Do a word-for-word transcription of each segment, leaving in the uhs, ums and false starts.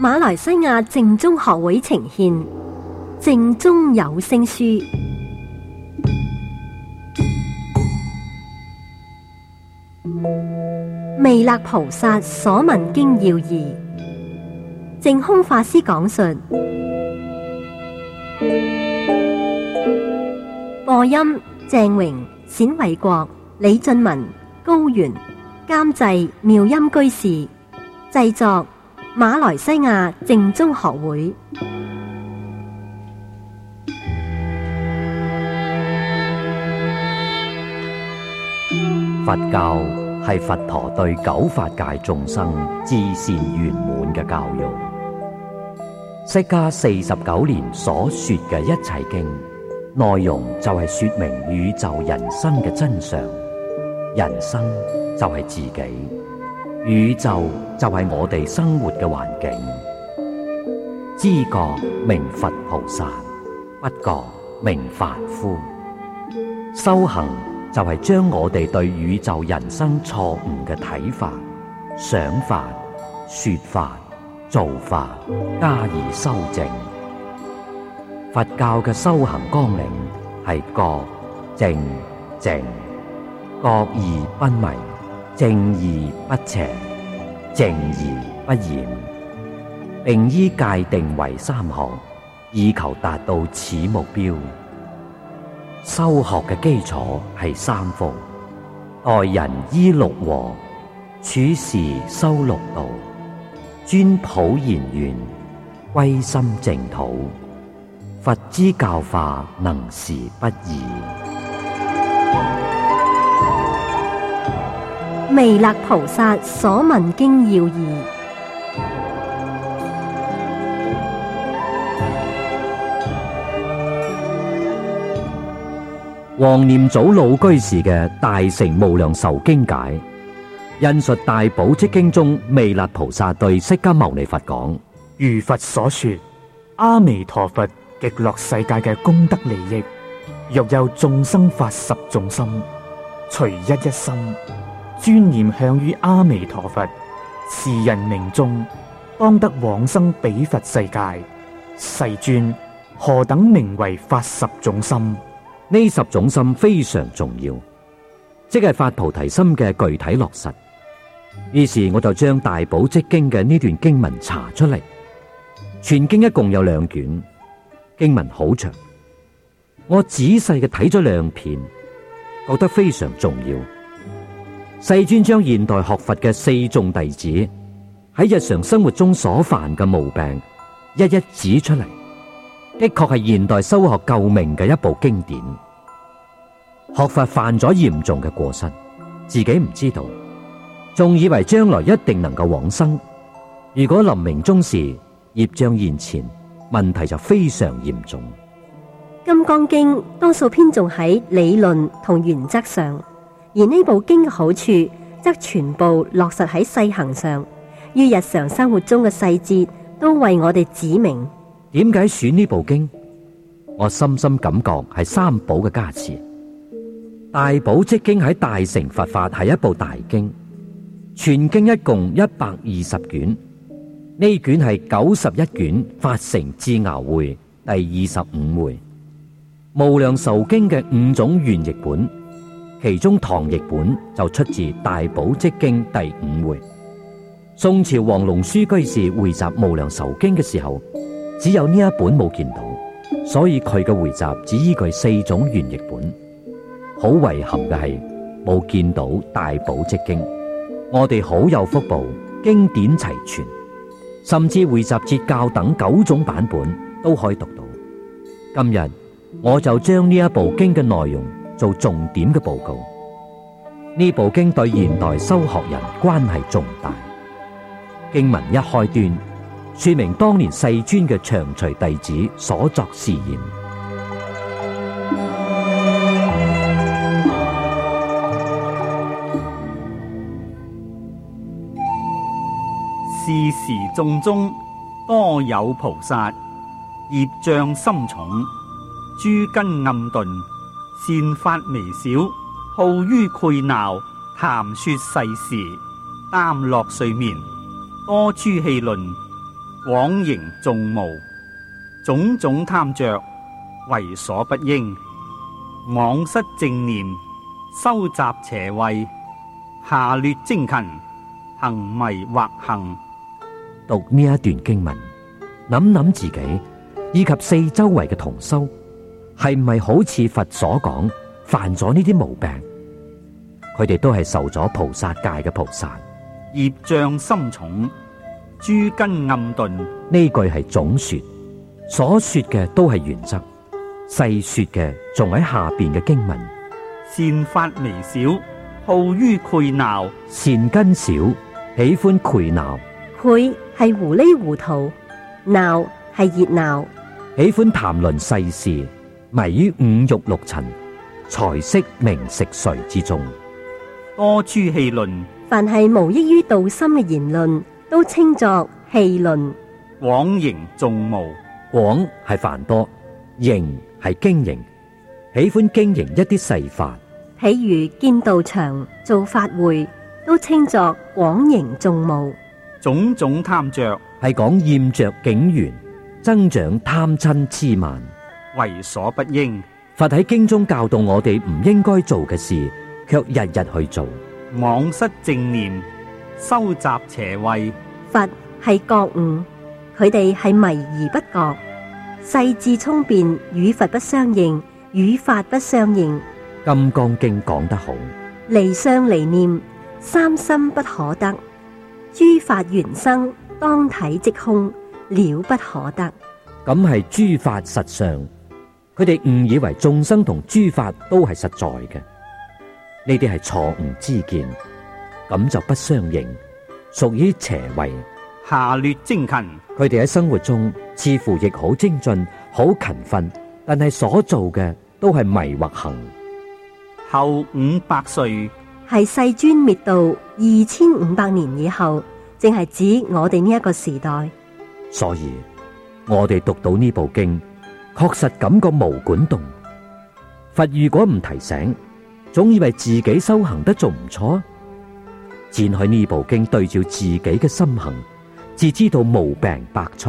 馬來西亞正宗學會呈獻正宗有聲書彌勒菩薩所聞經要義，淨空法師講述，播音鄭榮、冼衛國、李俊文、高原，監製妙音居士，製作馬來西亞正宗學會。 佛教係佛陀對九法界眾生至善圓滿嘅教育。釋迦四十九年所說嘅一切經，內容就係說明宇宙人生嘅真相。人生就係自己，宇宙就係我哋生活嘅環境。知覺名佛菩薩，不覺名凡夫。修行就係將我哋對宇宙人生錯誤嘅睇法、想法、說法、做法加以修正。佛教嘅修行綱領係覺、正、淨，覺而不迷，正而不邪，淨而不染，並依戒定為三項，以求達到此目標。修學嘅基礎係三福：待人依六和，處事修六道，專普賢願，歸心淨土。佛之教化能時不易。 彌勒菩薩所聞經要義。 黃念祖老居士嘅《大乘無量壽經解》，引述《大寶積經》中彌勒菩薩對釋迦牟尼佛講： 如佛所說，阿彌陀佛極樂世界嘅功德利益，若有眾生發十種心，隨一一心，專念向於阿彌陀佛，是人命中當得往生彼佛世界。世尊，何等名為發十種心？ 呢十種心非常重要，即係發菩提心嘅具體落實。於是我就將《大寶積經》嘅呢段經文查出嚟。全經一共有兩卷，經文好長，我仔細嘅睇咗兩遍，覺得非常重要。世尊將現代學佛嘅四眾弟子喺日常生活中所犯嘅毛病一一指出嚟，的確係現代修學救命嘅一部經典。學佛犯咗嚴重嘅過失，自己唔知道，仲以為將來一定能夠往生。如果臨命終時業障現前，問題就非常嚴重。 金剛經多數偏重喺理論同原則上，而呢部經嘅好處則全部落實喺細行上，於日常生活中嘅細節都為我哋指明。 點解選呢部經？我深深感覺係三寶嘅加持。大寶積經喺大乘佛法係一部大經，全經一共一百二十卷，呢卷係九十一卷法成智淆會第二十五會。無量壽經嘅五種原譯本，其中唐譯本就出自大寶積經第五會。宋朝黃龍書居士匯集無量壽經嘅時候，只有呢一本冇見到，所以佢嘅匯集只依據四種原譯本。好遺憾嘅係冇見到大寶積經。我哋好有福報，經典齊全，甚至匯集截教等九種版本都可以讀到。今日我就將呢一部經嘅內容做重點嘅報告。呢部經對現代修學人關係重大。經文一開端，說明當年世尊嘅長隨弟子所作示言。 是時眾中多有菩薩，業障深重，諸根暗頓，善法微小，好於潰鬧，談說世事，耽落睡眠，多諸戲論， 枉形眾無，種種貪着，為所不應。妄失正念，收集邪慧，下劣精勤，行迷惑行。 讀呢一段經文，諗諗自己以及四周圍嘅同修，係唔係好似佛所講犯咗呢啲毛病？佢哋都係受咗菩薩戒嘅菩薩， 業障深重，諸根暗鈍。 呢句係總說，所說嘅都係原則，細說嘅仲喺下邊嘅經文。 善法微小，好於賄鬧。 善根少，喜歡賄鬧。 賄係糊裡糊塗，鬧係熱鬧。 喜歡談論世事，迷於五欲六塵、財色名食睡之中。 多諸戲論， 凡係無益於道心嘅言論，都稱作戲論。 枉形眾無， 枉係繁多，形係經營，喜歡經營一啲細法。 譬如建道場、做法會，都稱作枉形眾務。 種種貪着， 係講厭着境緣，增長貪嗔痴慢， 為所不應。 佛喺經中教導我哋唔應該做嘅事，卻日日去做。 妄失正念，收集邪慧。 佛係覺悟，佢哋係迷而不覺，細緻聰辨，與佛不相應，與法不相應。 金剛經講得好， 離相離念，三心不可得。諸法緣生，當體即空，了不可得。 咁係諸法實相，佢哋誤以為眾生同諸法都係實在嘅，呢啲係錯誤之見，咁就不相應，屬於邪慧。 下劣精勤， 佢哋喺生活中似乎亦好精進、好勤奮，但係所做嘅都係迷惑行。 後五百歲， 係世尊滅度二千五百年以後，正係指我哋呢一個時代。 所以我哋讀到呢部經，確實感覺毛管動。佛如果唔提醒，總以為自己修行得仲唔錯，展開呢部經對照自己嘅心行，至知道毛病百出。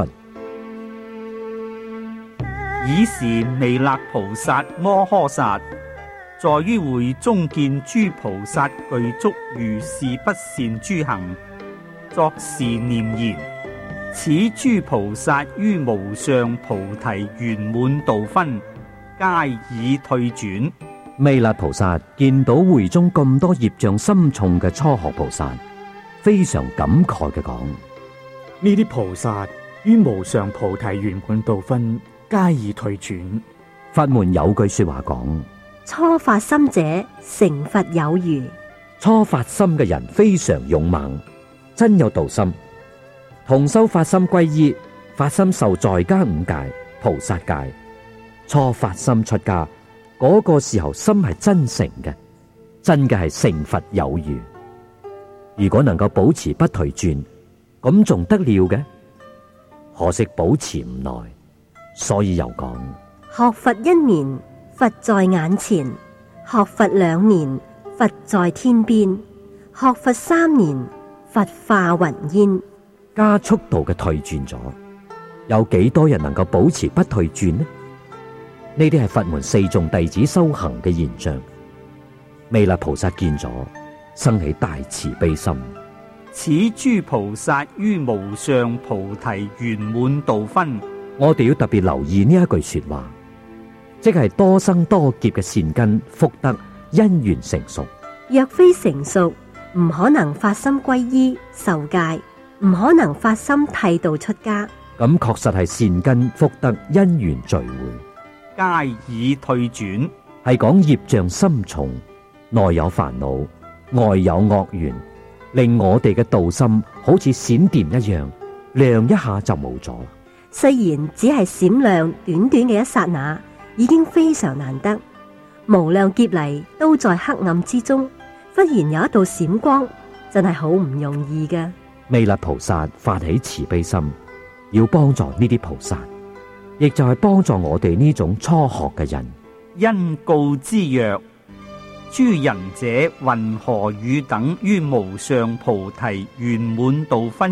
爾時彌勒菩薩摩訶薩，在於會中見諸菩薩具足如是不善諸行，作是念言：此諸菩薩於無上菩提圓滿道分，皆已退轉。 彌勒菩薩見到會中咁多業障深重嘅初學菩薩，非常感慨嘅講： 呢啲菩薩於無上菩提圓滿道分，皆已退轉。 法門有句說話講： 初發心者，成佛有餘。 初發心嘅人非常勇猛，真有道心。同修發心歸依，發心受在家五戒、菩薩戒。初發心出家嗰、那個時候，心係真誠嘅，真嘅係成佛有餘。如果能夠保持不退轉，咁仲得了嘅？可惜保持唔耐，所以又講： 學佛一年，佛在眼前；學佛兩年，佛在天邊；學佛三年，佛化雲煙。 加速度嘅退轉咗，有幾多人能夠保持不退轉呢？呢啲係佛門四眾弟子修行嘅現象。彌勒菩薩見咗，生起大慈悲心。 此諸菩薩於無上菩提圓滿道分， 我哋要特別留意呢一句說話，即係多生多劫嘅善根福德因緣成熟。 若非成熟，唔可能發心皈依受戒，唔可能發心剃度出家。 咁確實係善根福德因緣聚會， 皆已退轉。 係講業障深重，內有煩惱，外有惡緣，令我哋嘅道心好似閃電一樣，亮一下就冇咗。 雖然只係閃亮短短嘅一剎那，已經非常難得。無量劫嚟都在黑暗之中，忽然有一道閃光，真係好唔容易嘅。 彌勒菩薩發起慈悲心，要幫助呢啲菩薩，亦就係幫助我哋呢種初學嘅人。 因告之曰：諸仁者云何汝等於無上菩提圓滿道分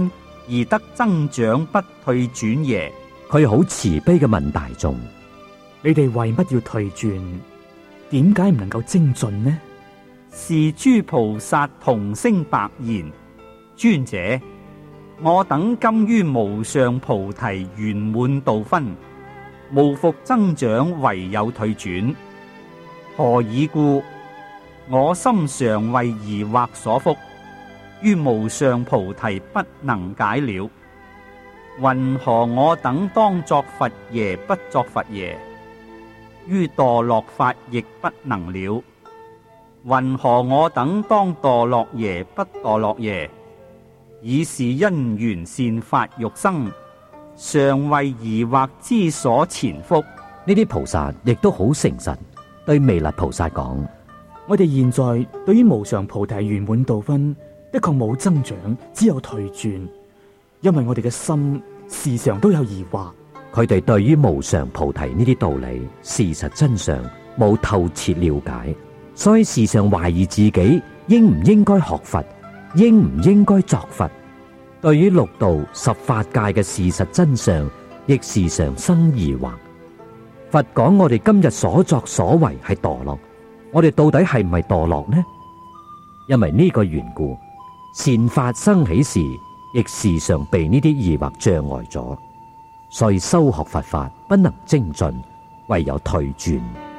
而得增長不退轉耶？ 佢好慈悲嘅問大眾： 你哋為乜要退轉？點解唔能夠精進呢？ 是諸菩薩同聲白言：尊者，我等今於無上菩提圓滿道分，無復增長，唯有退轉。何以故？我心常為疑惑所覆，於無上菩提不能解了。云何我等當作佛耶？不作佛耶？於墮落法亦不能了。云何我等當墮落耶？不墮落耶？以是因緣善法欲生，常為疑惑之所纏覆。 呢啲菩薩亦都好誠實，對彌勒菩薩講： 我哋現在對於無上菩提圓滿道分的確冇增長，只有退轉，因為我哋嘅心時常都有疑惑。 佢哋對於無上菩提呢啲道理、事實真相冇透徹了解，所以時常懷疑自己應唔應該學佛，應唔應該作佛。對於六道十法界嘅事實真相，亦時常生疑惑。佛講我哋今日所作所為係墮落，我哋到底係唔係墮落呢？因為呢個緣故，善法生起時，亦時常被呢啲疑惑障礙咗。所以修學佛法不能精進，唯有退轉。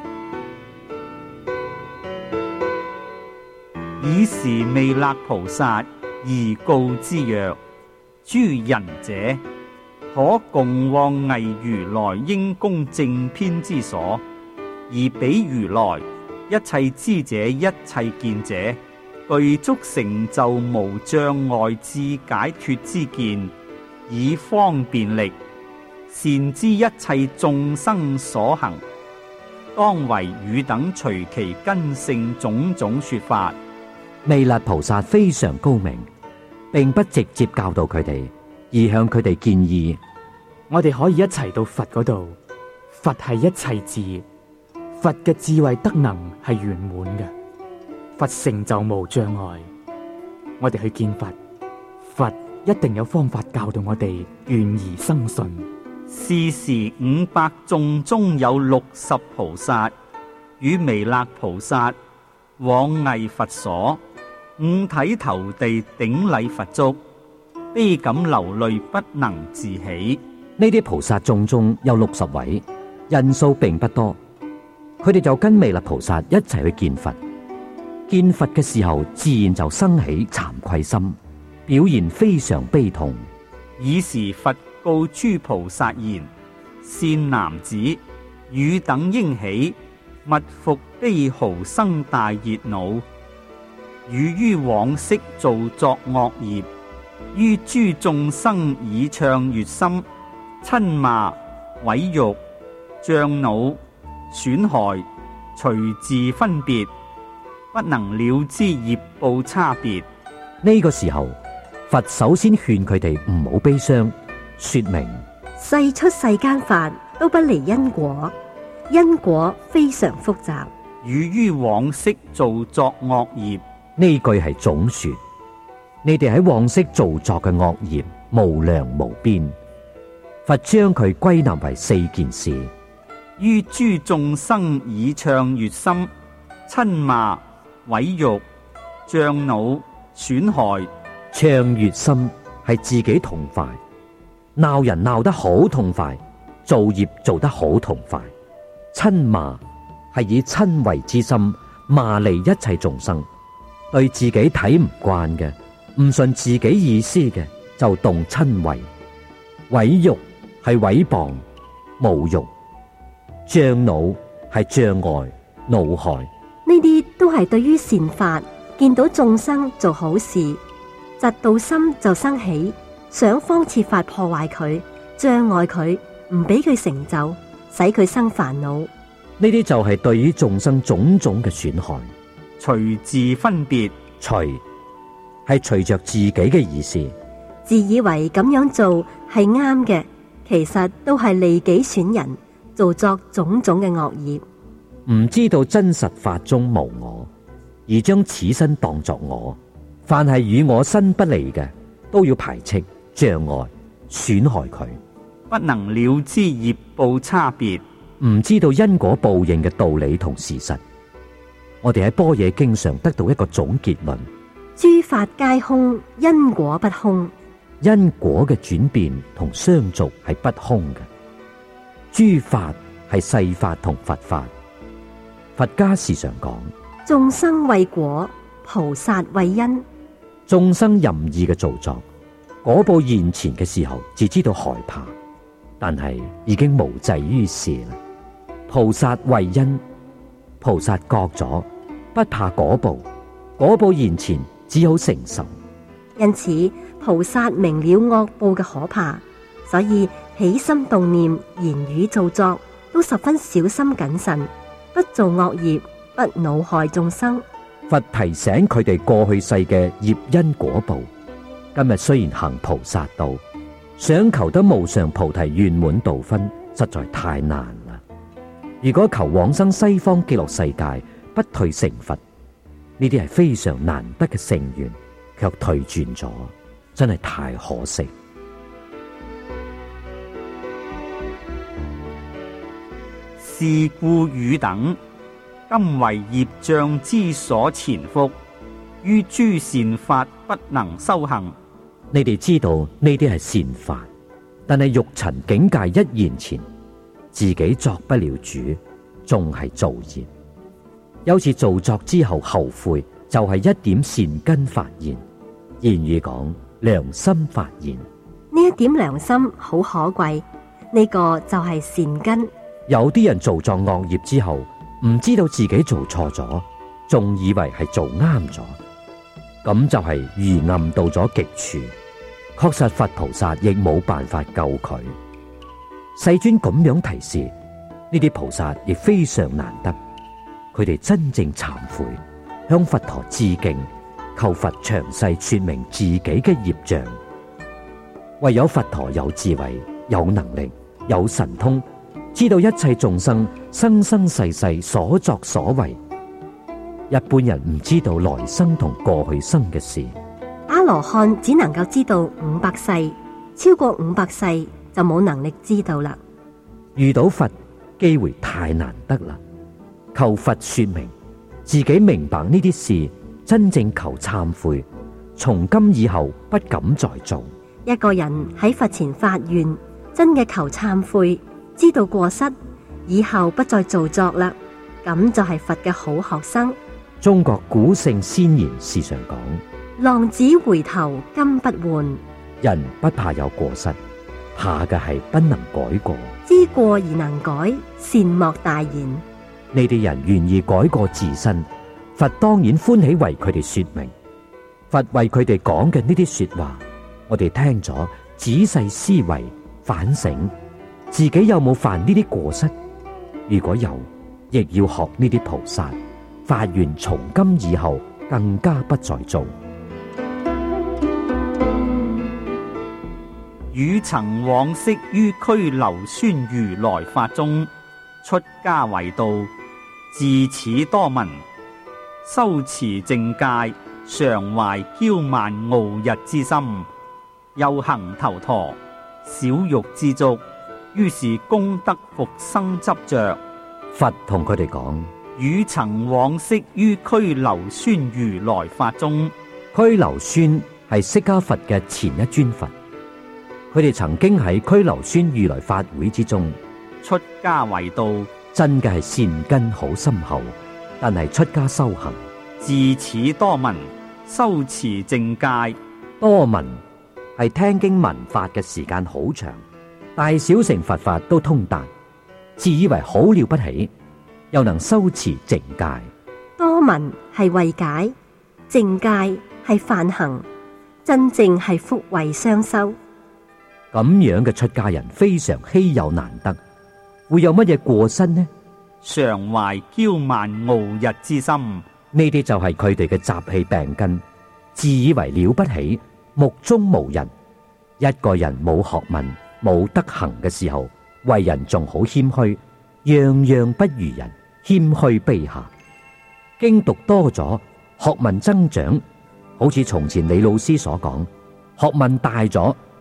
以時彌勒菩薩而告之曰：諸仁者，可共往藝如來應供正遍之所，而彼如來一切知者、一切見者，具足成就無障礙智解脫之見，以方便力善知一切眾生所行，當為汝等隨其根性種種說法。 彌勒菩薩非常高明，並不直接教導佢哋，而向佢哋建議： 我哋可以一齊到佛嗰度，佛係一切智，佛嘅智慧德能係圓滿嘅，佛成就無障礙。我哋去見佛，佛一定有方法教導我哋願而生信。 是時五百眾中有六十菩薩與彌勒菩薩往藝佛所，五體投地頂禮佛足，悲感流淚不能自起。 呢啲菩薩眾中有六十位，人數並不多，佢哋就跟彌勒菩薩一齊去見佛。見佛嘅時候，自然就生起慚愧心，表現非常悲痛。 以時佛告諸菩薩言：善男子，汝等應起，勿復悲號生大熱惱。汝於往昔造作惡業，於諸眾生以暢悅心，親罵、毀辱、障惱、損害，隨自分別，不能了知業報差別。 呢個時候，佛首先勸佢哋唔好悲傷，說明世出世間法都不離因果，因果非常複雜。 汝於往昔造作惡業， 呢句係總說，你哋喺往昔造作嘅惡業無量無邊。佛將佢歸納為四件事： 於諸眾生以暢悅心，親罵、毀辱、障惱、損害。 暢悅心係自己痛快，鬧人鬧得好痛快，造業做得好痛快。親罵係以親為之心罵離一切眾生，對自己睇唔慣嘅、唔順自己意思嘅就動親為。毀辱係毀謗、侮辱，障惱係障礙、惱害。 呢啲都係對於善法，見到眾生做好事，嫉妒心就生起，想方設法破壞佢，障礙佢，唔俾佢成就，使佢生煩惱。 呢啲就係對於眾生種種嘅損害。 隨自分別， 隨係隨着自己嘅意思， 自以為咁樣做係啱嘅，其實都係利己損人，造作種種嘅惡業。 唔知道真實法中無我，而將此身當作我，凡係與我身不離嘅，都要排斥， 障礙、損害佢， 不能了知業報差別， 唔知道因果報應嘅道理同事實。我哋喺般若經上得到一個總結論： 諸法皆空，因果不空。 因果嘅轉變同相續係不空嘅。諸法係世法同佛法。佛家時常講， 眾生為果，菩薩為因。 眾生任意嘅造作，果報現前嘅時候，只知道害怕，但係已經無濟於事啦。菩薩為因，菩薩覺咗，不怕果報，果報現前只好承受。 因此，菩薩明了惡報嘅可怕，所以起心動念、言語造作都十分小心謹慎，不做惡業，不惱害眾生。 佛提醒佢哋過去世嘅業因果報，今日雖然行菩薩道，想求得無上菩提圓滿道分，實在太難啦。如果求往生西方極樂世界，不退成佛，呢啲係非常難得嘅聖願，卻退轉咗，真係太可惜。 是故汝等今為業障之所纏縛，於諸善法不能修行。 你哋知道呢啲係善法，但係欲塵境界一現前，自己作不了主，仲係造業。有次造作之後後悔，就係、是、一點善根發現。言語講良心發現， 呢一點良心好可貴，呢、這個就係善根。 有啲人做作惡業之後，唔知道自己做錯咗，仲以為係做啱咗，咁就係愚暗到咗極處。確實佛菩薩亦冇辦法救佢。世尊咁樣提示，呢啲菩薩亦非常難得，佢哋真正懺悔，向佛陀致敬，求佛詳細說明自己嘅業障。唯有佛陀有智慧、有能力、有神通，知道一切眾生生生世世所作所為，一般人唔知道來生同過去生嘅事。 阿羅漢只能夠知道五百世，超過五百世就冇能力知道啦。 遇到佛機會太難得啦，求佛說明，自己明白呢啲事，真正求懺悔，從今以後不敢再做。 一個人喺佛前發願，真嘅求懺悔，知道過失，以後不再做作啦，咁就係佛嘅好學生。 中國古聖先賢時常講， 浪子回頭金不換。 人不怕有過失，怕嘅係不能改過。 知過而能改，善莫大焉。 呢啲人願意改過自身，佛當然歡喜為佢哋說明。佛為佢哋講嘅呢啲說話，我哋聽咗仔細思維反省，自己有冇犯呢啲過失？如果有，亦要學呢啲菩薩，發願從今以後更加不再做。 汝曾往昔於拘留孫如來法中出家為道，自此多聞，修持淨戒，常懷驕慢傲逸之心，又行頭陀，少欲知足，於是功德復生執着。 佛同佢哋講： 汝曾往昔於拘留孫如來法中， 拘留孫係釋迦佛嘅前一尊佛。佢哋曾經喺拘留孫如來法會之中出家為道， 真嘅係善根好深厚，但係出家修行， 自此多聞，修持淨戒。 多聞係聽經聞法嘅時間好長，大小乘佛法都通達，自以為好了不起，又能修持淨戒。 多聞係慧解，淨戒係梵行，真正係福慧雙修。 咁樣嘅出家人非常稀有難得，會有乜嘢過失呢？ 常懷驕慢傲逸之心， 呢啲就係佢哋嘅習氣病根，自以為了不起，目中無人。一個人冇學問、冇德行嘅時候，為人仲好謙虛，樣樣不如人，謙虛卑下。經讀多咗，學問增長，好似從前李老師所講，學問大咗，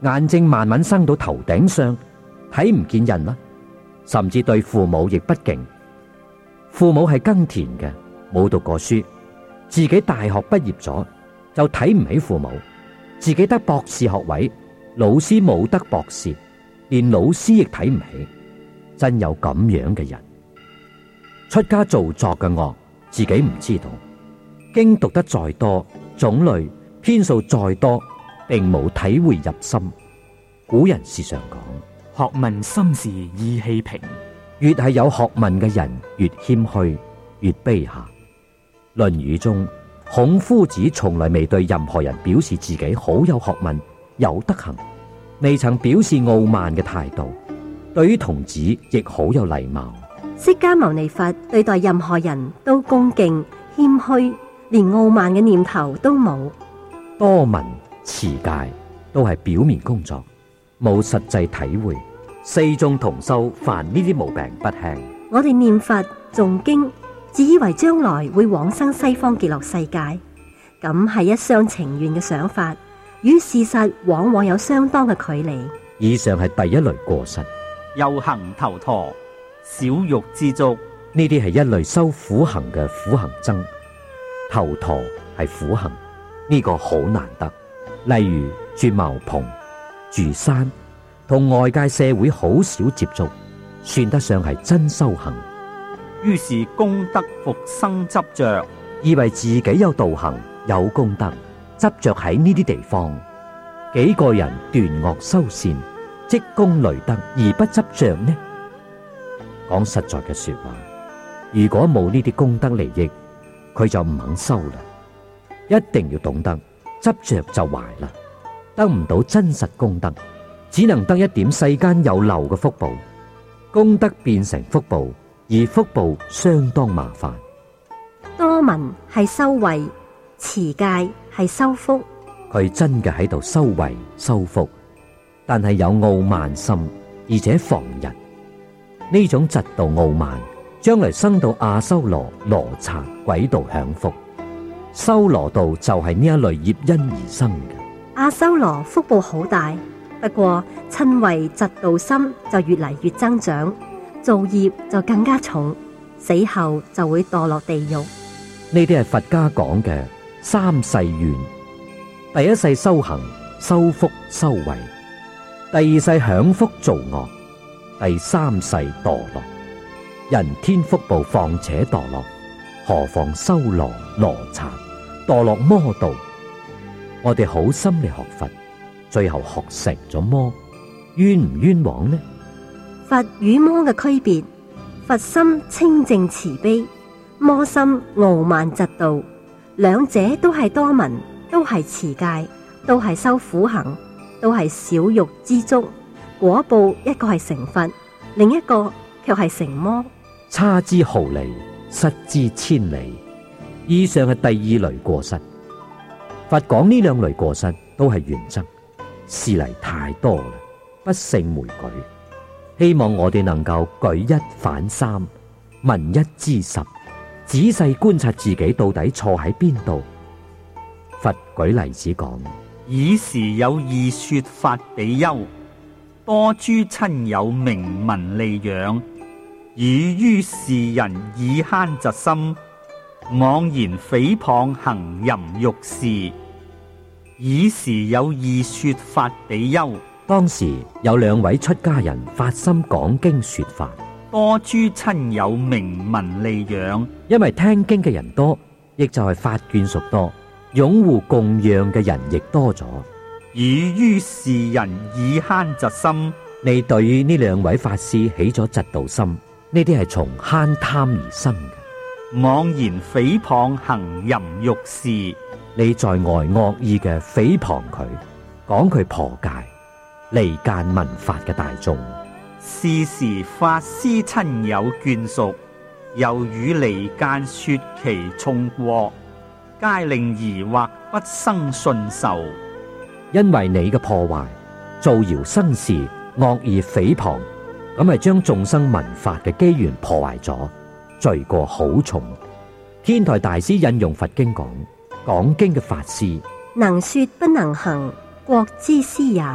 眼睛慢慢生到頭頂上，睇唔見人啦，甚至對父母亦不敬。父母係耕田嘅，冇讀過書，自己大學畢業咗就睇唔起父母，自己得博士學位，老師冇得博士，連老師亦睇唔起。真有咁樣嘅人，出家造作嘅惡，自己唔知道。經讀得再多，種類篇數再多，並冇體會入心。古人時常講， 學問心事意氣平。 越係有學問嘅人，越謙虛，越卑下。論語中，孔夫子從來未對任何人表示自己好有學問、有德行，未曾表示傲慢嘅態度。對於童子亦好有禮貌。 釋迦牟尼佛對待任何人都恭敬謙虛，連傲慢嘅念頭都冇。 多聞持戒都係表面工作，冇實際體會。四眾同修犯呢啲毛病不輕。 我哋念佛誦經，自以為將來會往生西方極樂世界，咁係一廂情願嘅想法，與事實往往有相當嘅距離。 以上係第一類過失。 又行頭陀，少欲知足， 呢啲係一類修苦行嘅苦行僧。頭陀係苦行，呢、這個好難得。例如住茅棚、住山，同外界社會好少接觸，算得上係真修行。 於是功德復生執着， 以為自己有道行、有功德，執着喺呢啲地方。幾個人斷惡修善，積功累德而不執着呢？講實在嘅說話，如果冇呢啲功德利益，佢就唔肯修啦。一定要懂得執着就壞啦，得唔到真實功德，只能得一點世間有漏嘅福報。功德變成福報，而福報相當麻煩。 多聞係修慧，持戒係修福。 佢真嘅喺度修慧修福，但係有傲慢心，而且防人。呢種嫉妒傲慢，將來生到阿修羅、羅剎、鬼道享福。修羅道就係呢一類業因而生嘅。 阿修羅福報好大，不過親為嫉妒心就越嚟越增長，造業就更加重，死後就會墮落地獄。 呢啲係佛家講嘅三世緣。第一世修行修福修慧，第二世享福造惡，第三世墮落。人天福報況且墮落，何況修羅、羅剎、墮落魔道？我哋好心嚟學佛，最後學成咗魔，冤唔冤枉呢？ 佛與魔嘅區別：佛心清淨慈悲，魔心傲慢嫉妒。兩者都係多聞，都係持戒，都係修苦行，都係少欲知足。果報一個係成佛，另一個卻係成魔。 差之毫厘，失之千里。以上係第二類過失。佛講呢兩類過失都係原則，事例太多啦，不勝枚舉。希望我哋能夠舉一反三，問一知十，仔細觀察自己到底錯喺邊度。佛舉例子講： 爾時有義說法比丘，多諸親友名聞利養，以於是人以慳嫉心，妄言誹謗行淫欲事。爾時有義說法比丘， 當時有兩位出家人發心講經說法， 多諸親友名聞利養， 因為聽經嘅人多，亦就係發眷屬多，擁護供養嘅人亦多咗。 以於是人以慳嫉心， 你對於呢兩位法師起咗嫉妒心，呢啲係從慳貪而生嘅。 妄言誹謗行淫欲事， 你在外惡意嘅誹謗佢，講佢破戒、離間聞法嘅大眾。 是時法師親友眷屬，又與離間說其重過，皆令疑惑不生信受。 因為你嘅破壞、造謠生事、惡意誹謗，咁係將眾生聞法嘅機緣破壞咗，罪過好重。天台大師引用佛經講，講經嘅法師能說不能行，國之師也。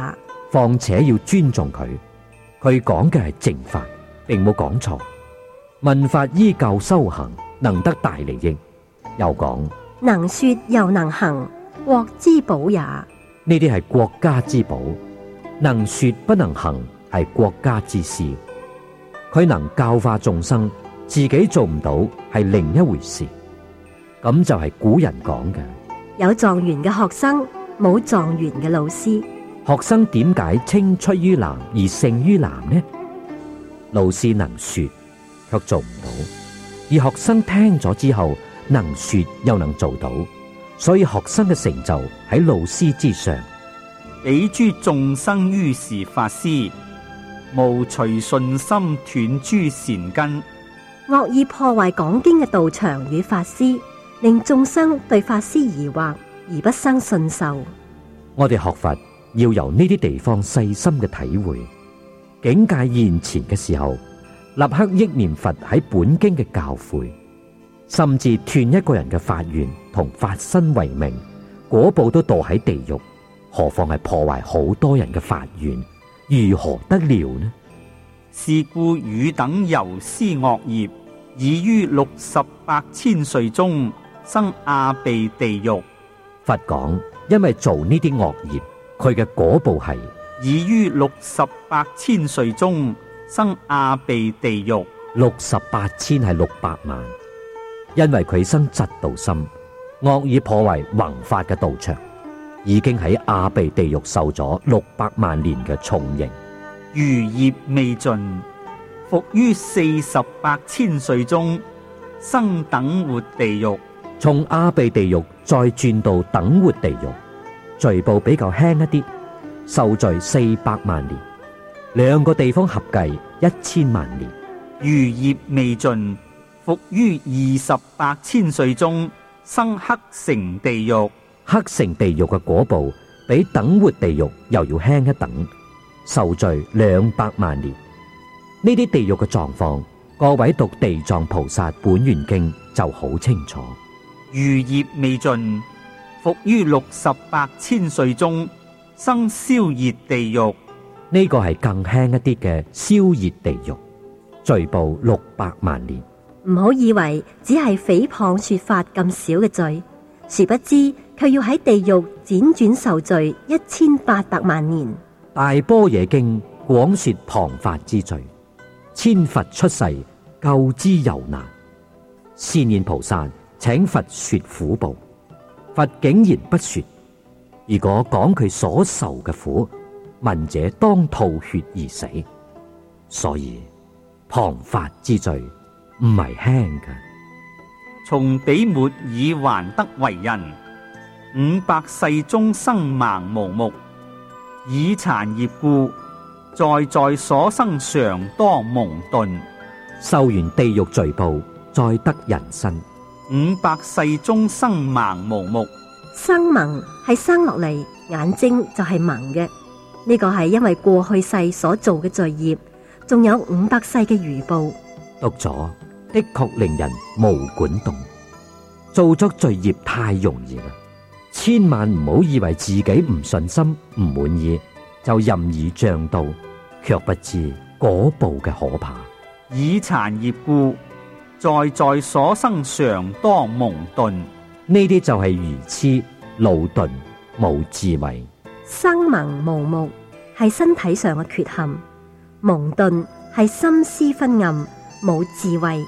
況且要尊重佢。佢講嘅係正法，並冇講錯。問法依教修行，能得大利益。又講能說又能行，國之寶也。 呢啲係國家之寶，能說不能行係國家之事。佢能教化眾生，自己做唔到係另一回事。咁就係古人講嘅， 有狀元嘅學生，冇狀元嘅老師。 學生點解青出於藍而勝於藍呢？老師能說卻做唔到，而學生聽咗之後能說又能做到，所以學生嘅成就喺老師之上。 彼諸眾生於是法師，無隨順心斷諸善根。 惡意破壞講經嘅道場與法師，令眾生對法師疑惑而不生信受。 我哋學佛要由呢啲地方細心嘅體會，境界現前嘅時候，立刻憶念佛喺本經嘅教誨，甚至斷一個人嘅法願同法身為名，果報都墮喺地獄，何況係破壞好多人嘅法願，如何得了呢？ 是故汝等由施惡業，已於六十八千歲中生阿鼻地獄。 佛講，因為做呢啲惡業，佢嘅果報係已於六十八千歲中生阿鼻地獄。 六十八千係六百萬，因為佢生嫉妒心，惡意破壞弘法嘅道場，已經喺阿鼻地獄受咗六百萬年嘅重刑。 餘業未盡，復於四十八千歲中生等活地獄。 從阿鼻地獄再轉到等活地獄，罪報比較輕一啲，受罪四百萬年，兩個地方合計一千萬年。 餘業未盡，復於二十八千歲中生黑城地獄。 黑城地獄嘅果報比等活地獄又要輕一等，受罪兩百萬年。呢啲地獄嘅狀況，各位讀《地藏菩薩本願經》就好清楚。 餘業未盡，復於六十八千歲中生燒熱地獄。 呢個係更輕一啲嘅燒熱地獄，罪報六百萬年。 唔好以為只係誹謗說法咁少嘅罪，殊不知卻要喺地獄輾轉受罪一千八百萬年。 大般若經廣說謗法之罪，千佛出世救之猶難。善現菩薩請佛說苦報，佛竟然不說。如果講佢所受嘅苦，聞者當吐血而死。所以謗法之罪唔係輕嘅。 從彼末已還得為人，五百世中生盲無目，以殘業故，在在所生常多蒙頓。 受完地獄罪報，再得人身。 五百世中生盲無目， 生盲係生落嚟眼睛就係盲嘅，呢個係因為過去世所做嘅罪業，仲有五百世嘅餘報。 讀咗的確令人毛管動，做咗罪業太容易啦，千萬唔好以為自己唔順心唔滿意就任意將到，卻不知果報嘅可怕。 以殘業故，在在所生常多蒙頓。 呢啲就係愚痴、魯鈍、冇智慧。 生盲無目係身體上嘅缺陷，蒙頓係心思昏暗，冇智慧。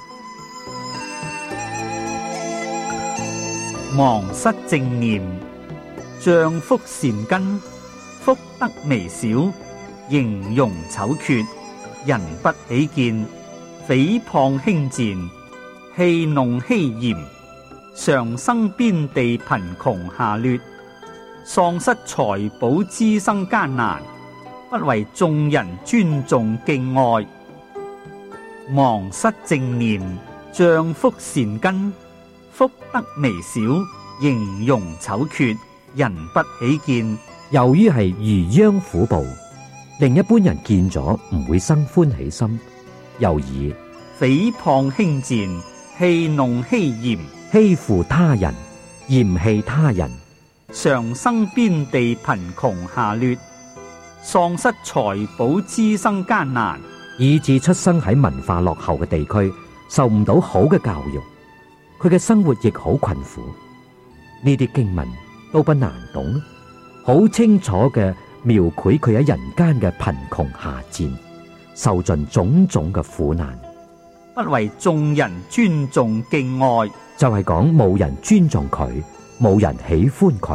忘失正念，障福善根，福德微小，形容醜缺，人不喜見，誹謗輕賤，戲弄欺嚴，常生邊地貧窮下劣，喪失財寶滋生艱難，不為眾人尊重敬愛。忘失正念，障福善根，福德微小，形容醜缺，人不喜見。 由於係餘殃苦報，令一般人見咗唔會生歡喜心，又以誹謗輕賤，戲弄欺嚴， 欺負他人，嫌棄他人， 常生邊地貧窮下劣， 喪失財寶滋生艱難， 以致出生喺文化落後嘅地區，受唔到好嘅教育，佢嘅生活亦好困苦。呢啲經文都不難懂，好清楚嘅描繪佢喺人間嘅貧窮下賤，受盡種種嘅苦難， 不為眾人尊重敬愛， 就係講冇人尊重佢，冇人喜歡佢。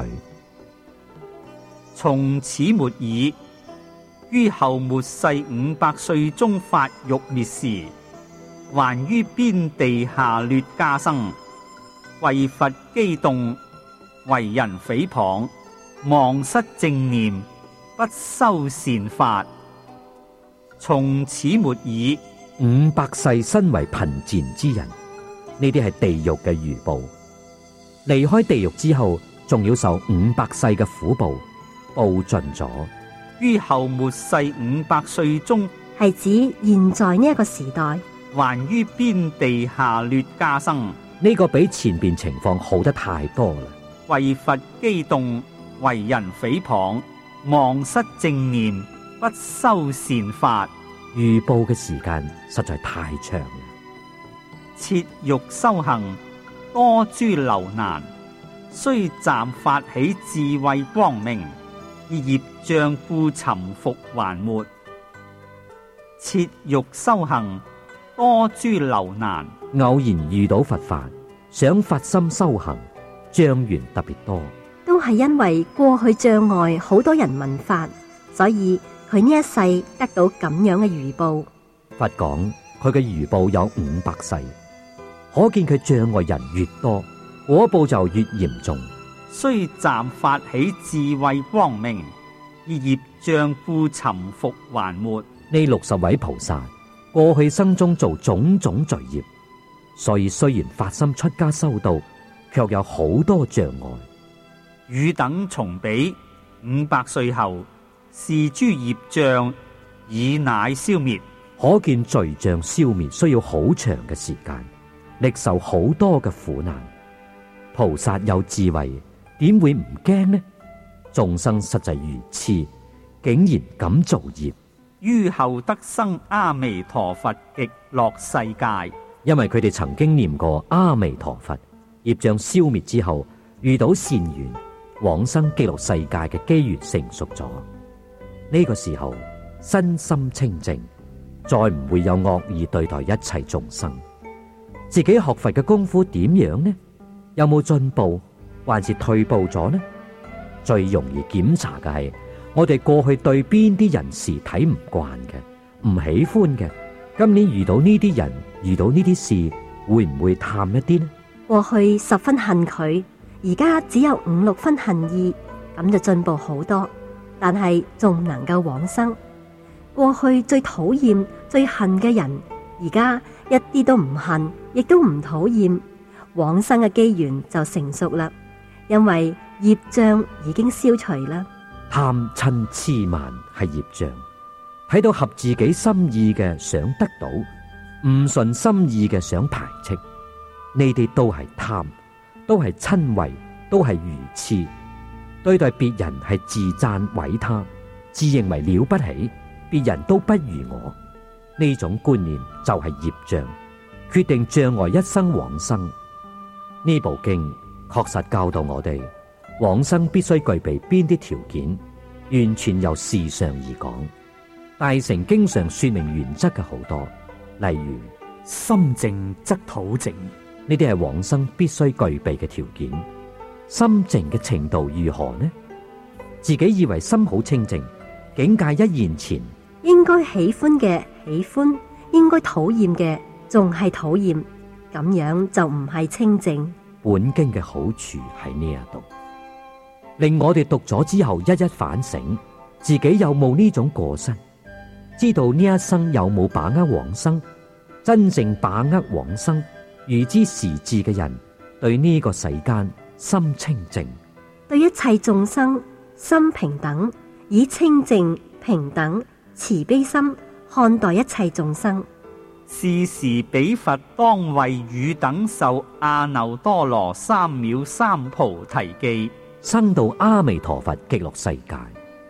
從此末已，於後末世五百歲中發欲滅時，還於邊地下劣家生，為佛激動，為人誹謗，忘失正念，不修善法。從此末已， 五百世身為貧賤之人，呢啲係地獄嘅餘報。離開地獄之後，仲要受五百世嘅苦報，報盡咗。 於後末世五百歲中， 係指現在呢一個時代， 還於邊地下劣家生， 呢個比前邊情況好得太多啦。 為佛激動，為人誹謗，忘失正念，不修善法。 預報嘅時間實在太長啦。 切欲修行，多諸流難，雖暫發起智慧光明，而業障故沉浮還沒。切欲修行，多諸流難， 偶然遇到佛法，想發心修行，障緣特別多， 都係因為過去障礙好多人聞法，所以佢呢一世得到咁樣嘅餘報。 佛講佢嘅餘報有五百世，可見佢障礙人越多，果報就越嚴重。 雖暫發起智慧光明，而業障故沉浮還沒。 呢六十位菩薩過去生中做種種罪業，所以雖然發心出家修道，卻有好多障礙。 汝等從彼五百歲後，是諸業障已乃消滅。 可見罪障消滅需要好長嘅時間，歷受好多嘅苦難。菩薩有智慧，點會唔驚呢？眾生實際如痴，竟然敢造業， 於後得生阿彌陀佛極樂世界。 因為佢哋曾經念過阿彌陀佛，業障消滅之後，遇到善緣，往生極樂世界嘅機緣成熟咗。呢個時候身心清淨，再唔會有惡意對待一切眾生。自己學佛嘅功夫點樣呢？有冇進步，還是退步咗呢？最容易檢查嘅係我哋過去對邊啲人事睇唔慣嘅，唔喜歡嘅，今年遇到呢啲人，遇到呢啲事，會唔會淡一啲呢？ 過去十分恨佢，而家只有五六分恨意，咁就進步好多，但係仲能夠往生。過去最討厭、最恨嘅人，而家一啲都唔恨，亦都唔討厭，往生嘅機緣就成熟啦，因為業障已經消除啦。 貪嗔癡慢係業障，睇到合自己心意嘅想得到，唔順心意嘅想排斥，呢啲都係貪，都係嗔恚，都係愚癡。對待別人係自讚毀他，自認為了不起，別人都不如我，呢種觀念就係業障，決定障礙一生往生。呢部經確實教導我哋往生必須具備邊啲條件，完全由事上而講。大乘經上說明原則嘅好多，例如心靜則土靜， 呢啲係往生必須具備嘅條件。心靜嘅程度如何呢？自己以為心好清靜，境界一現前， 應該喜歡嘅喜歡，應該討厭嘅仲係討厭，咁樣就唔係清靜。 本經嘅好處喺呢一度，令我哋讀咗之後一一反省，自己有冇呢種過失，知道呢一生有冇把握往生。真正把握往生、預知時至嘅人，對呢個世間心清淨， 對一切眾生心平等，以清淨平等慈悲心看待一切眾生。 是時彼佛當為汝等受阿耨多羅三藐三菩提記， 生到阿彌陀佛極樂世界。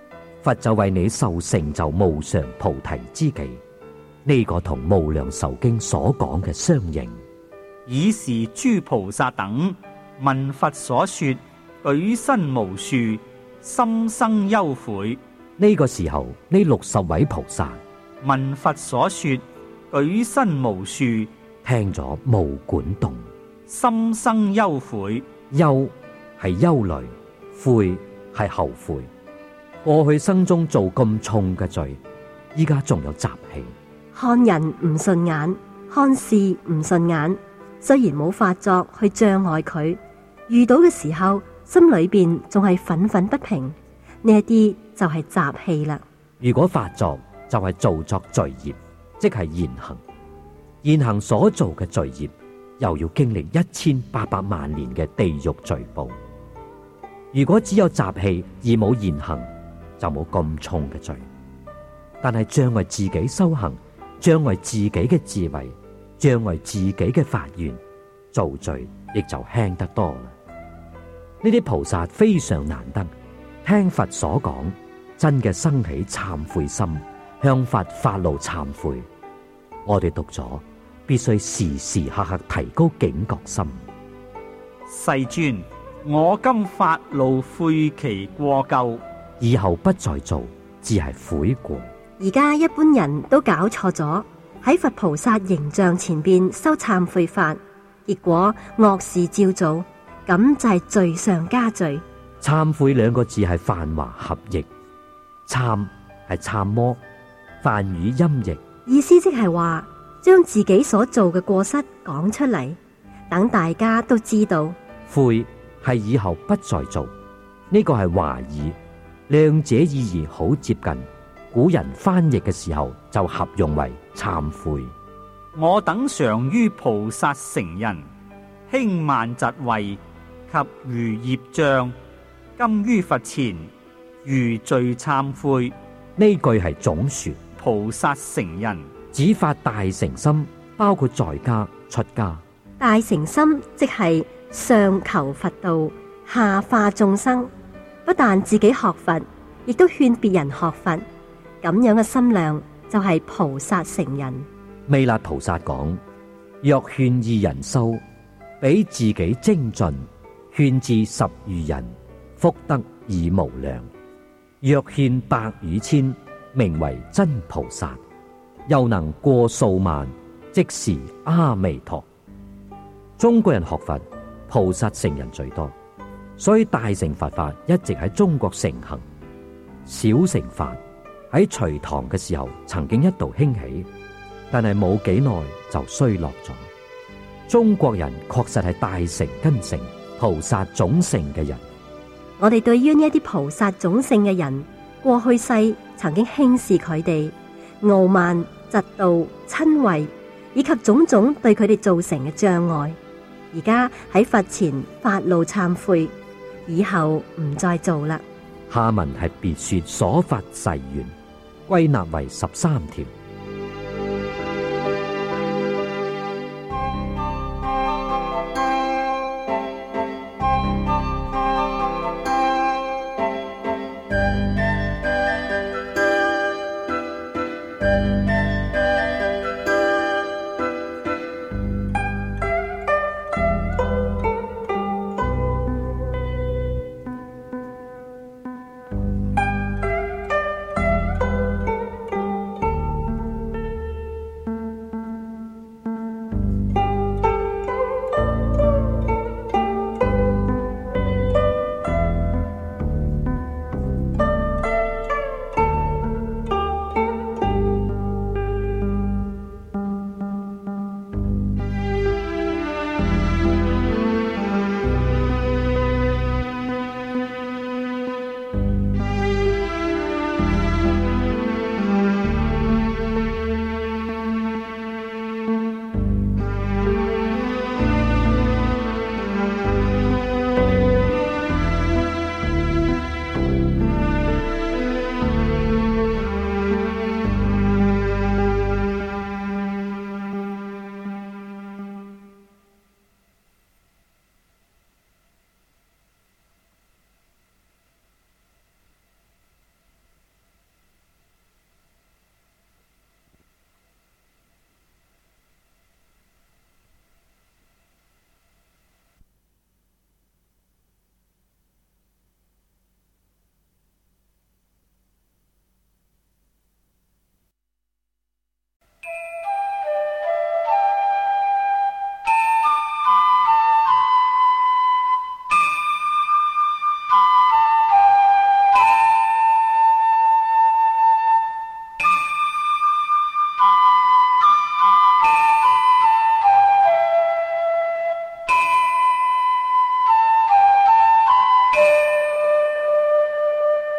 佛就為你受成就無上菩提之技。呢、這個同無量壽經所講嘅相應。 爾時諸菩薩等聞佛所說，舉身無樹，心生憂悔。 呢個時候，呢六十位菩薩聞佛所說，舉身無樹， 聽咗無管動， 心生憂悔。 憂係憂慮，悔係後悔。過去生中做咁重嘅罪，依家仲有習氣。 看人唔順眼，看事唔順眼，雖然冇發作去障礙佢，遇到嘅時候心裏邊仲係憤憤不平，呢一啲就係習氣啦。 如果發作就係造作罪業，即係現行。現行所做嘅罪業，又要經歷一千八百萬年嘅地獄罪報。如果只有習氣而冇現行，就冇咁重嘅罪。但係障礙自己修行，障礙自己嘅智慧，障礙自己嘅法願，造罪亦就輕得多啦。呢啲菩薩非常難得，聽佛所講，真嘅生起懺悔心，向佛發露懺悔。我哋讀咗，必須時時刻刻提高警覺心。 世尊，我今發露悔其過咎， 以後不再做，只係悔過。 而家一般人都搞錯咗，喺佛菩薩形象前邊修懺悔法，結果惡事照做，咁就係罪上加罪。 懺悔兩個字係梵華合譯，懺係參摩，梵語音譯， 意思即係話將自己所做嘅過失講出嚟，等大家都知道。 悔係以後不再做，呢、這個係華語，兩者意義好接近。古人翻譯嘅時候就合用為懺悔。 我等常於菩薩成人，輕慢疾穢及餘業障，今於佛前如罪懺悔。 呢句係總說， 菩薩成人指發大誠心，包括在家出家。 大誠心即係上求佛道，下化眾生，不但自己學佛，亦都勸別人學佛。咁樣嘅心量就係菩薩成人。 彌勒菩薩講：若勸二人修，比自己精進，勸至十餘人，福德已無量。若勸百與千，名為真菩薩。又能過數萬，即是阿彌陀。中國人學佛，菩薩成人最多，所以大乘佛法一直喺中國盛行。小乘法喺隋唐嘅時候曾經一度興起，但係冇幾耐就衰落咗。中國人確實係大乘根乘、菩薩種性嘅人。 我哋對於呢一啲菩薩種性嘅人，過去世曾經輕視佢哋，傲慢、嫉妒、親為，以及種種對佢哋造成嘅障礙，而家喺佛前發露懺悔，以後唔再做啦。 下文係別說所發誓願，歸納為十三條。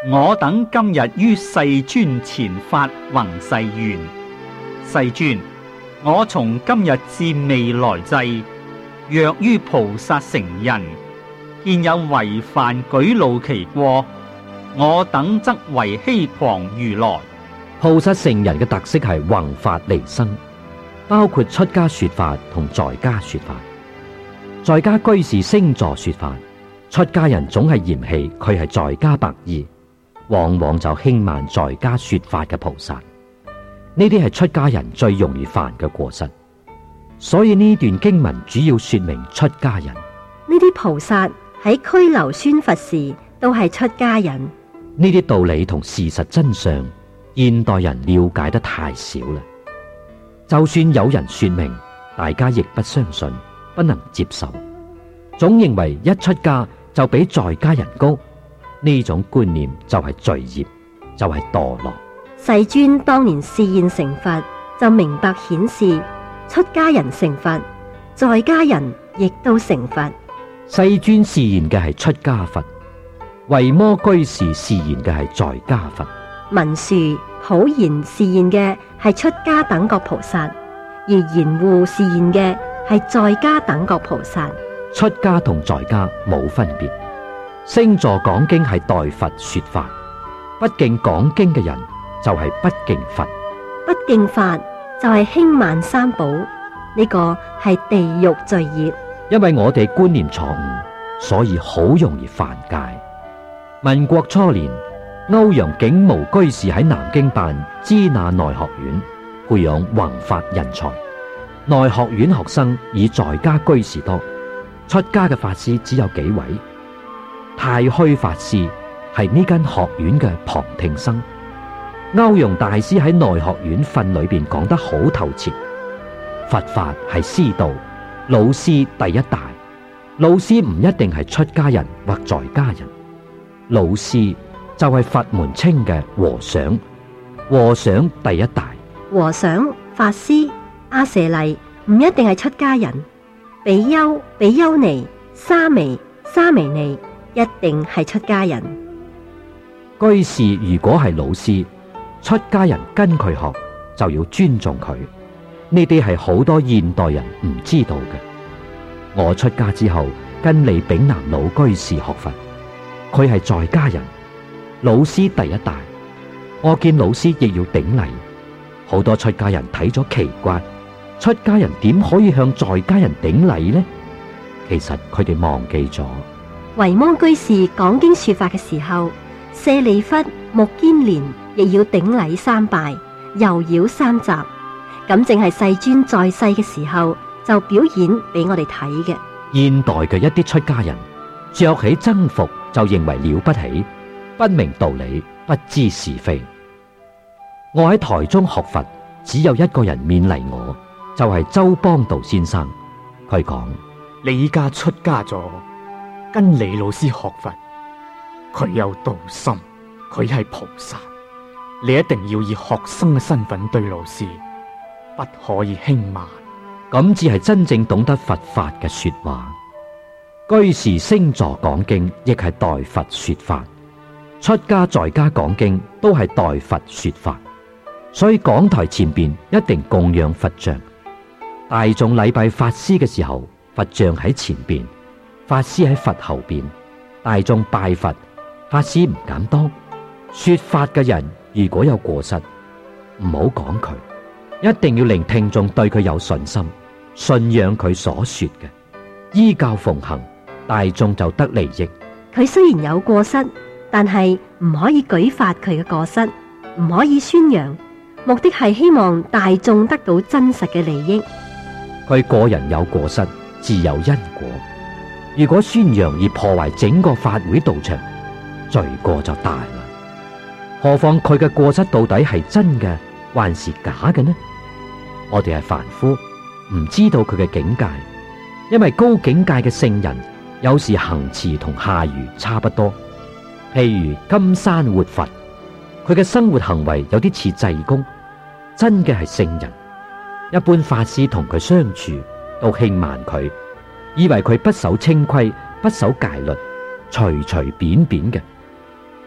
我等今日於世尊前發弘誓願，世尊，我從今日至未來際，若於菩薩成人，見有違犯舉露其過，我等則為欺誑如來。 菩薩成人嘅特色係弘法離生，包括出家說法同在家說法。在家居士升座說法，出家人總係嫌棄佢係在家白衣，往往就輕慢在家說法嘅菩薩。呢啲係出家人最容易犯嘅過失。所以呢段經文主要說明出家人。 呢啲菩薩喺拘留宣佛時都係出家人。 呢啲道理同事實真相，現代人了解得太少啦。就算有人說明，大家亦不相信，不能接受，總認為一出家就比在家人高。呢種觀念就係罪孽，就係墮落。 世尊當年示現成佛，就明白顯示出家人成佛，在家人亦都成佛。 世尊示現嘅係出家佛，維摩居士示現嘅係在家佛， 文殊、普賢示現嘅係出家等覺菩薩，而賢護示現嘅係在家等覺菩薩。 出家同在家冇分別。升座講經係代佛說法，不敬講經嘅人就係不敬佛， 不敬法就係輕慢三寶，呢個係地獄罪業。 因為我哋觀念錯誤，所以好容易犯戒。民國初年，歐陽竟無居士喺南京辦支那內學院，培養弘法人才。內學院學生以在家居士多，出家嘅法師只有幾位。太虛法師係呢間學院嘅旁聽生。歐陽大師喺內學院訓裏邊講得好透徹，佛法係師道，老師第一大。老師唔一定係出家人或在家人，老師就係佛門稱嘅和尚，和尚第一大。 和尚、法師、阿舍利唔一定係出家人，比丘、比丘尼、沙彌、沙彌尼一定係出家人。 居士如果係老師，出家人跟佢學就要尊重佢。呢啲係好多現代人唔知道嘅。我出家之後跟李炳南老居士學佛，佢係在家人，老師第一大。我見老師亦要頂禮，好多出家人睇咗奇怪，出家人點可以向在家人頂禮呢？其實佢哋忘記咗。 維摩居士講經說法嘅時候，舍利弗、目犍連亦要頂禮三拜，遊繞三匝。咁正係世尊在世嘅時候就表演俾我哋睇嘅。 現代嘅一啲出家人着起僧服就認為了不起，不明道理，不知是非。我喺台中學佛，只有一個人勉勵我，就係周邦道先生。佢講： 你依家出家咗，跟李老師學佛，佢有道心，佢係菩薩，你一定要以學生嘅身份對老師，不可以輕慢。 咁至係真正懂得佛法嘅說話。居士升座講經亦係代佛說法，出家在家講經都係代佛說法。所以講台前邊一定供養佛像，大眾禮拜法師嘅時候，佛像喺前邊，法師喺佛後邊。大眾拜佛，法師唔敢當。說法嘅人如果有過失，唔好講佢，一定要令聽眾對佢有信心，信仰佢所說嘅，依教奉行，大眾就得利益。 佢雖然有過失，但係唔可以舉發佢嘅過失，唔可以宣揚，目的係希望大眾得到真實嘅利益。 佢個人有過失，自有因果。如果宣揚而破壞整個法會道場，罪過就大啦。何況佢嘅過失到底係真嘅還是假嘅呢？我哋係凡夫，唔知道佢嘅境界，因為高境界嘅聖人有時行持同下愚差不多。譬如金山活佛，佢嘅生活行為有啲似濟公，真嘅係聖人。一般法師同佢相處都輕慢佢，以為佢不守清規，不守戒律，隨隨便便嘅。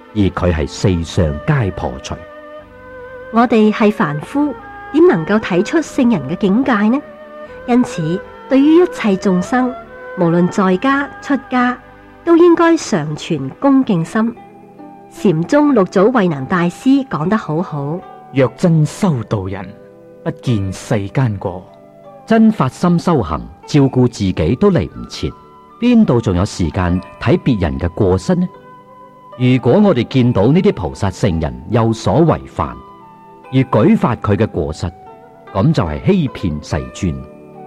而佢係四相皆破除。 我哋係凡夫，點能夠睇出聖人嘅境界呢？因此，對於一切眾生，無論在家出家，都應該常存恭敬心。禪宗六祖慧能大師講得好好： 若真修道人，不見世間過。 真發心修行，照顧自己都嚟唔切，邊度仲有時間睇別人嘅過失呢？如果我哋見到呢啲菩薩聖人有所違犯，而舉發佢嘅過失，咁就係欺騙世尊。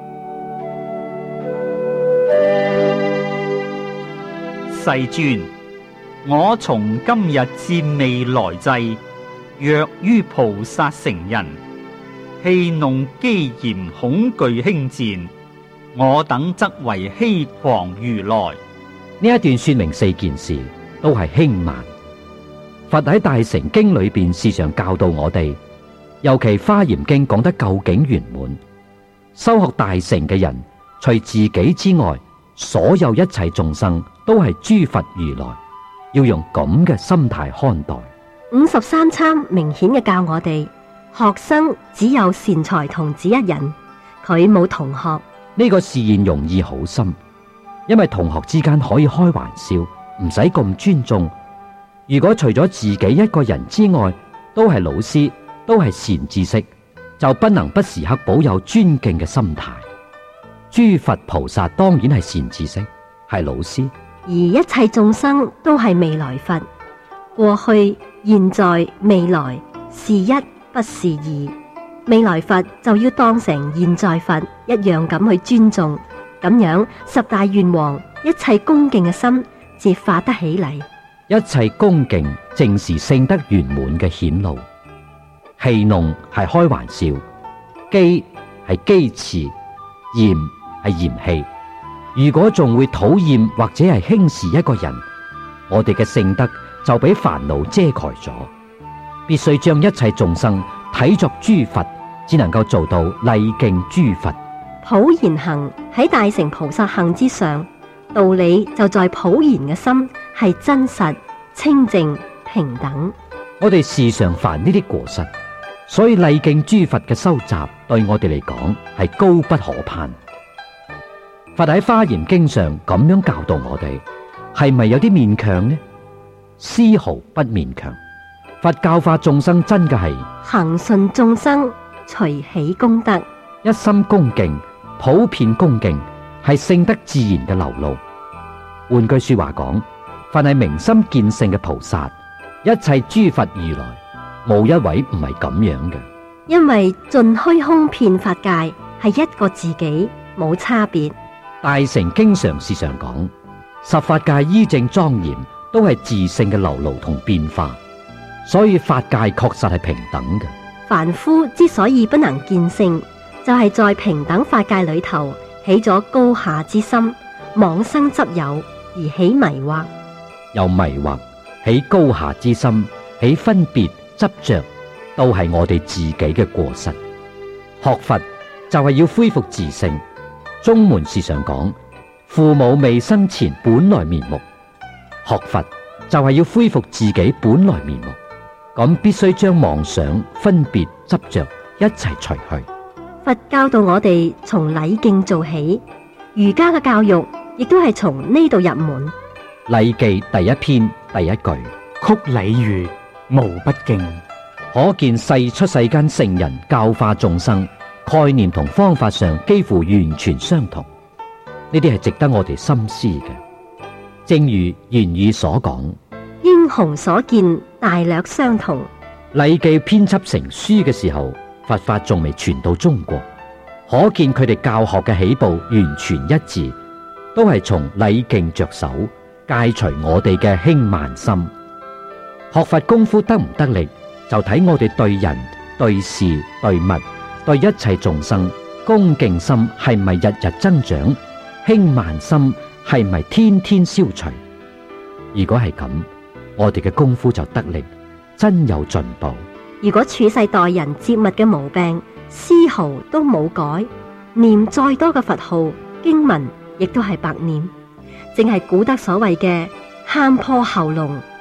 世尊，我從今日至未來際，若於菩薩成人，戲弄譏嫌恐懼輕賤，我等則為欺誑如來。 呢一段說明四件事，都係輕慢。佛喺大乘經裏邊時常教導我哋，尤其華嚴經講得究竟圓滿。修學大乘嘅人，除自己之外，所有一切眾生都係諸佛如來，要用咁嘅心態看待。 五十三參明顯嘅教我哋，學生只有善財童子一人，佢冇同學。 呢個示現容易好深，因為同學之間可以開玩笑，唔使咁尊重。如果除咗自己一個人之外，都係老師，都係善知識，就不能不時刻保有尊敬嘅心態。諸佛菩薩當然係善知識，係老師， 而一切眾生都係未來佛，過去、現在、未來是一不是二。未來佛就要當成現在佛一樣咁去尊重，咁樣十大願王一切恭敬嘅心自發得起嚟。 一切恭敬正是聖德圓滿嘅顯露。戲弄係開玩笑，譏係譏刺，嫌係嫌棄。如果仲會討厭或者係輕視一個人，我哋嘅聖德就俾煩惱遮蓋咗。必須將一切眾生睇作諸佛，只能夠做到禮敬諸佛。 普賢行喺大乘菩薩行之上，道理就在普賢嘅心係真實、清淨、平等。 我哋時常犯呢啲過失，所以禮敬諸佛嘅修習對我哋嚟講係高不可攀。佛喺華嚴經上咁樣教導我哋，係咪有啲勉強呢？絲毫不勉強。佛教化眾生真嘅係恒順眾生，隨喜功德， 一心恭敬，普遍恭敬，係聖德自然嘅流露。換句說話講，佛係明心見性嘅菩薩，一切諸佛如來，冇一位唔係咁樣嘅。 因為盡虛空遍法界係一個自己，冇差別。 大乘經常時常講，十法界依正莊嚴，都係自性嘅流露同變化。所以法界確實係平等嘅。 凡夫之所以不能見性，就係、是、在平等法界裏頭起咗高下之心，妄生執有而起迷惑。 由迷惑起高下之心，起分別執着，都係我哋自己嘅過失。學佛就係要恢復自性。宗門時常講，父母未生前本來面目。學佛就係要恢復自己本來面目。咁必須將妄想、分別、執着一齊除去。 佛教導我哋從禮敬做起，儒家嘅教育亦都係從呢度入門。 禮記第一篇第一句， 曲禮如無不敬。 可見世出世間聖人教化眾生，概念同方法上幾乎完全相同。呢啲係值得我哋深思嘅。正如言語所講， 英雄所見大略相同。 禮記編輯成書嘅時候，佛法仲未傳到中國，可見佢哋教學嘅起步完全一致，都係從禮敬着手，戒除我哋嘅輕慢心。學佛功夫得唔得力，就睇我哋對人、對事、對物、對一切眾生恭敬心係咪日日增長，輕慢心係咪天天消除。如果係咁，我哋嘅功夫就得力，真有進步。 如果處世待人接物嘅毛病絲毫都冇改，念再多嘅佛號經文亦都係白念，正係古德所謂嘅喊破喉嚨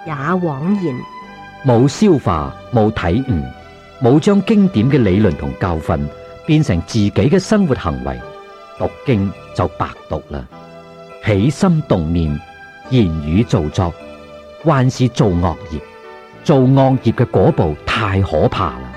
也枉然。 冇消化，冇體悟，冇將經典嘅理論同教訓變成自己嘅生活行為，讀經就白讀啦。起心動念，言語造作，還是做惡業。做惡業嘅果報太可怕啦！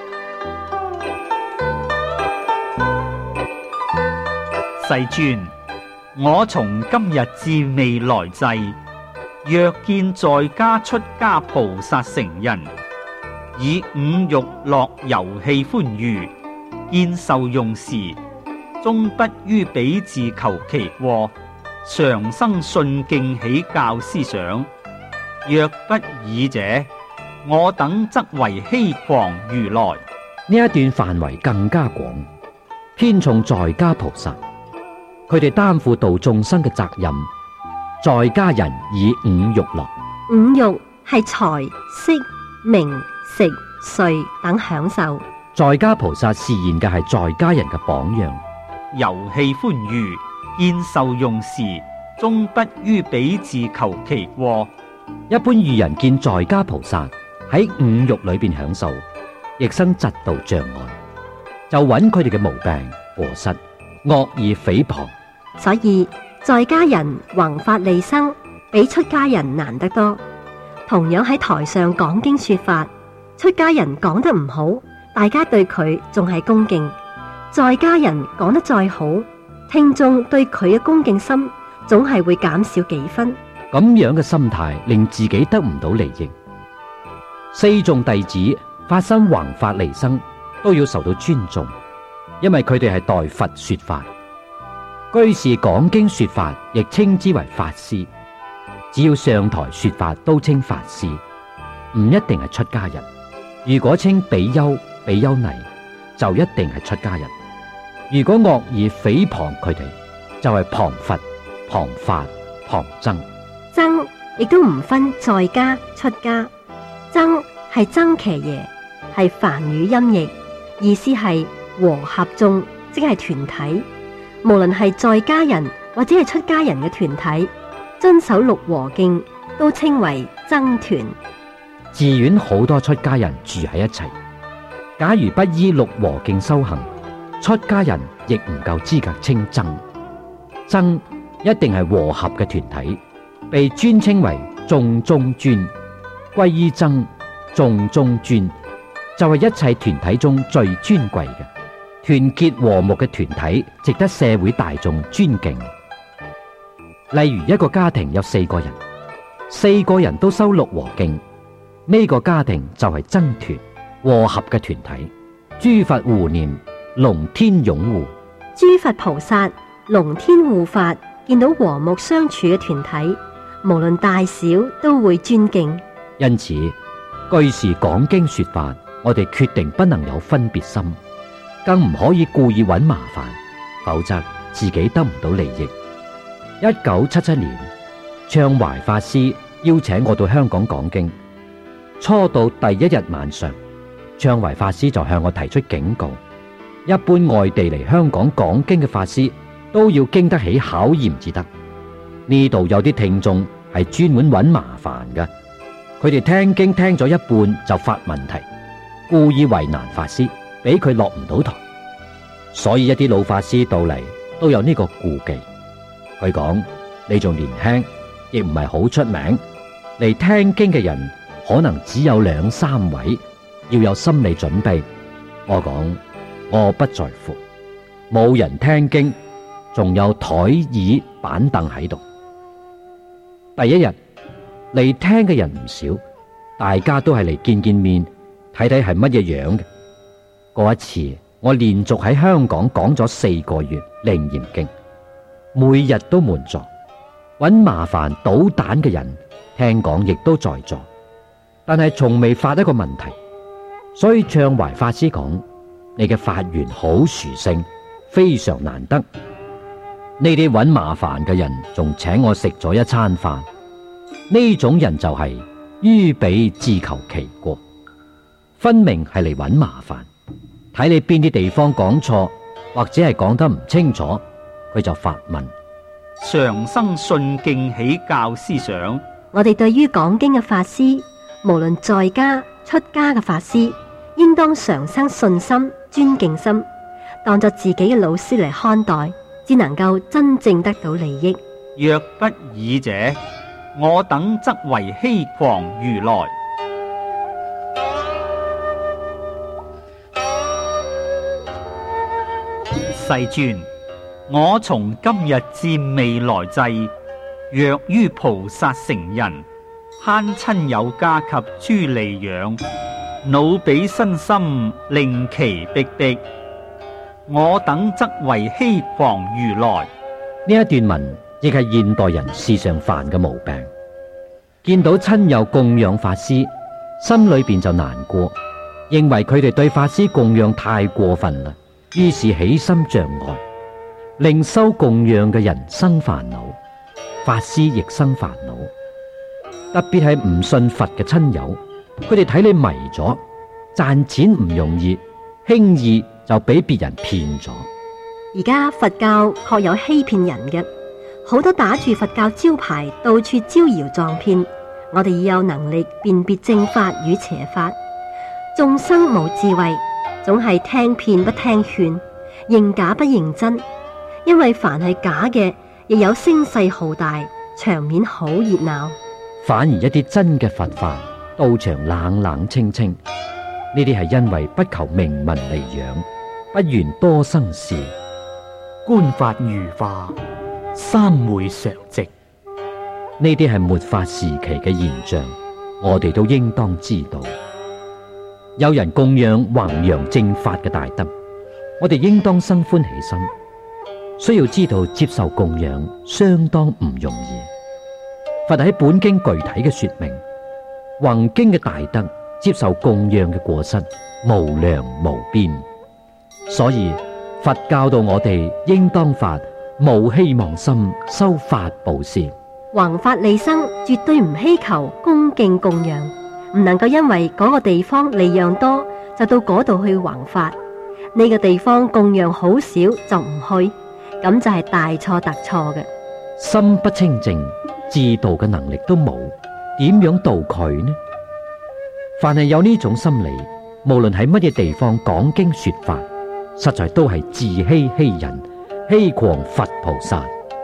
世尊，我從今日至未來際，若見在家出家菩薩成人，以五欲樂遊戲歡愉，見受用時，終不於彼自求其過，常生信敬喜教思想。若不爾者，我等則為欺誑如來。 呢一段範圍更加廣，偏重在家菩薩，佢哋擔負度眾生嘅責任。在家人以五欲樂， 五欲係財、色、名、食、睡等享受。 在家菩薩示現嘅係在家人嘅榜樣。 遊戲歡愉，見受用時，終不於彼自求其過。 一般愚人見在家菩薩喺五欲裏邊享受，亦生嫉妒障礙，就揾佢哋嘅毛病、過失、惡意誹謗。 所以在家人弘法利生，比出家人難得多。同樣喺台上講經說法，出家人講得唔好，大家對佢仲係恭敬；在家人講得再好，聽眾對佢嘅恭敬心總係會減少幾分。 咁樣嘅心態令自己得唔到利益。四眾弟子發心弘法利生，都要受到尊重，因為佢哋係代佛說法。居士講經說法，亦稱之為法師。只要上台說法，都稱法師，唔一定係出家人。如果稱比丘、比丘尼，就一定係出家人。如果惡意誹謗佢哋，就係旁佛、旁法、旁僧。 僧亦都唔分在家出家，僧係僧伽耶，係梵語音譯，意思係和合眾，即係團體。無論係在家人或者係出家人嘅團體，遵守六和敬都稱為僧團。 寺院好多出家人住喺一齊，假如不依六和敬修行，出家人亦唔夠資格稱僧。僧一定係和合嘅團體，被尊稱為眾中尊。歸依僧，眾中尊，就係一切團體中最尊貴嘅。團結和睦嘅團體，值得社會大眾尊敬。例如一個家庭有四個人，四個人都修六和敬，呢個家庭就係僧團，和合嘅團體。諸佛護念，龍天擁護。 諸佛菩薩、龍天護法見到和睦相處嘅團體，無論大小都會尊敬。 因此，居士講經說法，我哋決定不能有分別心，更唔可以故意揾麻煩，否則自己得唔到利益。一九七七年，暢懷法師邀請我到香港講經，初到第一日晚上，暢懷法師就向我提出警告：一般外地嚟香港講經嘅法師都要經得起考驗至得。呢度有啲聽眾係專門揾麻煩嘅，佢哋聽經聽咗一半就發問題，故意為難法師，俾佢落唔到台。所以一啲老法師到嚟都有呢個顧忌。佢講：你仲年輕，亦唔係好出名，嚟聽經嘅人可能只有兩三位，要有心理準備。我講：我不在乎，冇人聽經，仲有台椅板凳喺度。第一日嚟聽嘅人唔少，大家都係嚟見見面，睇睇係乜嘢樣嘅。嗰一次我連續喺香港講咗四個月《楞嚴經》，每日都滿座，揾麻煩搗蛋嘅人聽講亦都在座，但係從未發一個問題。所以暢懷法師講：你嘅法緣好殊勝，非常難得。呢啲揾麻煩嘅人仲請我食咗一餐飯，呢種人就係於彼自求其過，分明係嚟揾麻煩。睇你邊啲地方講錯，或者係講得唔清楚，佢就發問。 常生信敬喜教思想， 我哋對於講經嘅法師，無論在家出家嘅法師，應當常生信心、尊敬心，當作自己嘅老師嚟看待，只能夠真正得到利益。 若不爾者，我等則為欺誑如來。世尊，我從今日至未來際，若於菩薩成人，慳親友家及諸利養，惱彼身心，令其逼迫，我等則為欺誑如來。 呢一段文亦係現代人時常犯嘅毛病，見到親友供養法師，心裏邊就難過，認為佢哋對法師供養太過分啦，於是起心障礙，令收供養嘅人生煩惱，法師亦生煩惱。特別係唔信佛嘅親友，佢哋睇你迷咗，賺錢唔容易，輕易就俾別人騙咗。 而家佛教確有欺騙人嘅，好多打住佛教招牌，到處招搖撞騙。我哋要有能力辨別正法與邪法。眾生無智慧，總係聽騙不聽勸，認假不認真。因為凡係假嘅，亦有聲勢浩大，場面好熱鬧。 反而一啲真嘅佛法，道場冷冷清清。呢啲係因為不求名聞利養，不願多生事。 觀法如化，三昧常寂。 呢啲係末法時期嘅現象，我哋都應當知道。有人供養弘揚正法嘅大德，我哋應當生歡喜心。需要知道接受供養相當唔容易。佛喺本經具體嘅說明，弘經嘅大德接受供養嘅過失無量無邊，所以佛教導我哋應當發無希望心，修法布施。 弘法利生絕對唔希求恭敬供養，唔能夠因為嗰個地方利養多就到嗰度去弘法。呢個地方供養好少就唔去，咁就係大錯特錯嘅。 心不清淨，自度嘅能力都冇，點樣度佢呢？凡係有呢種心理，無論喺乜嘢地方講經說法，實在都係自欺欺人，欺誑佛菩薩。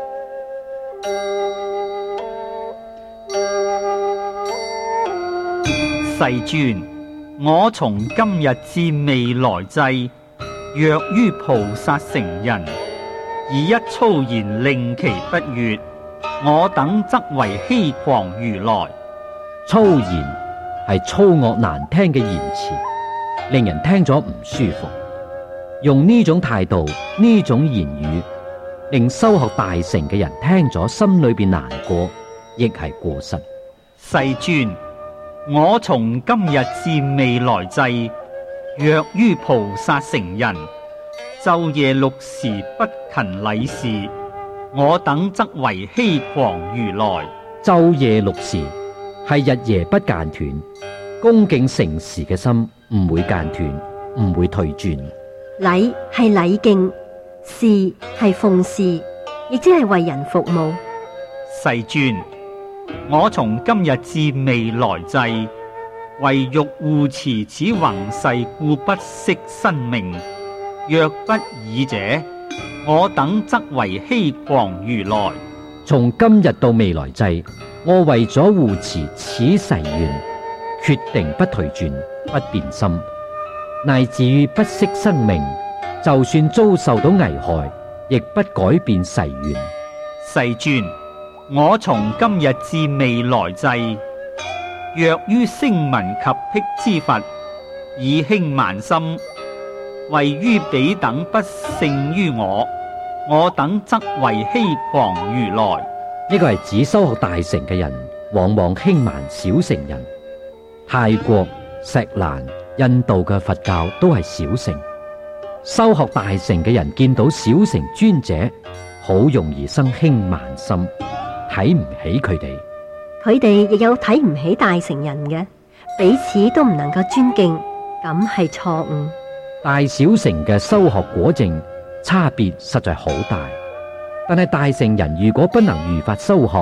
世尊，我從今日至未來際，若於菩薩成人，以一粗言令其不悅，我等則為欺誑如來。 粗言係粗惡難聽嘅言辭，令人聽咗唔舒服。用呢種態度、呢種言語，令修學大成嘅人聽咗心裏邊難過，亦係過失。 世尊，我從今日至未來際，若於菩薩成人，晝夜六時不勤禮事，我等則為欺誑如來。 晝夜六時係日夜不間斷，恭敬承事嘅心唔會間斷，唔會退轉。 禮係禮敬，事係奉事，亦即係為人服務。 世尊，我從今日至未來際，為欲護持此宏誓，故不惜生命。若不爾者，我等則為欺誑如來。 從今日到未來際，我為咗護持此誓願，決定不退轉，不變心，乃至於不惜生命，就算遭受到危害，亦不改變誓願。 世尊，我從今日至未來際，若於聲聞及辟支佛，以輕慢心，為於彼等不勝於我，我等則為欺誑如來。 呢個係指修學大成嘅人，往往輕慢小乘人。泰國、錫蘭、印度嘅佛教都係小乘，修學大成嘅人見到小乘尊者，好容易生輕慢心，睇唔起佢哋。 佢哋亦有睇唔起大乘人嘅，彼此都唔能夠尊敬，咁係錯誤。 大小乘嘅修學果證差別實在好大，但係大乘人如果不能如法修學，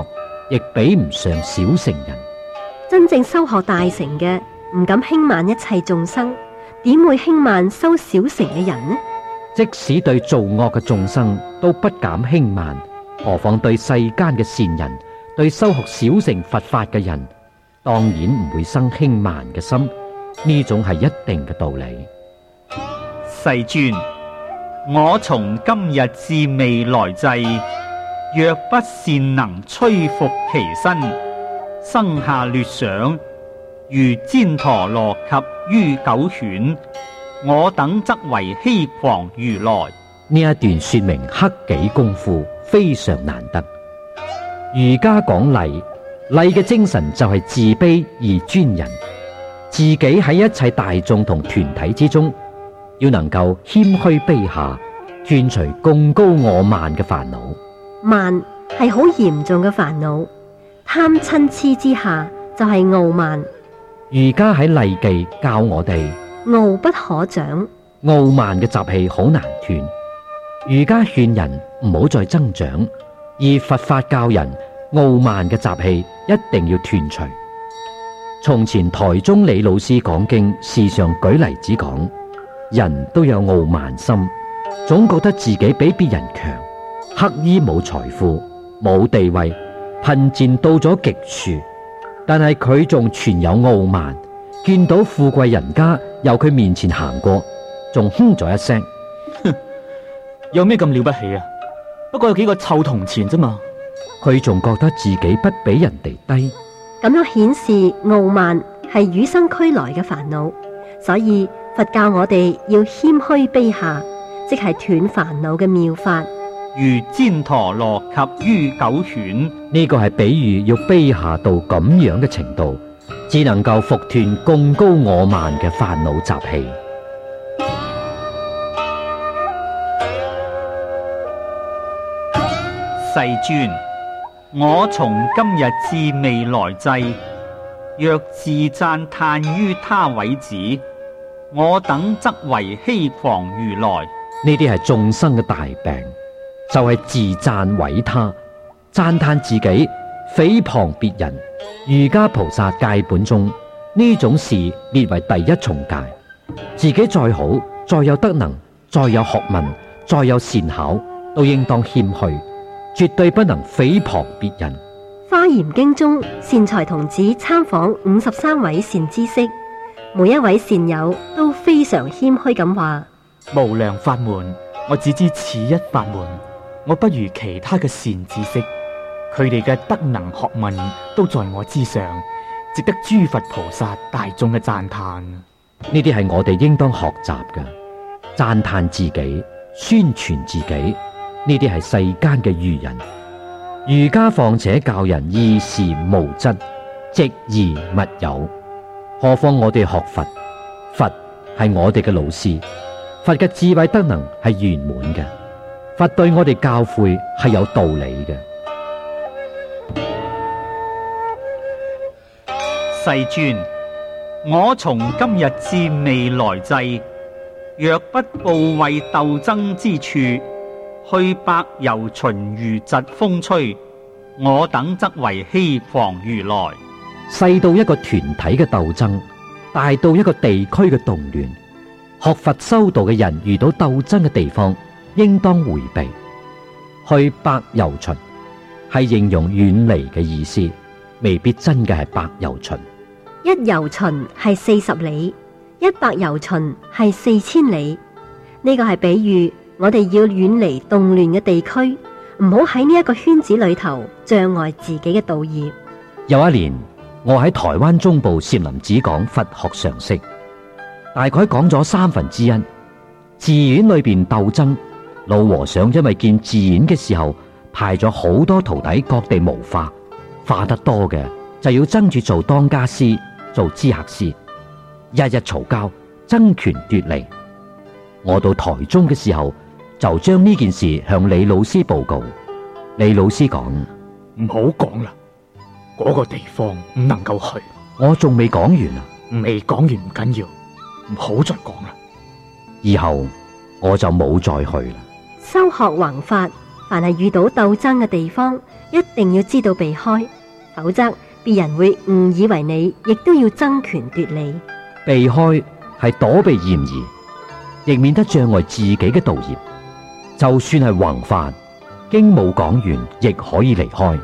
亦比唔上小乘人。 真正修學大乘嘅，唔敢輕慢一切眾生，點會輕慢修小乘嘅人呢？ 即使對造惡嘅眾生都不敢輕慢，何況對世間嘅善人，對修學小乘佛法嘅人，當然唔會生輕慢嘅心。呢種係一定嘅道理。 世尊，我從今日至未來際，若不善能摧伏其身，生下劣想，如旃陀羅及於狗犬，我等則為欺誑如來。 呢一段說明克己功夫非常難得。儒家講禮，禮嘅精神就係自卑而尊人，自己喺一切大眾同團體之中，要能夠謙虛卑下，斷除貢高我慢嘅煩惱。 慢係好嚴重嘅煩惱，貪嗔癡之下就係傲慢。 儒家喺禮記教我哋傲不可長， 傲慢嘅習氣好難斷。儒家勸人唔好再增長，而佛法教人傲慢嘅習氣一定要斷除。從前台中李老師講經時常舉例子講，人都有傲慢心，總覺得自己比別人強，刻意冇財富、冇地位，貧賤到咗極處，但係佢仲存有傲慢，見到富貴人家由佢面前行過，仲哼咗一聲， 哼，有咩咁了不起啊？不過有幾個臭銅錢啫嘛。 佢仲覺得自己不比人哋低。 咁樣顯示傲慢係與生俱來嘅煩惱，所以佛教我哋要謙虛卑下，即係斷煩惱嘅妙法。 如旃陀羅及於狗犬， 呢個係比喻要卑下到咁樣嘅程度，只能夠伏斷貢高我慢嘅煩惱習氣。 世尊，我從今日至未來際，若自讚歎於他位子，我等則為欺誑如來。 呢啲係眾生嘅大病，就係、是、自讚毀他，讚歎自己，誹謗別人。瑜伽菩薩戒本中呢種事列為第一重戒。自己再好，再有德能，再有學問，再有善巧，都應當謙虛，絕對不能誹謗別人。 華嚴經中，善財童子參訪五十三位善知識，每一位善友都非常謙虛咁話： 無量法門，我只知此一法門，我不如其他嘅善知識，佢哋嘅德能學問都在我之上，值得諸佛菩薩大眾嘅讚歎。 呢啲係我哋應當學習嘅，讚歎自己，宣傳自己，呢啲係世間嘅愚人。儒家況且教人義事無質，直而勿有，何況我哋學佛？佛係我哋嘅老師，佛嘅智慧德能係圓滿嘅，佛對我哋教誨係有道理嘅。 世尊，我從今日至未來際，若不怖畏鬥爭之處，去百由旬如疾風吹，我等則為欺誑如來。 細到一個團體嘅鬥爭，大到一個地區嘅動亂，學佛修道嘅人遇到鬥爭嘅地方，應當回避。去百由旬係形容遠離嘅意思，未必真嘅係百由旬。 一由旬係四十里，一百由旬係四千里。呢個係比喻我哋要遠離動亂嘅地區，唔好喺呢一個圈子裏頭障礙自己嘅道業。 有一年，我喺台灣中部禪林寺講佛學常識，大概講咗三分之一。寺院裏邊鬥爭，老和尚因為見寺院嘅時候派咗好多徒弟各地無化，化得多嘅就要爭住做當家師，做知客師，日日嘈交，爭權奪利。我到台中嘅時候，就將呢件事向李老師報告。李老師講： 唔好講啦，嗰個地方唔能夠去。 我仲未講完啊， 未講完唔緊要，唔好再講啦。 以後我就冇再去啦。 修學弘法，凡係遇到鬥爭嘅地方，一定要知道避開， 否則別人會誤以為你亦都要爭權奪利。 避開係躲避嫌疑，亦免得障礙自己嘅道業。就算係宏法，經冇講完，亦可以離開。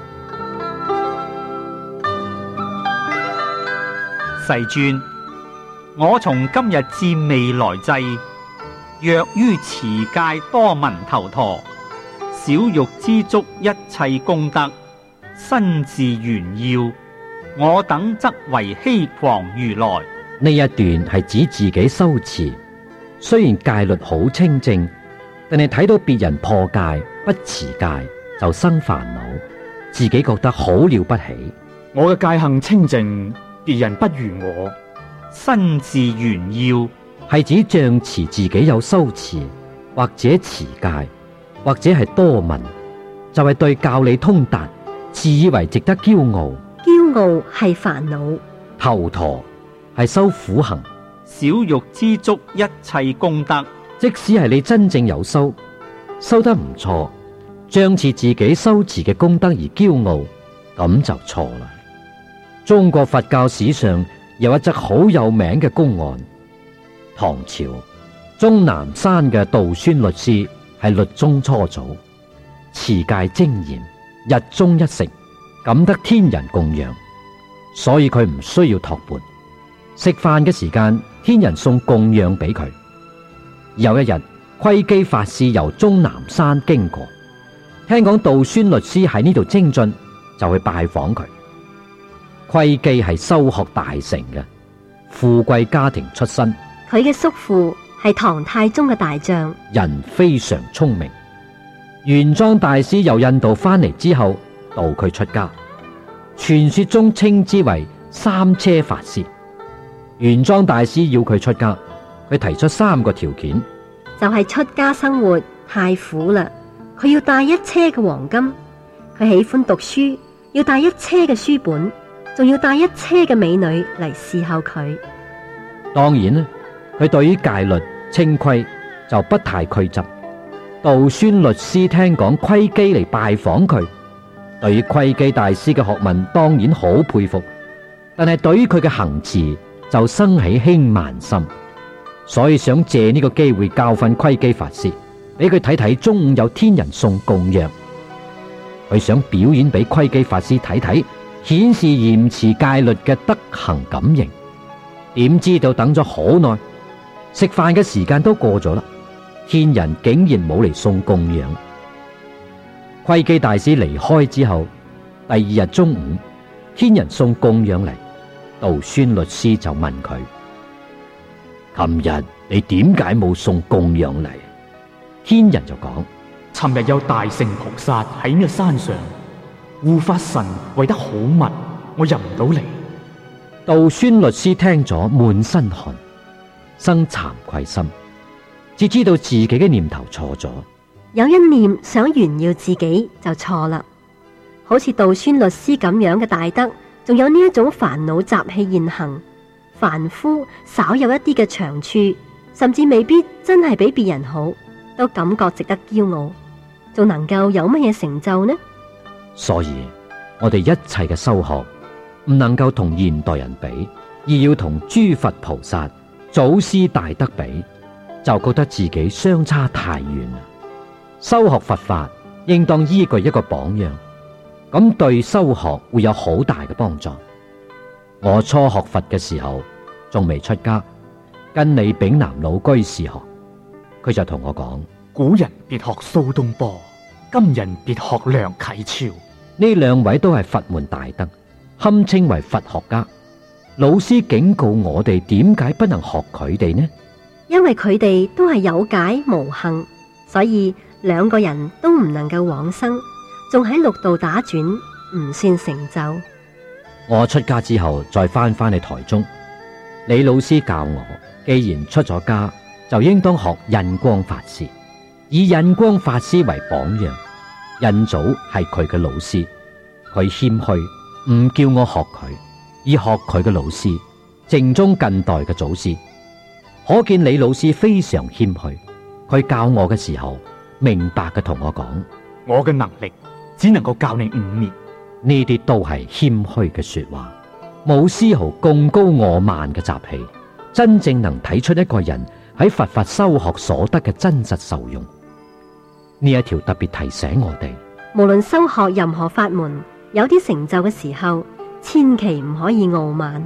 世尊，我從今日至未來際，若於持戒多聞頭陀，少欲知足一切功德，身自炫耀，我等則為虛誑如來。 呢一段係指自己修持，雖然戒律好清淨，但係睇到別人破戒不持戒就生煩惱，自己覺得好了不起。 我嘅戒行清淨，別人不如我。 身自炫耀係指仗持自己有修持，或者持戒，或者係多聞，就係、是、對教理通達，自以為值得驕傲。 驕傲係煩惱。 頭陀係修苦行， 少欲知足一切功德。 即使係你真正有修，修得唔錯，仗持自己修持嘅功德而驕傲，咁就錯啦。中國佛教史上有一則好有名嘅公案。唐朝終南山嘅道宣律師係律宗初祖，持戒精嚴，日中一食，感得天人供養，所以佢唔需要托缽。食飯嘅時間，天人送供養俾佢。有一日，窺基法師由終南山經過，聽講道宣律師喺呢度精進，就去拜訪佢。窺基係修學大成嘅，富貴家庭出身， 佢嘅叔父係唐太宗嘅大將， 人非常聰明。玄奘大師由印度翻嚟之後，導佢出家，傳說中稱之為三車法師。玄奘大師要佢出家，佢提出三個條件， 就係出家生活太苦啦，佢要帶一車嘅黃金；佢喜歡讀書，要帶一車嘅書本，仲要帶一車嘅美女嚟侍候佢。 當然呢，佢對於戒律清規就不太拘執。道宣律師聽講窺基嚟拜訪佢，對於窺基大師嘅學問當然好佩服，但係對於佢嘅行持就生起輕慢心，所以想借呢個機會教訓窺基法師，俾佢睇睇中午有天人送供養。佢想表演俾窺基法師睇睇，顯示嚴持戒律嘅德行感應。點知道等咗好耐，食飯嘅時間都過咗啦，天人竟然冇嚟送供養。窺基大師離開之後，第二日中午，天人送供養嚟，道宣律師就問佢：琴日你點解冇送供養嚟？天人就講： 尋日有大聖菩薩喺呢個山上，護法神圍得好密，我入唔到嚟。 道宣律師聽咗滿身汗，生慚愧心，只知道自己嘅念頭錯咗， 有一念想炫耀自己就錯啦。好似道宣律師咁樣嘅大德，仲有呢一種煩惱習氣現行，凡夫稍有一啲嘅長處，甚至未必真係比別人好，都感覺值得驕傲，仲能夠有乜嘢成就呢？ 所以我哋一切嘅修學唔能夠同現代人比，而要同諸佛菩薩、祖師大德比，就覺得自己相差太遠啦。修學佛法應當依據一個榜樣，咁對修學會有好大嘅幫助。我初學佛嘅時候仲未出家，跟李炳南老居士學，佢就同我講： 古人別學蘇東坡，今人別學梁啟超。 呢兩位都係佛門大德，堪稱為佛學家。老師警告我哋，點解不能學佢哋呢？ 因為佢哋都係有解無行，所以兩個人都唔能夠往生，仲喺六道打轉，唔算成就。 我出家之後再翻返去台中，李老師教我，既然出咗家，就應當學印光法師，以印光法師為榜樣。印祖係佢嘅老師，佢謙虛，唔叫我學佢，而學佢嘅老師，正宗近代嘅祖師。可見李老師非常謙虛，佢教我嘅時候，明白嘅同我講： 我嘅能力只能夠教你五年， 呢啲都係謙虛嘅說話，冇絲毫貢高我慢嘅習氣，真正能睇出一個人喺佛法修學所得嘅真實受用。呢一條特別提醒我哋， 無論修學任何法門，有啲成就嘅時候，千祈唔可以傲慢。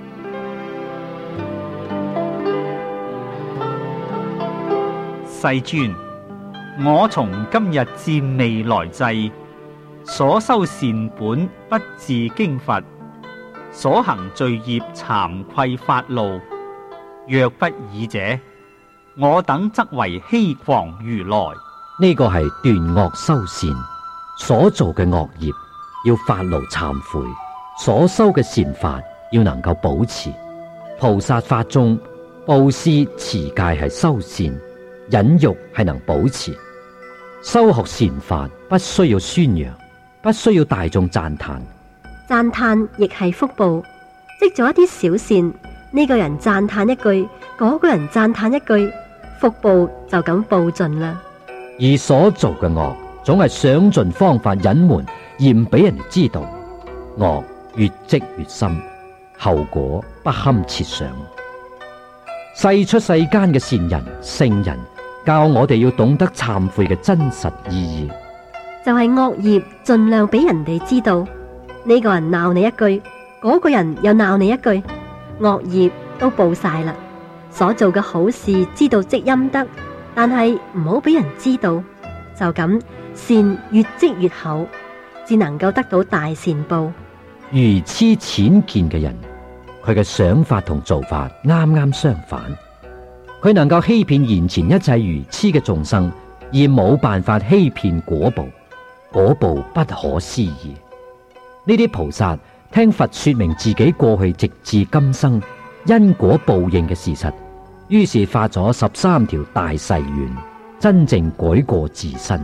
世尊，我從今日至未來際，所修善本不自經佛，所行罪業慚愧發露。若不爾者，我等則為欺誑如來。 呢個係斷惡修善所做嘅惡業，要發露懺悔；所修嘅善法要能夠保持。菩薩法中，布施持戒係修善，忍辱係能保持。修學善法不需要宣揚，不需要大眾讚嘆， 讚嘆亦係福報。積咗一啲小善，呢個人讚嘆一句，嗰個人讚嘆一句，福報就咁報盡啦。 而所做嘅惡，總係想盡方法隱瞞，而唔俾人哋知道，惡越積越深，後果不堪設想。世出世間嘅善人聖人，教我哋要懂得懺悔嘅真實意義， 就係惡業盡量俾人哋知道。呢個人鬧你一句，嗰個人又鬧你一句，惡業都報晒啦。所做嘅好事知道積陰德，但係唔好俾人知道，就咁善越積越厚，只能夠得到大善報。 愚癡淺見嘅人，佢嘅想法同做法啱啱相反，佢能夠欺騙眼前一切愚癡嘅眾生，而冇辦法欺騙果報，果報不可思議。呢啲菩薩聽佛說明自己過去直至今生因果報應嘅事實，於是發咗十三條大誓願，真正改過自身。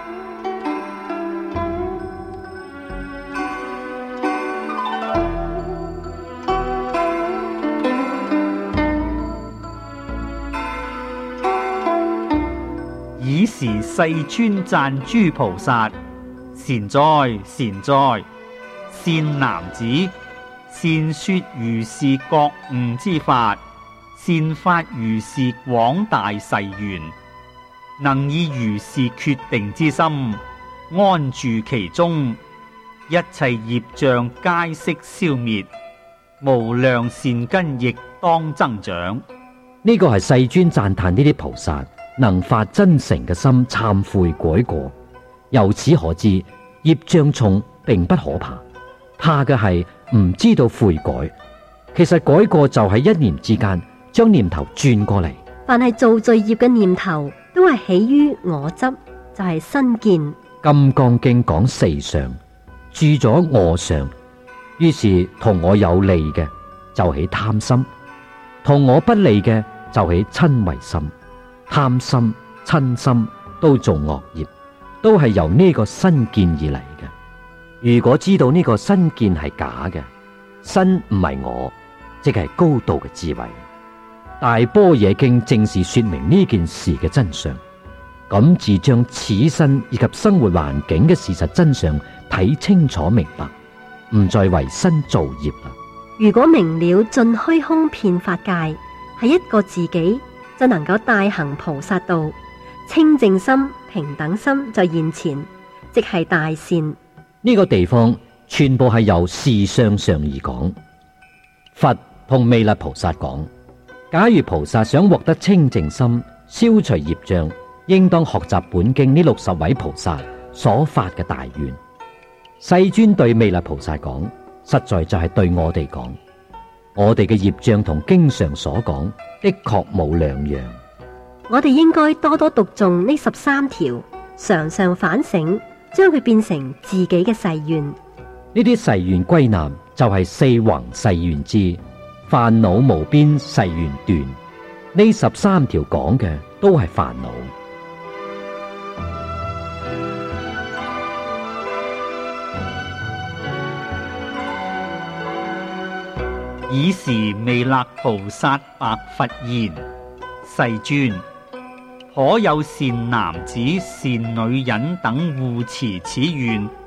以時世尊讚諸菩薩：善哉善哉，善男子，善說如是覺悟之法，善發如是廣大誓願，能以如是決定之心安住其中，一切業障皆悉消滅，無量善根亦當增長。 呢個係世尊讚歎呢啲菩薩能發真誠嘅心懺悔改過。由此可知，業障重並不可怕，怕嘅係唔知道悔改。其實改過就係一念之間將念頭轉過嚟。 凡係造罪業嘅念頭，都係起於我執，就係身見。 金剛經講四相，住咗我相，於是同我有利嘅就起貪心，同我不利嘅就起瞋恚心。貪心、瞋心都做惡業，都係由呢個身見而嚟嘅。如果知道呢個身見係假嘅，身唔係我，即係高度嘅智慧。大般若經正是說明呢件事嘅真相，咁自將此身以及生活環境嘅事實真相睇清楚明白，唔再為身造業啦。 如果明了盡虛空遍法界係一個自己，就能夠大行菩薩道，清淨心、平等心就現前，即係大善。 呢個地方全部係由事相上而講。佛同彌勒菩薩講，假如菩薩想獲得清淨心、消除業障，應當學習本經呢六十位菩薩所發嘅大願。世尊對彌勒菩薩講，實在就係對我哋講。我哋嘅業障同經上所講的確冇兩樣， 我哋應該多多讀誦呢十三條，常常反省，將佢變成自己嘅誓願。 呢啲誓願歸納就係四弘誓願之煩惱無邊誓願斷。呢十三條講嘅都係煩惱。 以時彌勒菩薩白佛言：世尊，可有善男子、善女人等護持此願，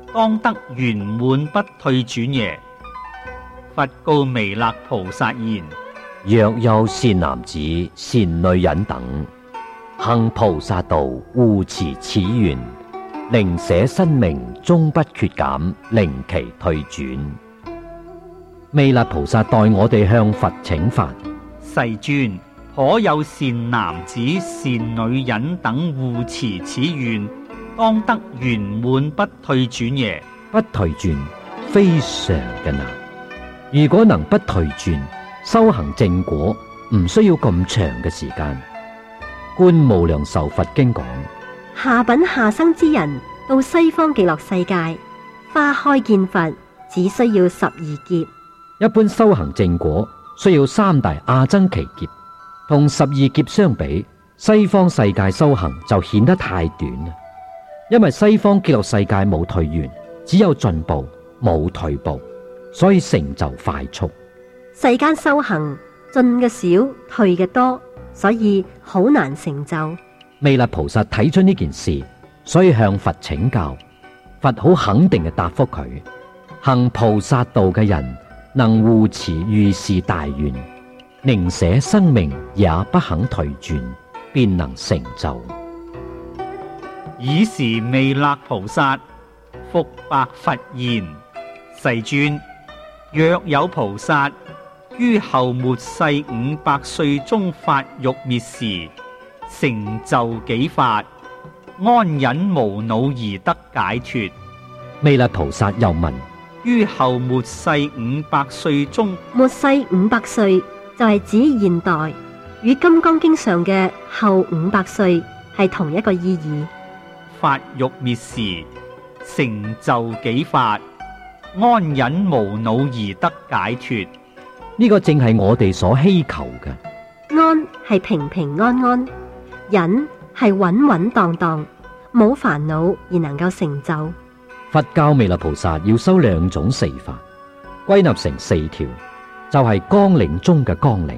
當得圓滿不退轉耶？佛告彌勒菩薩言： 若有善男子、善女人等，行菩薩道，護持此願，寧捨生命，終不缺減，令其退轉。彌勒菩薩代我哋向佛請法： 世尊，可有善男子、善女人等護持此願，當得圓滿不退轉耶？ 不退轉非常嘅難。如果能不退轉，修行正果唔需要咁長嘅時間。觀無量壽佛經講： 下品下生之人到西方極樂世界，花開見佛只需要十二劫。 一般修行正果需要三大阿僧祇劫，同十二劫相比，西方世界修行就顯得太短啦。因為西方極樂世界冇退完，只有進步冇退步，所以成就快速。 世間修行進嘅少，退嘅多，所以好難成就。 彌勒菩薩睇出呢件事，所以向佛請教。佛好肯定嘅答覆佢：行菩薩道嘅人，能護持如是大願，寧捨生命也不肯退轉，便能成就。 爾時彌勒菩薩復白佛言：世尊，若有菩薩於後末世五百歲中發欲滅時，成就己法，安忍無惱而得解脫。 彌勒菩薩又問： 於後末世五百歲中， 末世五百歲就係指現代，與《金剛經》上嘅後五百歲係同一個意義。 發欲滅時，成就己法，安忍無惱而得解脫。 呢個正係我哋所希求嘅。 安係平平安安，忍係穩穩當當，冇煩惱而能夠成就。 佛教彌勒菩薩要修兩種四法，歸納成四條，就係綱領中嘅綱領。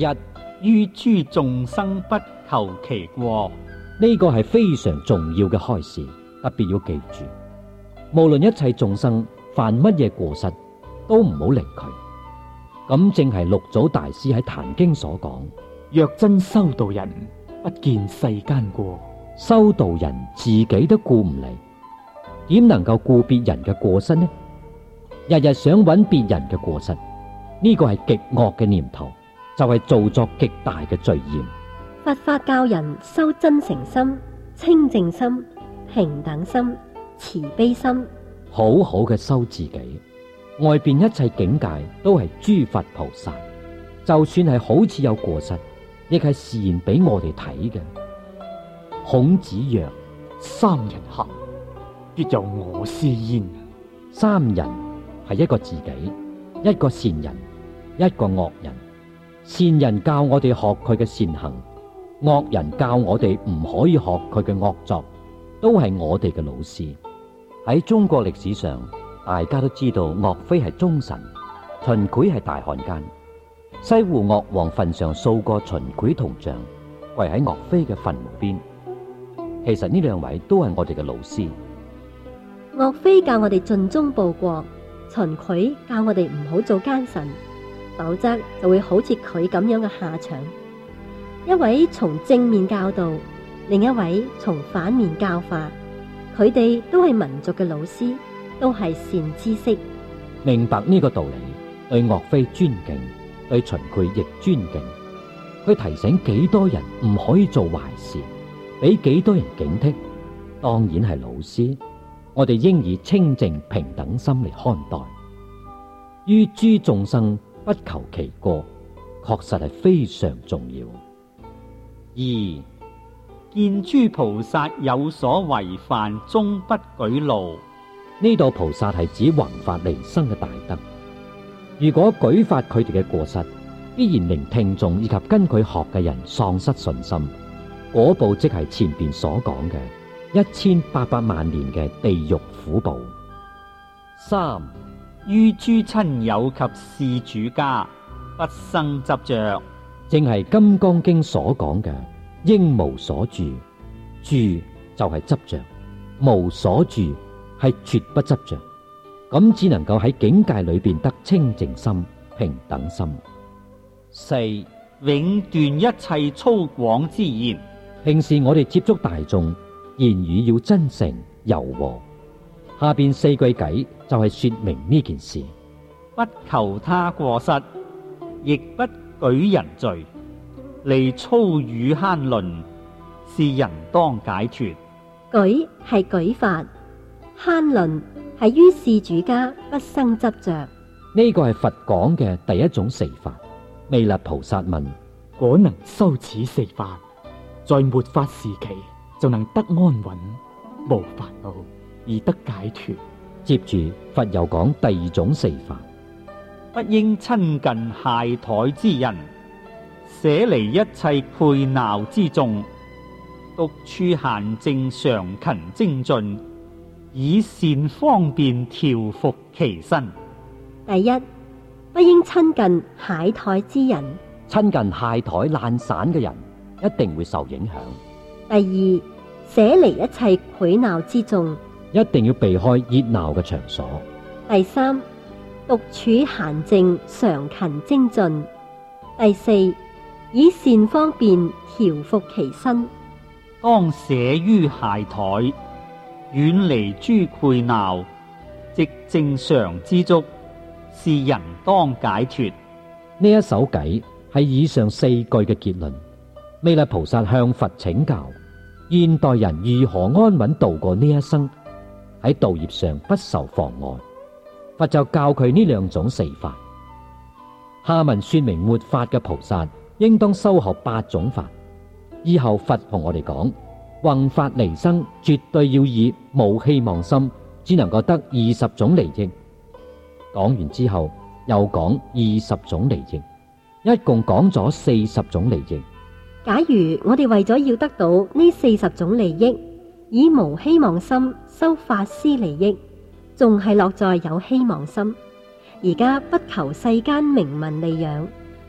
一於諸眾生不求其過。 呢個係非常重要嘅開示，特別要記住，無論一切眾生犯乜嘢過失，都唔好理佢。咁正係六祖大師喺《壇經》所講： 若真修道人，不見世間過。 修道人自己都顧唔嚟，點能夠顧別人嘅過失呢？日日想揾別人嘅過失，呢個係極惡嘅念頭，就係造作極大嘅罪業。 佛法教人修真誠心、清淨心、平等心、慈悲心， 好好嘅修自己。外邊一切境界都係諸佛菩薩，就算係好似有過失，亦係示現俾我哋睇嘅。孔子曰： 三人行，必有我師焉。 三人係一個自己，一個善人，一個惡人。善人教我哋學佢嘅善行，惡人教我哋唔可以學佢嘅惡作，都係我哋嘅老師。喺中國歷史上，大家都知道岳飛係忠臣，秦檜係大漢奸。西湖岳王墳上數個秦檜銅像，跪喺岳飛嘅墳墓邊。其實呢兩位都係我哋嘅老師。 岳飛教我哋盡忠報國，秦檜教我哋唔好做奸臣，否則就會好似佢咁樣嘅下場。一位從正面教導，另一位從反面教化，佢哋都係民族嘅老師，都係善知識。 明白呢個道理，對岳飛尊敬，對秦檜亦尊敬。佢提醒幾多人唔可以做壞事，俾幾多人警惕，當然係老師。我哋應以清淨平等心嚟看待。於諸眾生不求其過，確實係非常重要。 二見諸菩薩有所違犯，終不舉怒。 呢度菩薩係指弘法利生嘅大德。如果舉發佢哋嘅過失，必然令聽眾以及跟佢學嘅人喪失信心。嗰部即係前邊所講嘅一千八百萬年嘅地獄苦報。 三於諸親友及事主家不生執着。 正係《金剛經》所講嘅應無所住，住就係執着，無所住係絕不執着。咁只能夠喺境界裏邊得清淨心、平等心。 四永斷一切粗獷之言。 平時我哋接觸大眾，言語要真誠柔和。下邊四句偈就係說明呢件事。 不求他過失，亦不舉人罪，離粗語慳吝，是人當解脫。 舉係舉法，慳吝係於事主家不生執着。 呢個係佛講嘅第一種四法。彌勒菩薩問： 果能修此四法，在末法時期就能得安穩，無煩惱而得解脫。 接住佛又講第二種四法。 不應親近懈怠之人，捨離一切陪鬧之眾，獨處閒靜常勤精進，以善方便調伏其身。 第一，不應親近懈怠之人。 親近懈怠懶散嘅人，一定會受影響。 第二，捨離一切陪鬧之眾， 一定要避開熱鬧嘅場所。 第三，獨處閒靜常勤精進。第四，以善方便調伏其身。 當捨於懈怠，遠離諸陪鬧，即正常知足，是人當解脫。 呢一首偈係以上四句嘅結論。彌勒菩薩向佛請教，現代人如何安穩度過呢一生，喺道業上不受妨礙。佛就教佢呢兩種四法。下文說明末法嘅菩薩應當修學八種法。以後佛同我哋講，弘法利生絕對要以無希望心，只能夠得二十種利益。講完之後又講二十種利益，一共講咗四十種利益。 假如我哋為咗要得到呢四十種利益，以無希望心修法施利益，仲係落在有希望心。而家不求世間名聞利養，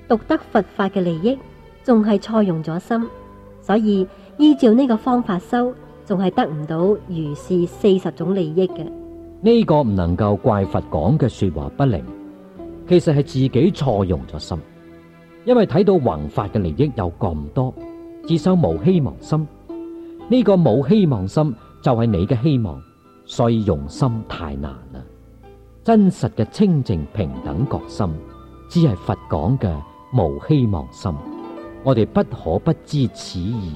獨得佛法嘅利益，仲係錯用咗心，所以依照呢個方法修，仲係得唔到如是四十種利益嘅。 呢個唔能夠怪佛講嘅說話不靈，其實係自己錯用咗心，因為睇到宏法嘅利益有咁多，自修無希望心。呢個冇希望心就係你嘅希望，所以用心太難啦。真實嘅清淨平等覺心，只係佛講嘅無希望心。我哋不可不知此意。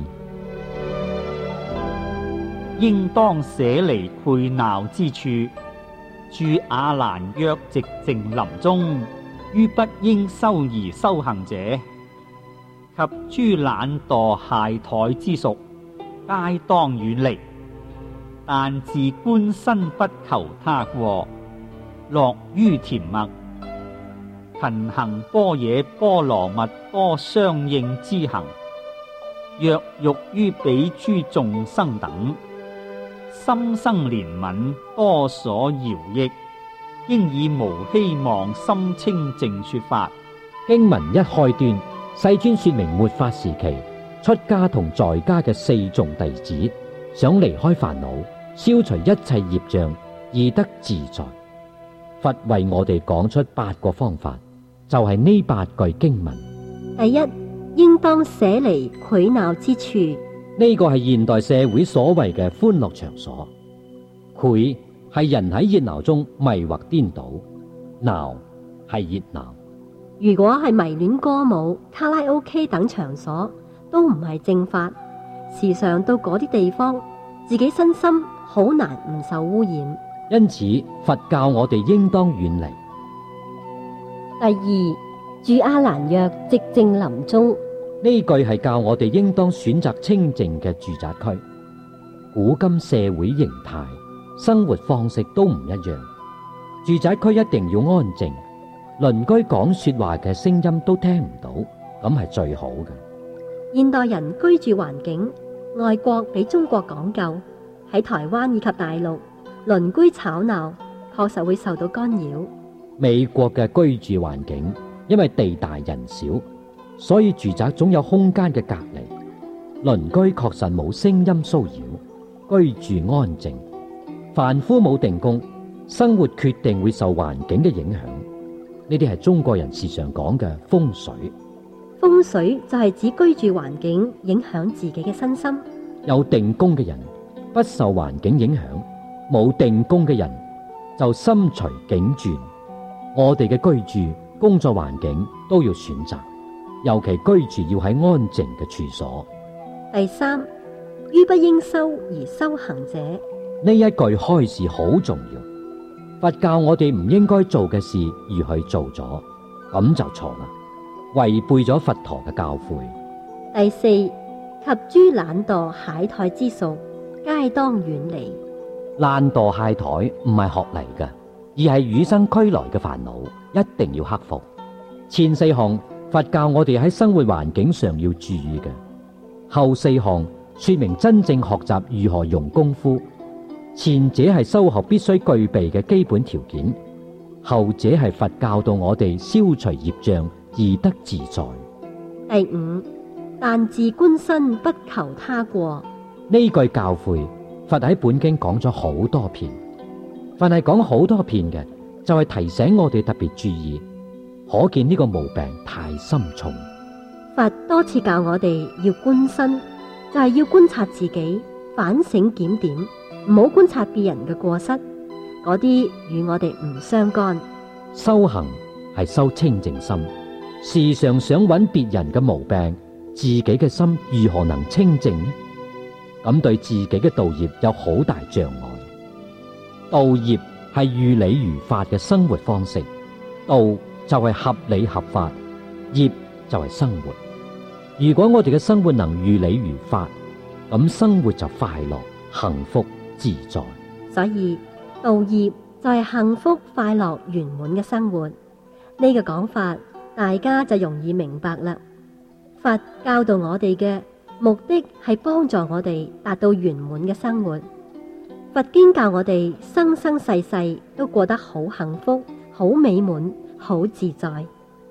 應當捨離潰鬧之處，住阿蘭若寂靜林中，於不應修而修行者，及諸懶惰懈怠之屬，皆當遠離。但自觀身不求他過，樂於甜蜜，勤行般若波羅蜜多相應之行。若欲於彼諸眾生等，心生憐憫，多所饒益，應以無希望心清淨說法。 經文一開端，世尊說明末法時期出家同在家嘅四眾弟子想離開煩惱，消除一切業障，而得自在。佛為我哋講出八個方法，就係呢八句經文。 第一，應當捨離潰鬧之處。 呢個係現代社會所謂嘅歡樂場所。潰係人喺熱鬧中迷惑顛倒，鬧係熱鬧。 如果係迷戀歌舞、卡拉 OK 等場所，都唔係正法。時常到嗰啲地方，自己身心好難唔受污染。 因此，佛教我哋應當遠離。 第二，住阿蘭若寂靜林中。 呢句係教我哋應當選擇清靜嘅住宅區。古今社會形態、生活方式都唔一樣，住宅區一定要安靜，鄰居講說話嘅聲音都聽唔到，咁係最好嘅。 現代人居住環境，外國比中國講究，喺台灣以及大陸，鄰居吵鬧，確實會受到干擾。 美國嘅居住環境，因為地大人少，所以住宅總有空間嘅隔離，鄰居確實冇聲音騷擾，居住安靜。凡夫冇定功，生活決定會受環境嘅影響。呢啲係中國人時常講嘅風水。 風水就係指居住環境影響自己嘅身心。 有定功嘅人不受環境影響，冇定功嘅人就心隨境轉。我哋嘅居住、工作環境都要選擇，尤其居住要喺安靜嘅處所。 第三，於不應修而修行者。 呢一句開示好重要。佛教我哋唔應該做嘅事而去做咗，咁就錯啦，違背咗佛陀嘅教誨。 第四，及諸懶惰懈怠之屬，皆當遠離。 懶惰懈怠唔係學嚟嘅，而係與生俱來嘅煩惱，一定要克服。前四項佛教我哋喺生活環境上要注意嘅，後四項說明真正學習如何用功夫。前者係修學必須具備嘅基本條件，後者係佛教導我哋消除業障而得自在。 第五，但自觀身不求他過。 呢句教誨，佛喺本經講咗好多遍，凡係講好多遍嘅，就係提醒我哋特別注意，可見呢個毛病太深重。 佛多次教我哋要觀身，就係要觀察自己，反省檢點。唔好觀察別人嘅過失，嗰啲與我哋唔相干。 修行係修清淨心，時常想揾別人嘅毛病，自己嘅心如何能清淨呢？咁對自己嘅道業有好大障礙。道業係如理如法嘅生活方式，道就係合理合法，業就係生活。如果我哋嘅生活能如理如法，咁生活就快樂、幸福、自在。 所以道業就係幸福快樂圓滿嘅生活。呢、這個講法大家就容易明白啦。佛教導我哋嘅目的係幫助我哋達到圓滿嘅生活。佛經教我哋生生世世都過得好幸福、好美滿、好自在。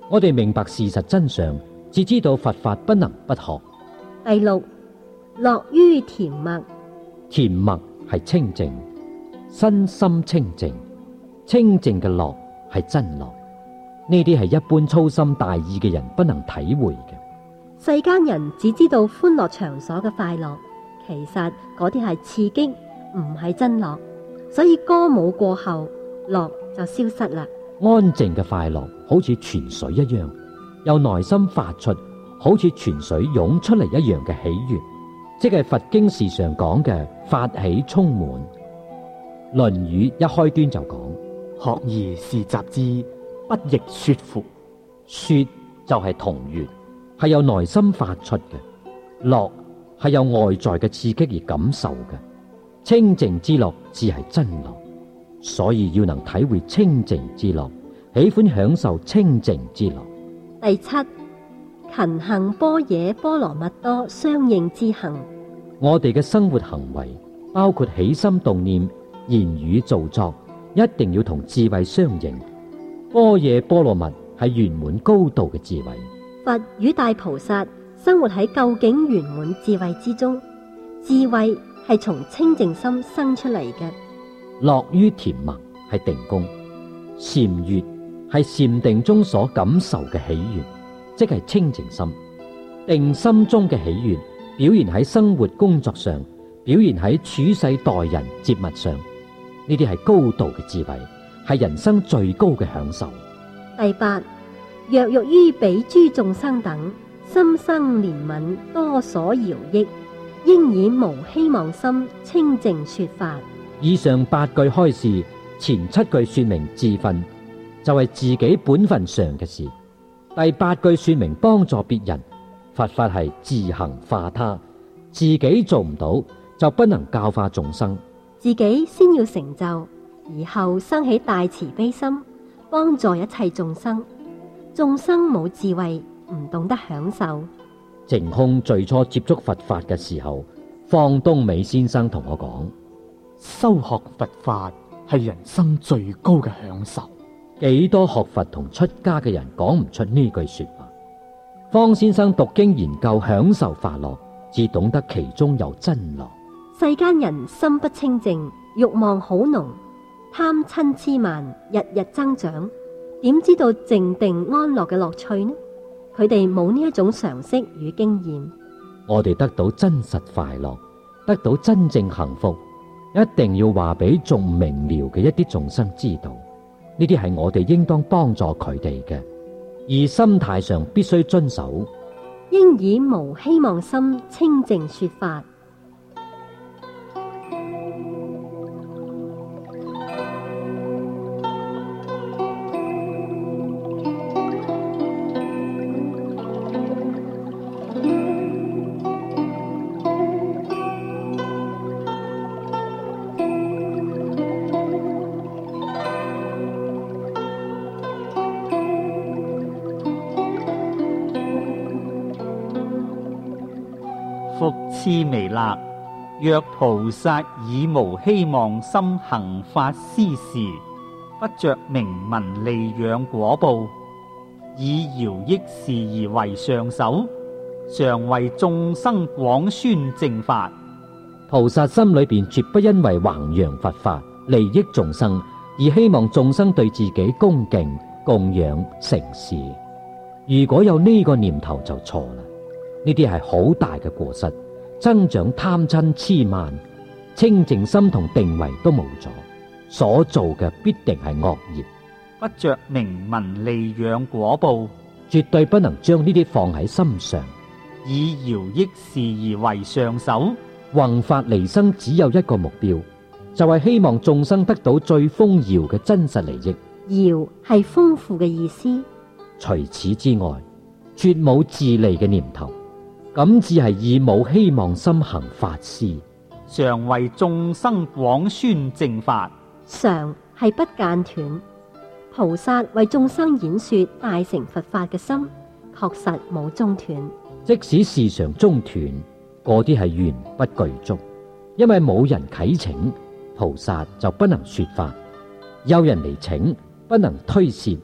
我哋明白事實真相，只知道佛法不能不學。 第六，樂於甜默。 甜默係清淨，身心清淨，清淨嘅樂係真樂。呢啲係一般粗心大意嘅人不能體會嘅。 世間人只知道歡樂場所嘅快樂，其實嗰啲係刺激，唔係真樂。所以歌舞過後，樂就消失啦。 安靜嘅快樂好似泉水一樣，由內心發出，好似泉水湧出嚟一樣嘅喜悅，即係佛經時常講嘅法喜充滿。論語一開端就講： 學而時習之，不亦說乎？ 說就係同悅，係由內心發出嘅；樂係由外在嘅刺激而感受嘅。清淨之樂至係真樂，所以要能體會清淨之樂，喜歡享受清淨之樂。 第七，勤行般若波羅蜜多相應之行。 我哋嘅生活行為，包括起心動念、言語造作，一定要同智慧相應。般若波羅蜜係圓滿高度嘅智慧。 佛與大菩薩生活喺究竟圓滿智慧之中，智慧係從清淨心生出嚟嘅。 樂於甜默係定功，禪悅係禪定中所感受嘅喜悅，即係清淨心。定心中嘅喜悅表現喺生活工作上，表現喺處世待人接物上，呢啲係高度嘅智慧，係人生最高嘅享受。 第八，若欲於彼諸眾生等，心生憐憫，多所饒益，應以無希望心清淨說法。 以上八句開示，前七句說明自分，就係自己本分上嘅事。第八句說明幫助別人，佛法係自行化他，自己做唔到就不能教化眾生。 自己先要成就，而後生起大慈悲心，幫助一切眾生。眾生冇智慧，唔懂得享受。 淨空最初接觸佛法嘅時候，方東美先生同我講： 修學佛法係人生最高嘅享受。 幾多學佛同出家嘅人講唔出呢句說話。方先生讀經研究享受法樂，至懂得其中有真樂。 世間人心不清淨，欲望好濃，貪嗔癡慢日日增長，點知道靜定安樂嘅樂趣呢？佢哋冇呢一種常識與經驗。 我哋得到真實快樂，得到真正幸福，一定要話俾仲唔明了嘅一啲眾生知道。呢啲係我哋應當幫助佢哋嘅，而心態上必須遵守， 應以無希望心清淨說法。 復次彌勒，若菩薩以無希望心行法施時，不着名聞利養果報，以饒益事而為上首，常為眾生廣宣正法。 菩薩心裏邊絕不因為弘揚佛法、利益眾生而希望眾生對自己恭敬、供養、承事。如果有呢個念頭就錯啦。呢啲係好大嘅過失，增長貪嗔癡慢，清淨心同定位都冇咗，所做嘅必定係惡業。 不着名聞利養果報， 絕對不能將呢啲放喺心上。 以饒益事而為上首， 弘法離生只有一個目標，就係希望眾生得到最豐饒嘅真實利益。 饒係豐富嘅意思， 除此之外，絕冇自利嘅念頭。咁只係以冇希望心行法施， 常為眾生廣宣正法。 常係不間斷。菩薩為眾生演說大乘佛法嘅心，確實冇中斷。 即使時常中斷，嗰啲係緣不具足，因為冇人啟請，菩薩就不能說法；有人嚟請，不能推卸，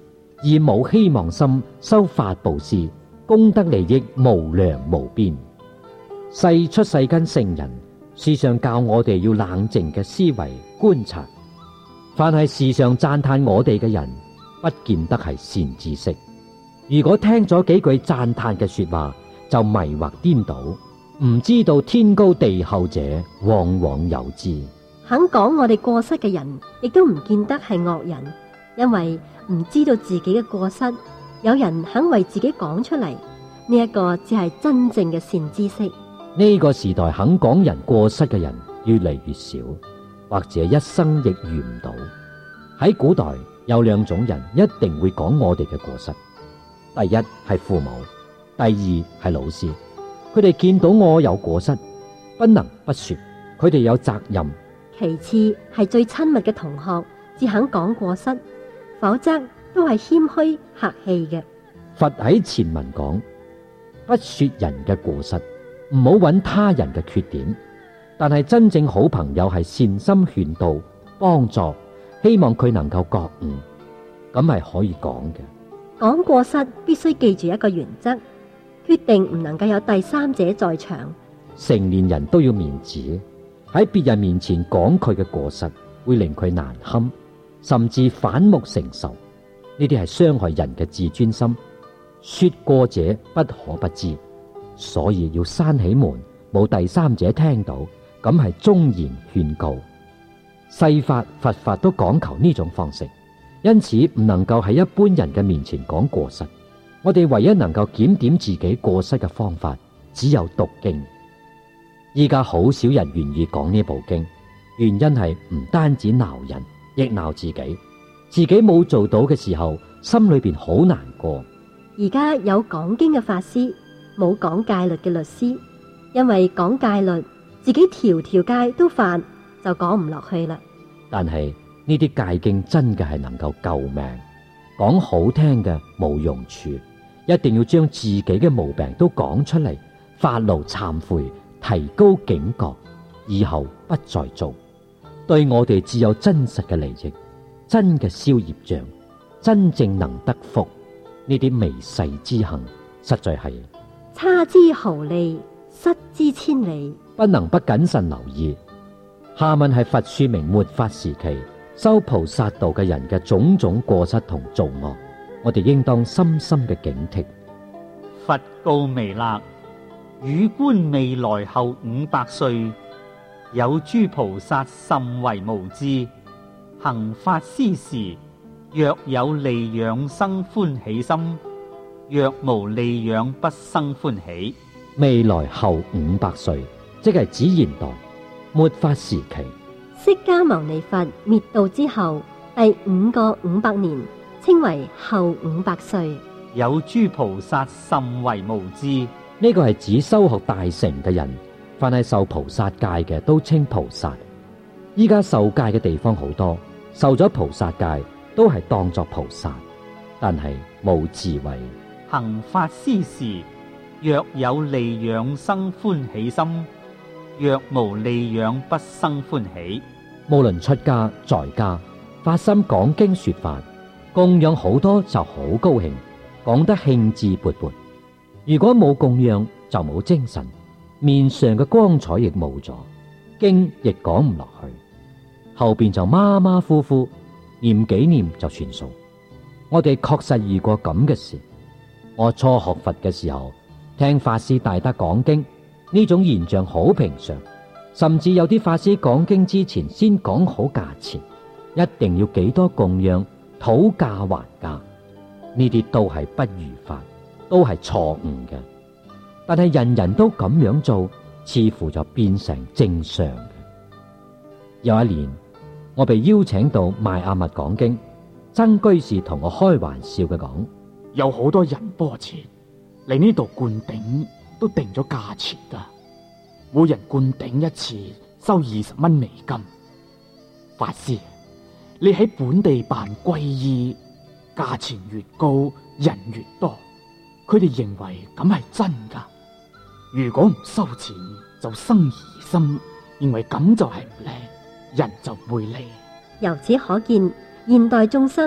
以冇希望心修法布施，功德利益無量無邊。世出世間聖人時常教我哋要冷靜嘅思維觀察，凡係時常讚嘆我哋嘅人，不見得係善知識。如果聽咗幾句讚嘆嘅說話，就迷惑顛倒，唔知道天高地厚者，往往有之。 肯講我哋過失嘅人，亦都唔見得係惡人，因為唔知道自己嘅過失，有人肯為自己講出嚟，呢一個只係真正嘅善知識。 呢個時代肯講人過失嘅人越嚟越少，或者一生亦遇唔到。喺古代有兩種人一定會講我哋嘅過失，第一係父母，第二係老師。佢哋見到我有過失，不能不說，佢哋有責任。 其次係最親密嘅同學，至肯講過失，否則都係謙虛客氣嘅。 佛喺前文講，不說人嘅過失，唔好揾他人嘅缺點，但係真正好朋友係善心勸導幫助，希望佢能夠覺悟，咁係可以講嘅。 講過失必須記住一個原則，決定唔能夠有第三者在場。 成年人都要面子，喺別人面前講佢嘅過失，會令佢難堪，甚至反目成仇。呢啲係傷害人嘅自尊心。說過者不可不知，所以要閂起門，冇第三者聽到，咁係忠言勸告。世法佛法都講求呢種方式，因此唔能夠喺一般人嘅面前講過失。我哋唯一能夠檢點自己過失嘅方法，只有讀經。依家好少人願意講呢部經，原因係唔單止鬧人，亦鬧自己。自己冇做到嘅時候，心裏邊好難過。 而家有講經嘅法師，冇講戒律嘅律師，因為講戒律，自己條條戒都犯，就講唔落去啦。 但係呢啲戒經真嘅係能夠救命，講好聽嘅冇用處，一定要將自己嘅毛病都講出嚟，發怒懺悔，提高警覺，以後不再做。對我哋只有真實嘅利益，真嘅消業障，真正能得福。呢啲微細之行，實在係差之毫厘，失之千里， 不能不謹慎留意。下文係佛說明末法時期修菩薩道嘅人嘅種種過失同造惡，我哋應當深深嘅警惕。 佛告彌勒：汝觀未來後五百歲，有諸菩薩甚為無知，行法施時，若有利養生歡喜心，若無利養不生歡喜。 未來後五百歲，即係指現代末法時期。 釋迦牟尼佛滅度之後第五個五百年，稱為後五百歲。 有諸菩薩甚為無知， 呢個係指修學大成嘅人，凡係受菩薩戒嘅都稱菩薩。依家受戒嘅地方好多，受咗菩薩戒都係當作菩薩，但係冇智慧。 行法施時，若有利養生歡喜心，若無利養不生歡喜。 無論出家在家，發心講經說法，供養好多就好高興，講得興致勃勃。如果冇供養就冇精神，面上嘅光彩亦冇咗，經亦講唔落去，後邊就馬馬虎虎，念幾念就算數。我哋確實遇過咁嘅事。我初學佛嘅時候，聽法師大德講經，呢種現象好平常，甚至有啲法師講經之前先講好價錢，一定要幾多供養，討價還價。呢啲都係不如法，都係錯誤嘅。但係人人都咁樣做，似乎就變成正常嘅。有一年，我被邀請到邁阿密講經，曾居士同我開玩笑嘅講： 有好多仁波切嚟呢度灌頂都定咗價錢噶，每人灌頂一次收二十蚊美金。法師，你喺本地辦皈依，價錢越高，人越多，佢哋認為咁係真噶。如果唔收錢，就生疑心，認為咁就係唔靚，人就唔會嚟。 由此可見，現代眾生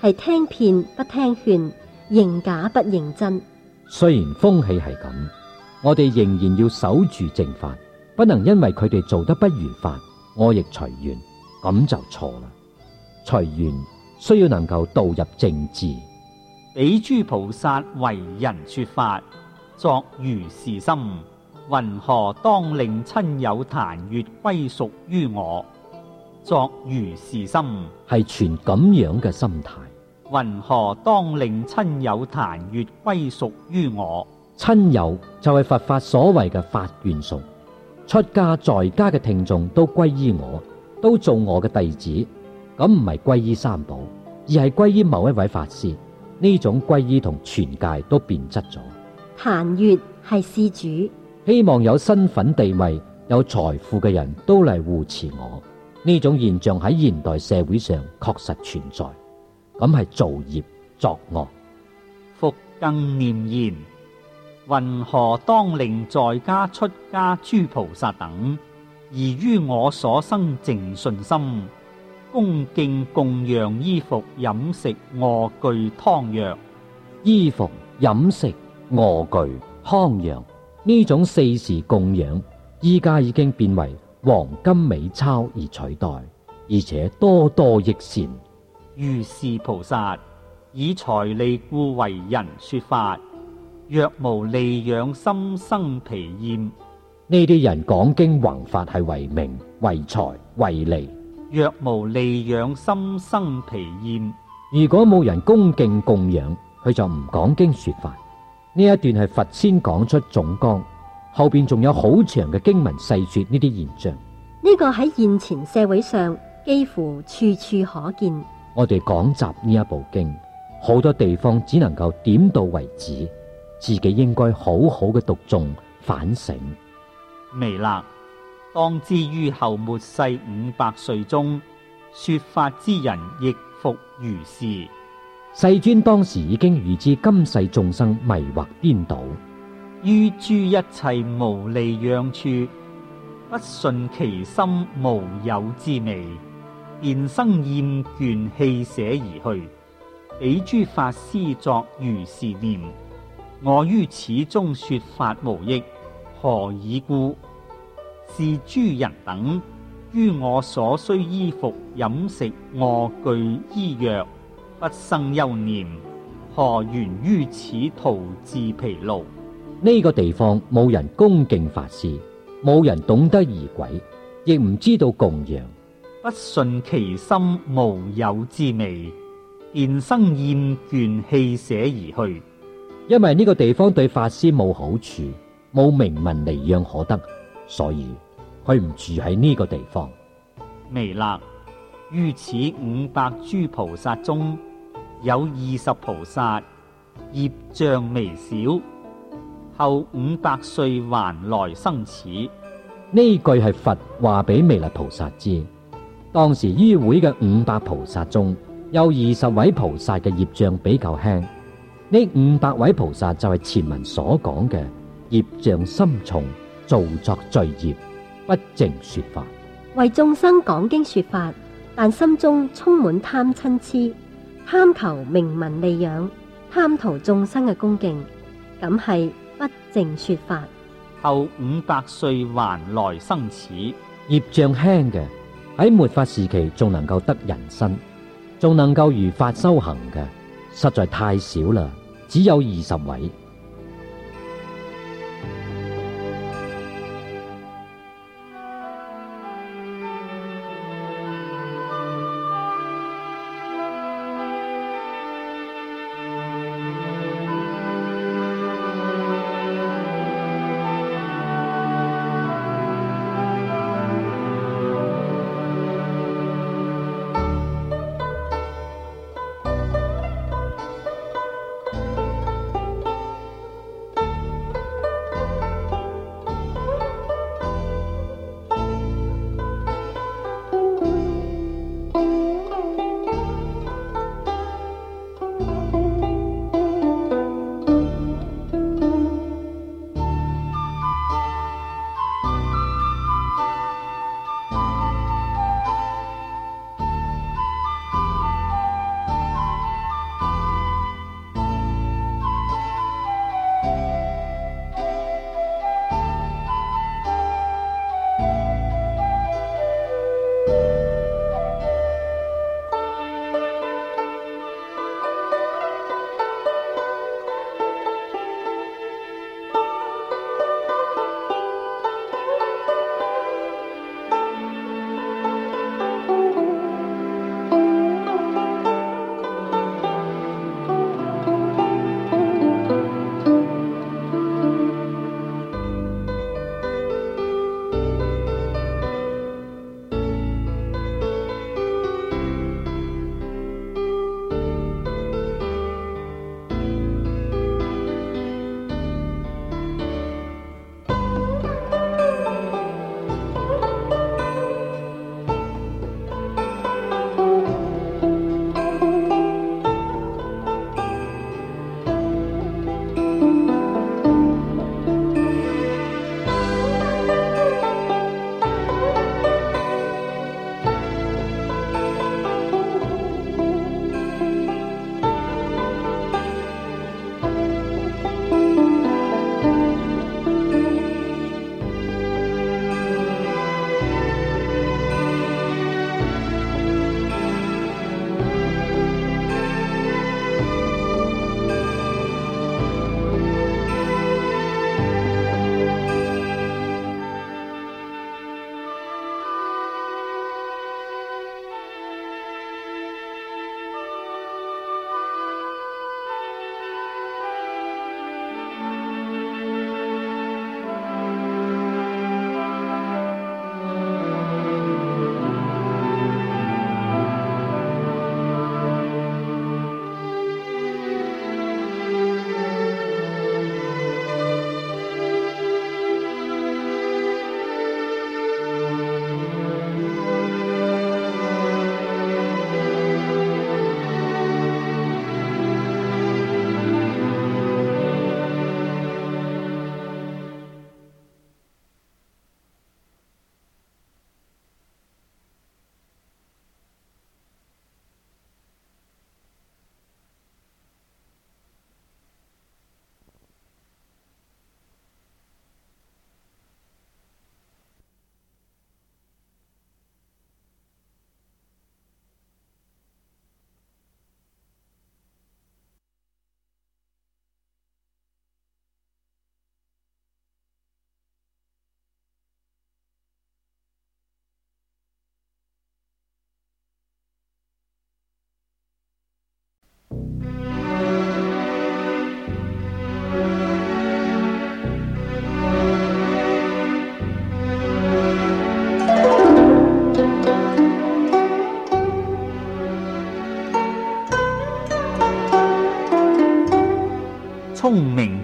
係聽騙不聽勸，認假不認真。 雖然風氣係咁，我哋仍然要守住正法，不能因為佢哋做得不如法，我亦隨緣，咁就錯啦。隨緣需要能夠導入正智。 彼諸菩薩為人說法，作如是心，云何當令親友檀越歸屬於我？作如是心， 係存咁樣嘅心態。 云何當令親友檀越歸屬於我？ 親友就係佛法所謂嘅法眷屬，出家在家嘅聽眾都歸依我，都做我嘅弟子，咁唔係歸依三寶，而係歸依某一位法師。呢種歸依同全界都變質咗。 檀越係施主， 希望有身份地位、有財富嘅人都嚟護持我。呢種現象喺現代社會上確實存在，咁係造業作惡。 復更念言：云何當令在家出家諸菩薩等，宜於我所生淨信心，恭敬供養衣服、飲食、臥具、湯藥。 衣服、飲食、臥具、湯藥呢種四時供養，依家已經變為黃金美鈔而取代，而且多多益善。 如是菩薩以財利故為人說法，若無利養心生疲厭。 呢啲人講經弘法係為名、為財、為利。 若無利養心生疲厭， 如果冇人恭敬供養，佢就唔講經說法。呢一段係佛先講出總綱，後邊仲有好長嘅經文細說呢啲現象。 呢個喺現前社會上幾乎處處可見。 我哋講習呢一部經，好多地方只能夠點到為止，自己應該好好嘅讀誦反省。 彌勒，當知於後末世五百歲中，說法之人亦復如是。 世尊當時已經預知今世眾生迷惑顛倒， 於諸一切無利養處，不順其心無有滋味，便生厭倦棄捨而去。彼諸法師作如是念：我於此中說法無益，何以故？是諸人等於我所需衣服、飲食、臥具、醫藥，不生憂念，何緣於此徒自疲勞？ 呢個地方冇人恭敬法師，冇人懂得儀軌，亦唔知道供養， 不順其心無有滋味，便生厭倦棄捨而去。 因為呢個地方對法師冇好處，冇名聞利養可得，所以佢唔住喺呢個地方。 彌勒，於此五百諸菩薩中，有二十菩薩業障微小，後五百歲還來生此。 呢句係佛話俾彌勒菩薩知，當時於會嘅五百菩薩中有二十位菩薩嘅業障比較輕，呢五百位菩薩就係前文所講嘅業障深重，造作罪業，不淨說法， 為眾生講經說法，但心中充滿貪嗔癡，貪求名聞利養，貪圖眾生嘅恭敬，咁係不淨說法。 後五百歲還來生此。 業障輕嘅喺末法時期仲能夠得人身，仲能夠如法修行嘅，實在太少啦，只有二十位。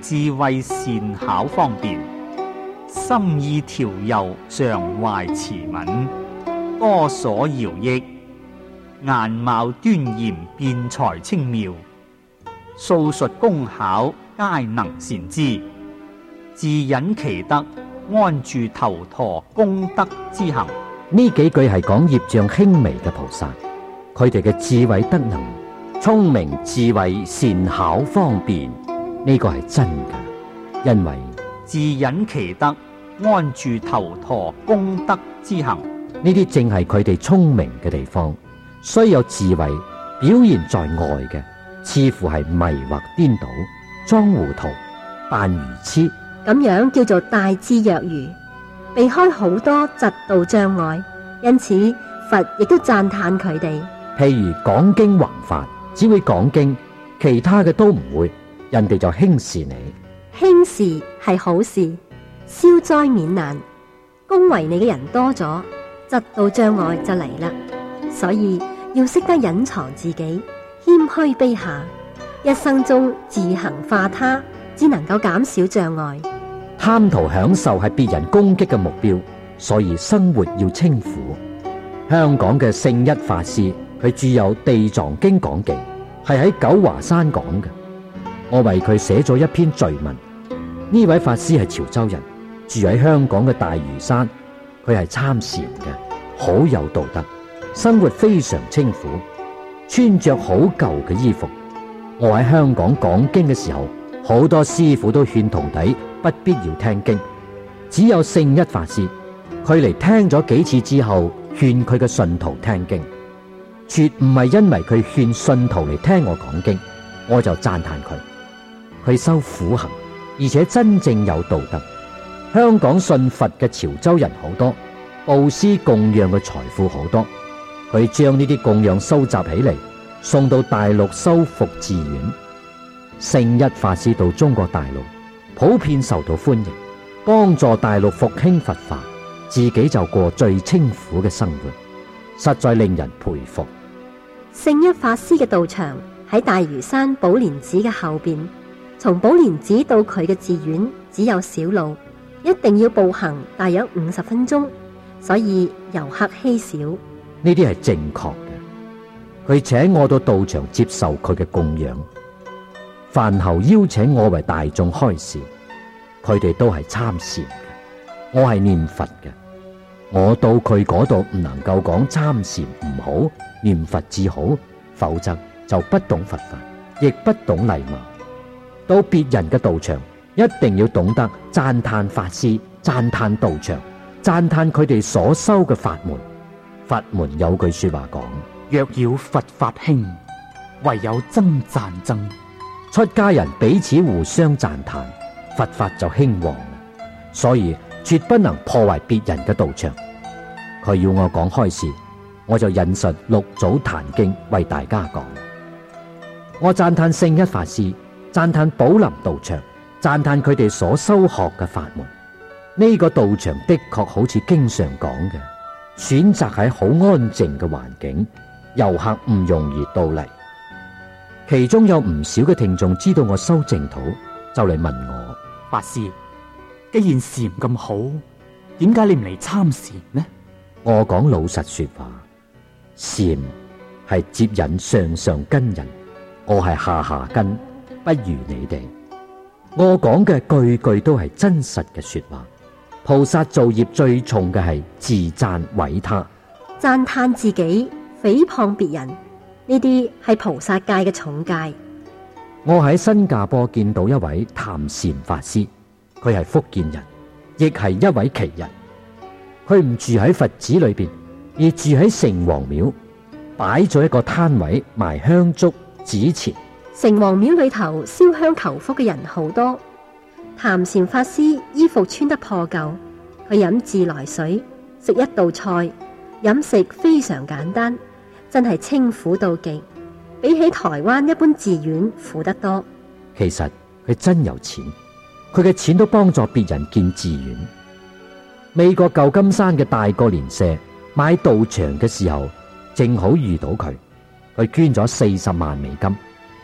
智慧善巧方便，心意調柔常懷慈憫，多所饒益，顏貌端嚴辯才清妙，素述功巧皆能善知，自隱其德安住頭陀功德之行。 呢幾句係講業障輕微嘅菩薩，佢哋嘅智慧德能、聰明智慧善巧方便，呢個係真嘅，因為自隱其德安住頭陀功德之行， 呢啲正係佢哋聰明嘅地方。雖有智慧表現在外嘅，似乎係迷惑顛倒、裝糊塗、扮愚痴， 咁樣叫做大智若愚，避開好多嫉妒障礙。因此佛亦都讚歎佢哋。 譬如講經弘法，只會講經，其他嘅都唔會，人哋就輕視你。 輕視係好事，消災免難。恭維你嘅人多咗，嫉妒障礙就嚟啦。所以要識得隱藏自己，謙虛卑下，一生中自行化他，只能夠減少障礙。 貪圖享受係別人攻擊嘅目標，所以生活要清苦。香港嘅聖一法師，佢著有《地藏經講記》，係喺九華山講嘅。我為佢寫咗一篇序文。呢位法師係潮州人，住喺香港嘅大嶼山，佢係參禪嘅，好有道德，生活非常清苦，穿着好舊嘅衣服。我喺香港講經嘅時候，好多師父都勸徒弟不必要聽經，只有聖一法師，佢嚟聽咗幾次之後，勸佢嘅信徒聽經，絕唔係因為佢勸信徒嚟聽我講經，我就讚歎佢。佢修苦行，而且真正有道德。香港信佛嘅潮州人好多，布施供養嘅財富好多，佢將呢啲供養收集起嚟，送到大陸修復寺院。聖一法師到中國大陸，普遍受到歡迎，幫助大陸復興佛法，自己就過最清苦嘅生活，實在令人佩服。 聖一法師嘅道場喺大嶼山寶蓮寺嘅後邊，從寶蓮寺到佢嘅寺院只有小路，一定要步行大約五十分鐘，所以遊客稀少。 呢啲係正確嘅。佢請我到道場接受佢嘅供養，飯後邀請我為大眾開示。佢哋都係參禪嘅，我係念佛嘅。我到佢嗰度唔能夠講參禪唔好，念佛至好，否則就不懂佛法，亦不懂禮貌。到別人嘅道場，一定要懂得讚歎法師，讚歎道場，讚歎佢哋所修嘅法門。法門有句說話講： 若要佛法興，唯有增讚增。 出家人彼此互相讚歎，佛法就興旺啦。所以絕不能破壞別人嘅道場。佢要我講開示，我就引述六祖壇經為大家講。我讚歎聖一法師，讚歎寶林道場，讚歎佢哋所修學嘅法門。呢、這個道場的確好似經上講嘅，選擇喺好安靜嘅環境，遊客唔容易到嚟。其中有唔少嘅聽眾知道我修淨土，就嚟問我： 法師，既然禪咁好，點解你唔嚟參禪呢？ 我講老實說話，禪係接引上上根人，我係下下根，不如你哋。我講嘅句句都係真實嘅說話。菩薩造業最重嘅係自讚毀他， 讚歎自己，誹謗別人，呢啲係菩薩戒嘅重戒。 我喺新加坡見到一位談禪法師，佢係福建人，亦係一位奇人。佢唔住喺佛寺裏邊，而住喺城隍廟，擺咗一個攤位賣香燭、紙錢。 城隍廟裏頭燒香求福嘅人好多。談禪法師衣服穿得破舊，佢飲自來水，食一道菜，飲食非常簡單，真係清苦到極，比起台灣一般寺院苦得多。 其實佢真有錢，佢嘅錢都幫助別人建寺院。美國舊金山嘅大個連社買道場嘅時候，正好遇到佢，佢捐咗四十萬美金。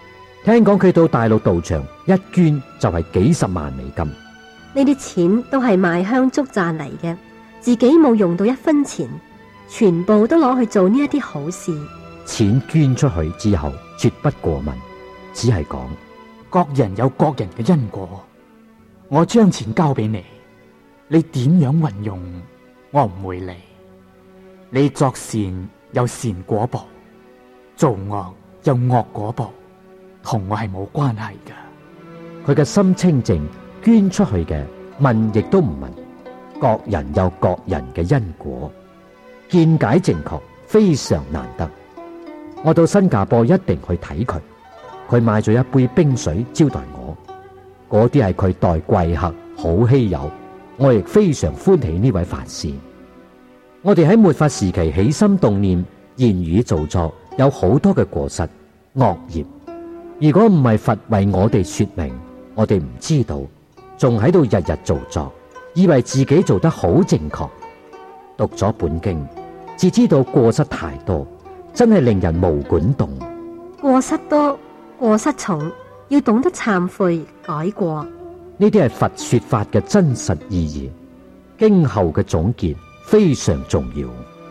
聽講佢到大陸道場一捐就係幾十萬美金。 呢啲錢都係賣香燭賺嚟嘅，自己冇用到一分錢，全部都攞去做呢一啲好事。 錢捐出去之後，絕不過問，只係講各人有各人嘅因果。我將錢交俾你，你點樣運用，我唔會理。你作善有善果報，做惡有惡果報，同我係冇關係㗎。 佢嘅心清淨，捐出去嘅問亦都唔問。各人有各人嘅因果，見解正確，非常難得。我到新加坡一定去睇佢，佢買咗一杯冰水招待我，嗰啲係佢待貴客，好稀有。我亦非常歡喜呢位法師。我哋喺末法時期起心動念、言語造作，有好多嘅過失惡業。如果唔係佛為我哋說明，我哋唔知道，仲喺度日日造作，以為自己做得好正確。讀咗本經，只知道過失太多，真係令人毛管動。 過失多，過失重，要懂得懺悔改過。 呢啲係佛說法嘅真實意義，經後嘅總結非常重要。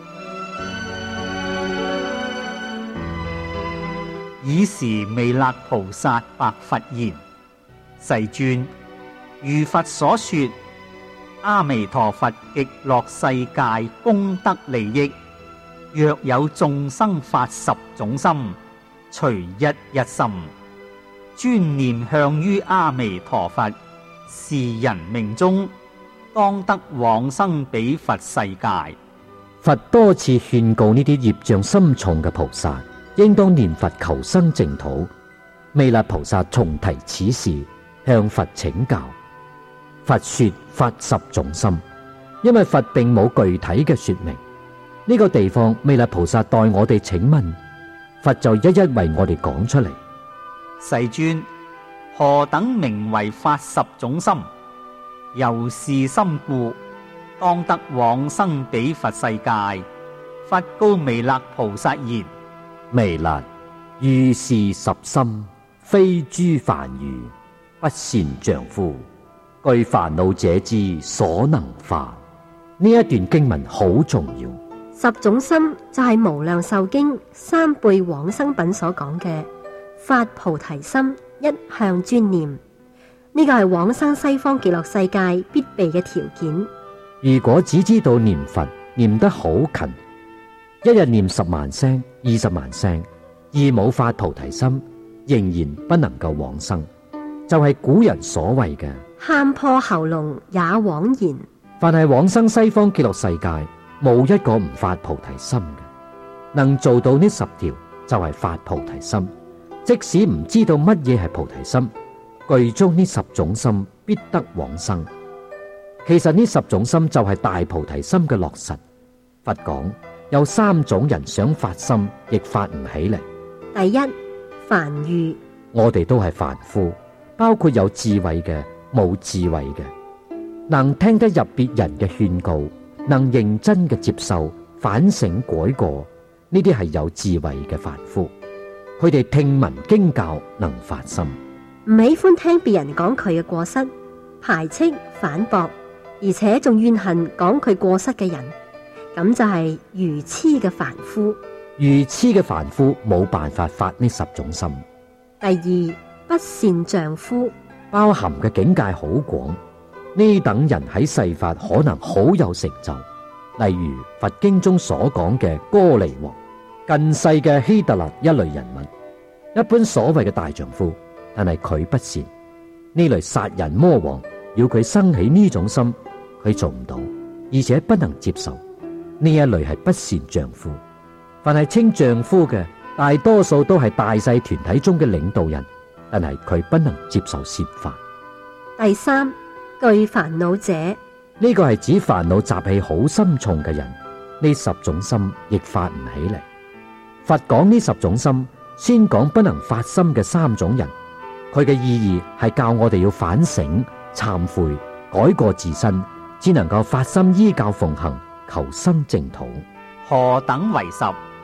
爾時彌勒菩薩白佛言：世尊，如佛所說，阿彌陀佛極樂世界功德利益，若有眾生發十種心，隨一一心，專念向於阿彌陀佛，是人命中當得往生彼佛世界。 佛多次勸告呢啲業障深重嘅菩薩，應當念佛求生淨土。彌勒菩薩重提此事，向佛請教。佛說發十種心，因為佛並冇具體嘅說明。呢個地方彌勒菩薩代我哋請問，佛就一一為我哋講出嚟。 世尊，何等名為發十種心？由是心故，當得往生彼佛世界。佛告彌勒菩薩言： 彌勒，如是十心，非諸凡愚不善丈夫，具煩惱者之所能發。呢一段經文好重要。 十種心就係《無量壽經》三輩往生品所講嘅發菩提心，一向專念。呢個係往生西方極樂世界必備嘅條件。 如果只知道念佛念得好勤，一日念十萬聲、二十萬聲，而冇發菩提心，仍然不能夠往生，就係、是、古人所謂嘅喊破喉嚨也枉然。 凡係往生西方極樂世界，冇一個唔發菩提心嘅。能做到呢十條就係發菩提心。即使唔知道乜嘢係菩提心，具足呢十種心，必得往生。其實呢十種心就係大菩提心嘅落實。佛講有三種人想發心，亦發唔起嚟。 第一，凡愚。 我哋都係凡夫，包括有智慧嘅、冇智慧嘅，能聽得入別人嘅勸告，能認真嘅接受、反省改過，呢啲係有智慧嘅凡夫。佢哋聽聞經教能發心， 唔喜歡聽別人講佢嘅過失，排斥反駁，而且仲怨恨講佢過失嘅人，咁就係愚痴嘅凡夫。 愚痴嘅凡夫冇辦法發呢十種心。 第二，不善丈夫， 包含嘅境界好廣。呢等人喺世法可能好有成就，例如佛經中所講嘅哥尼王、近世嘅希特勒一類人物。一般所謂嘅大丈夫，但係佢不善。呢類殺人魔王要佢生起呢種心，佢做唔到，而且不能接受。呢一類係不善丈夫。凡係稱丈夫嘅，大多數都係大細團體中嘅領導人，但係佢不能接受攝法。 第三，具煩惱者， 呢個係指煩惱習氣好深重嘅人，呢十種心亦發唔起嚟。佛講呢十種心，先講不能發心嘅三種人，佢嘅意義係教我哋要反省、懺悔、改過自身，只能夠發心依教奉行，求生淨土。 何等為十？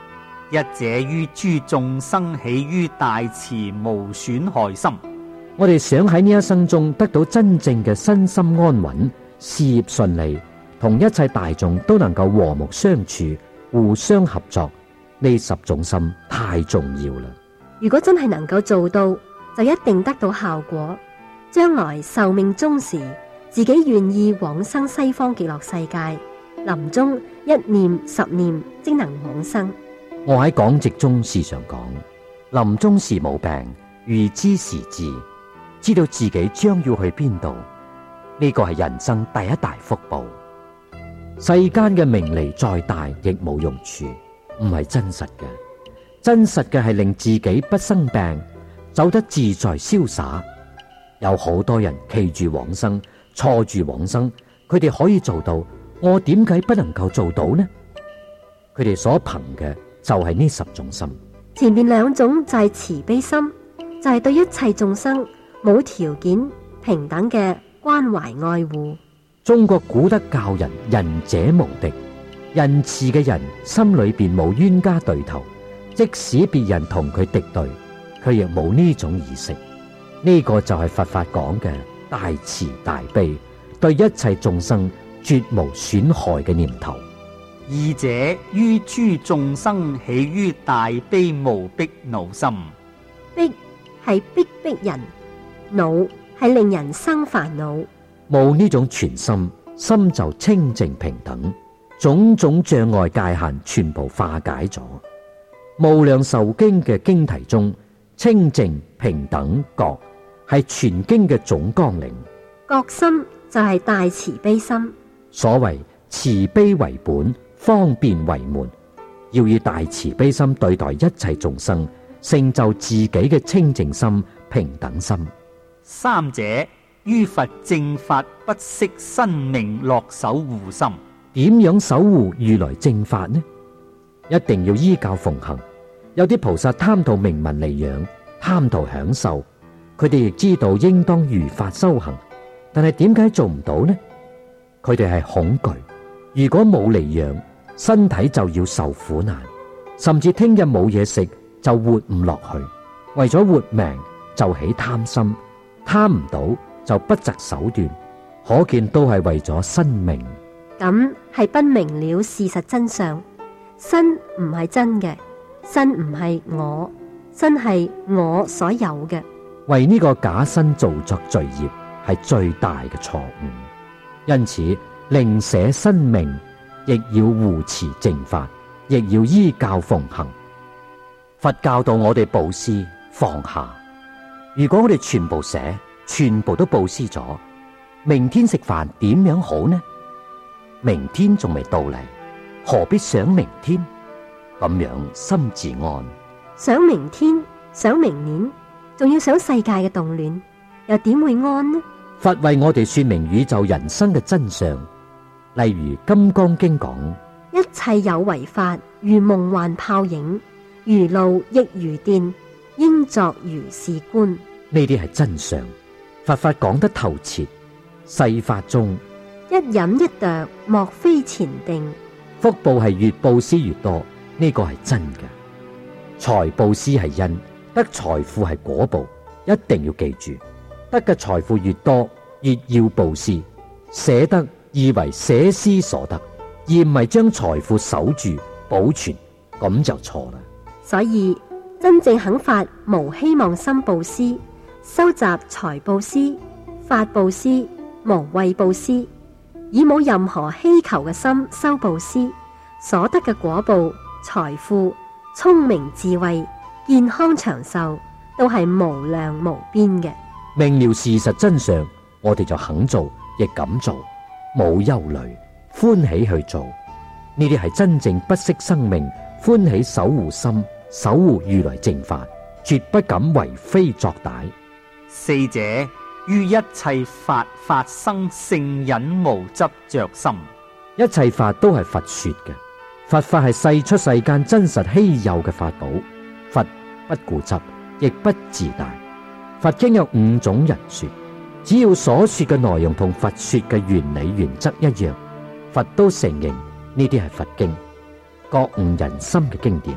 一者於諸眾生起於大慈無損害心。 我哋想喺呢一生中得到真正嘅身心安穩、事業順利，同一切大眾都能夠和睦相處、互相合作，呢十種心太重要啦。 如果真係能夠做到，就一定得到效果。將來壽命終時，自己願意往生西方極樂世界，臨終一念十念即能往生。 我喺講籍中時常講，臨終時冇病，預知時至，知道自己將要去邊度，呢個係人生第一大福報。世間嘅名利再大亦冇用處，唔係真實嘅。真實嘅係令自己不生病，走得自在瀟灑。有好多人企住往生，錯住往生，佢哋可以做到，我點解不能夠做到呢？佢哋所憑嘅就係呢十種心。 前面兩種就係慈悲心，就係、是、對一切眾生冇條件平等嘅關懷愛護。 中國古德教人仁者無敵，仁慈嘅人心裏邊冇冤家對頭，即使別人同佢敵對，佢亦冇呢種意識。呢、這個就係佛法講嘅大慈大悲，對一切眾生絕無損害嘅念頭。 二者於諸眾生起於大悲無逼惱心。 逼係逼迫人，惱係令人生煩惱。 冇呢種全心，心就清淨平等，種種障礙界限全部化解咗。無量壽經嘅經題中，清淨平等覺係全經嘅總綱領。 覺心就係大慈悲心。 所謂慈悲為本，方便為門，要以大慈悲心對待一切眾生，成就自己嘅清淨心、平等心。 三者於佛正法不惜生命樂守護心。 點樣守護如來正法呢？一定要依教奉行。有啲菩薩貪圖名聞利養，貪圖享受，佢哋亦知道應當如法修行，但係點解做唔到呢？佢哋係恐懼，如果冇利養，身體就要受苦難，甚至聽日冇嘢食就活唔落去。為咗活命就起貪心，貪唔到就不擇手段，可見都係為咗生命。 咁係不明了事實真相。身唔係真嘅，身唔係我，身係我所有嘅。 為呢個假身造作罪業係最大嘅錯誤。因此寧捨生命，亦要護持正法，亦要依教奉行。佛教導我哋布施放下。如果我哋全部捨，全部都布施咗，明天食飯點樣好呢？明天仲未到嚟，何必想明天？咁樣心自安。 想明天，想明年，仲要想世界嘅動亂，又點會安呢？ 佛為我哋說明宇宙人生嘅真相，例如《金剛經》講： 一切有為法，如夢幻泡影，如露亦如電，應作如是觀。 呢啲係真相，佛法講得透徹。世法中， 一飲一啄，莫非前定。 福報係越布施越多，呢個係真嘅。財布施係因，得財富係果報，一定要記住。得嘅財富越多，越要布施。捨得以為捨施所得，而唔係將財富守住保存，咁就錯啦。 所以真正肯發無希望心布施，收集財布施、法布施、無畏布施，以冇任何希求嘅心修布施，所得嘅果報、財富、聰明智慧、健康長壽，都係無量無邊嘅。 明了事實真相，我哋就肯做，亦敢做，冇憂慮，歡喜去做。呢啲係真正不惜生命，歡喜守護心，守護如來正法，絕不敢為非作歹。 四者於一切法發生聖忍無執着心。 一切法都係佛說嘅，佛法係世出世間真實稀有嘅法寶。佛不固執，亦不自大。佛經有五種人說，只要所說嘅內容同佛說嘅原理原則一樣，佛都承認呢啲係佛經，覺悟人心嘅經典，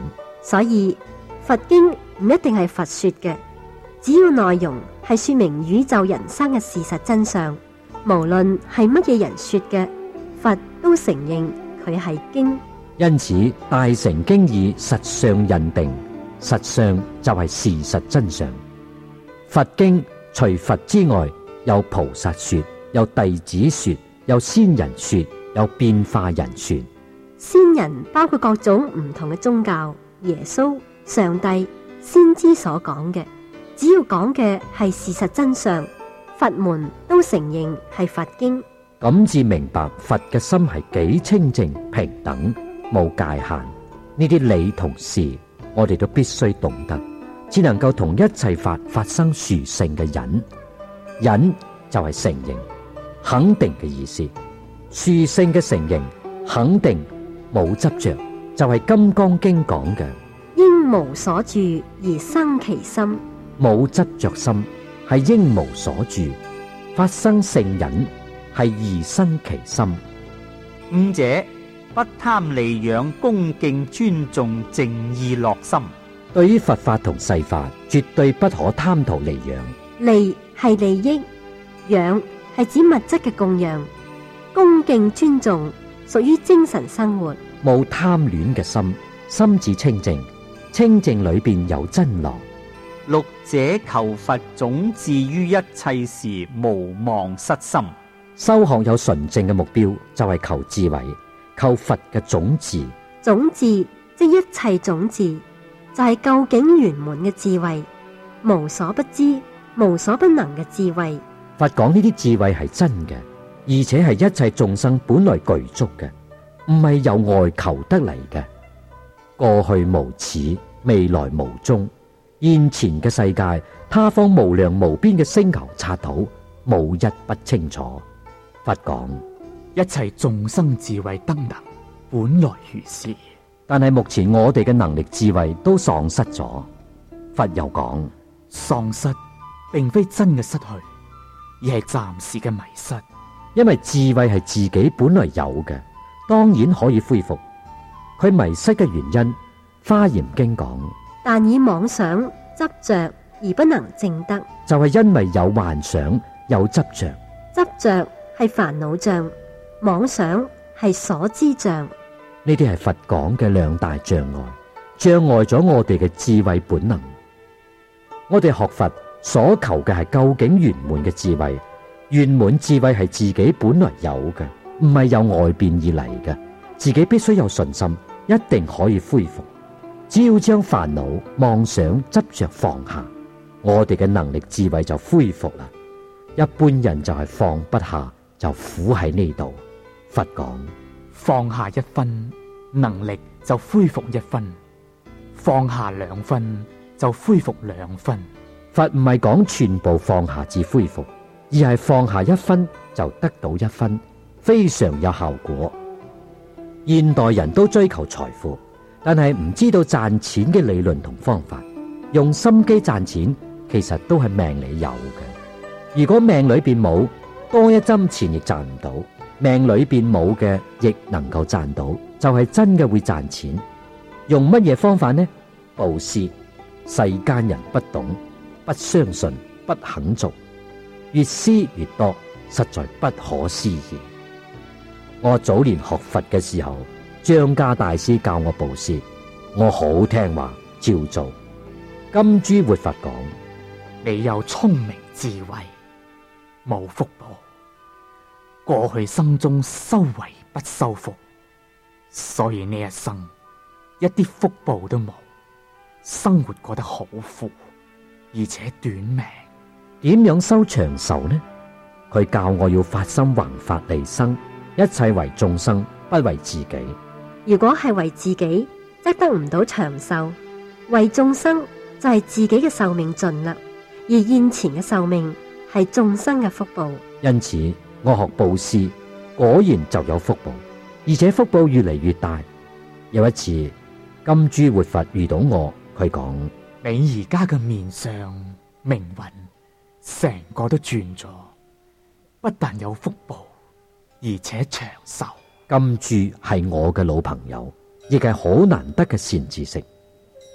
所以佛經唔一定係佛說嘅，只要內容係說明宇宙人生嘅事實真相，無論係乜嘢人說嘅，佛都承認佢係經。 因此，大乘經以實相印定，實相就係事實真相。佛經除佛之外，有菩薩說，有弟子說，有先人說，有變化人說。 先人包括各種唔同嘅宗教，耶穌、上帝、先知所講嘅，只要講嘅係事實真相，佛門都承認係佛經。 咁至明白佛嘅心係幾清淨平等，冇界限。呢啲理同事，我哋都必須懂得，只能夠同一切法發生殊勝嘅忍。忍就係承認、肯定嘅意思。殊勝嘅承認、肯定，冇執着，就係《金剛經》講嘅。 應無所住而生其心， 冇執着心係應無所住，發生聖忍係而生其心。 五者不貪利養，恭敬尊重，淨意樂心。 對於佛法同世法，絕對不可貪圖利養。 利係利益，養係指物質嘅供養，恭敬尊重屬於精神生活。 冇貪戀嘅心，心智清淨，清淨裏邊有真樂。 六者求佛種智於一切時，無忘失心。 修學有純正嘅目標，就係求智慧，求佛嘅種智。 種智即一切種智，就係究竟圓滿嘅智慧，無所不知、無所不能嘅智慧。 佛講呢啲智慧係真嘅，而且係一切眾生本來具足嘅，唔係由外求得嚟嘅。過去無始，未來無終，現前嘅世界，他方無量無邊嘅星球剎土，無一不清楚。佛講一切眾生智慧德能本來如是， 但係目前我哋嘅能力智慧都喪失咗。佛又講喪失並非真嘅失去，而係暫時嘅迷失。 因為智慧係自己本來有嘅，當然可以恢復。佢迷失嘅原因，《華嚴經》講， 但以妄想執着而不能證得， 就係因為有幻想有執着。 執着係煩惱障，妄想係所知障。 呢啲係佛講嘅兩大障礙，障礙咗我哋嘅智慧本能。我哋學佛所求嘅係究竟圓滿嘅智慧，圓滿智慧係自己本來有嘅，唔係由外邊而嚟嘅。自己必須有信心，一定可以恢復。只要將煩惱、妄想、執着放下，我哋嘅能力智慧就恢復啦。一般人就係放不下，就苦喺呢度。佛講放下一分，能力就恢復一分；放下兩分，就恢復兩分。 佛唔係講全部放下至恢復，而係放下一分就得到一分，非常有效果。現代人都追求財富，但係唔知道賺錢嘅理論同方法，用心機賺錢其實都係命裏有嘅。如果命裏邊冇，多一針錢亦賺唔到；命裏邊冇嘅，亦能夠賺到，就係真嘅會賺錢。用乜嘢方法呢？布施，世間人不懂，不相信，不肯做，越施越多，實在不可思議。我早年學佛嘅時候，張家大師教我布施，我好聽話，照做。金珠活佛講： 你有聰明智慧，冇福報，過去生中修為不修福，所以呢一生一啲福報都冇，生活過得好苦，而且短命。 點樣修長壽呢？佢教我要發心弘法利生，一切為眾生，不為自己。 如果係為自己，則得唔到長壽；為眾生就係自己嘅壽命盡啦。而現前嘅壽命係眾生嘅福報。 因此，我學布施，果然就有福報，而且福報越嚟越大。有一次，金珠活佛遇到我，佢講： 你而家嘅面上命運成個都轉咗，不但有福報，而且長壽。 金珠係我嘅老朋友，亦係好難得嘅善知識。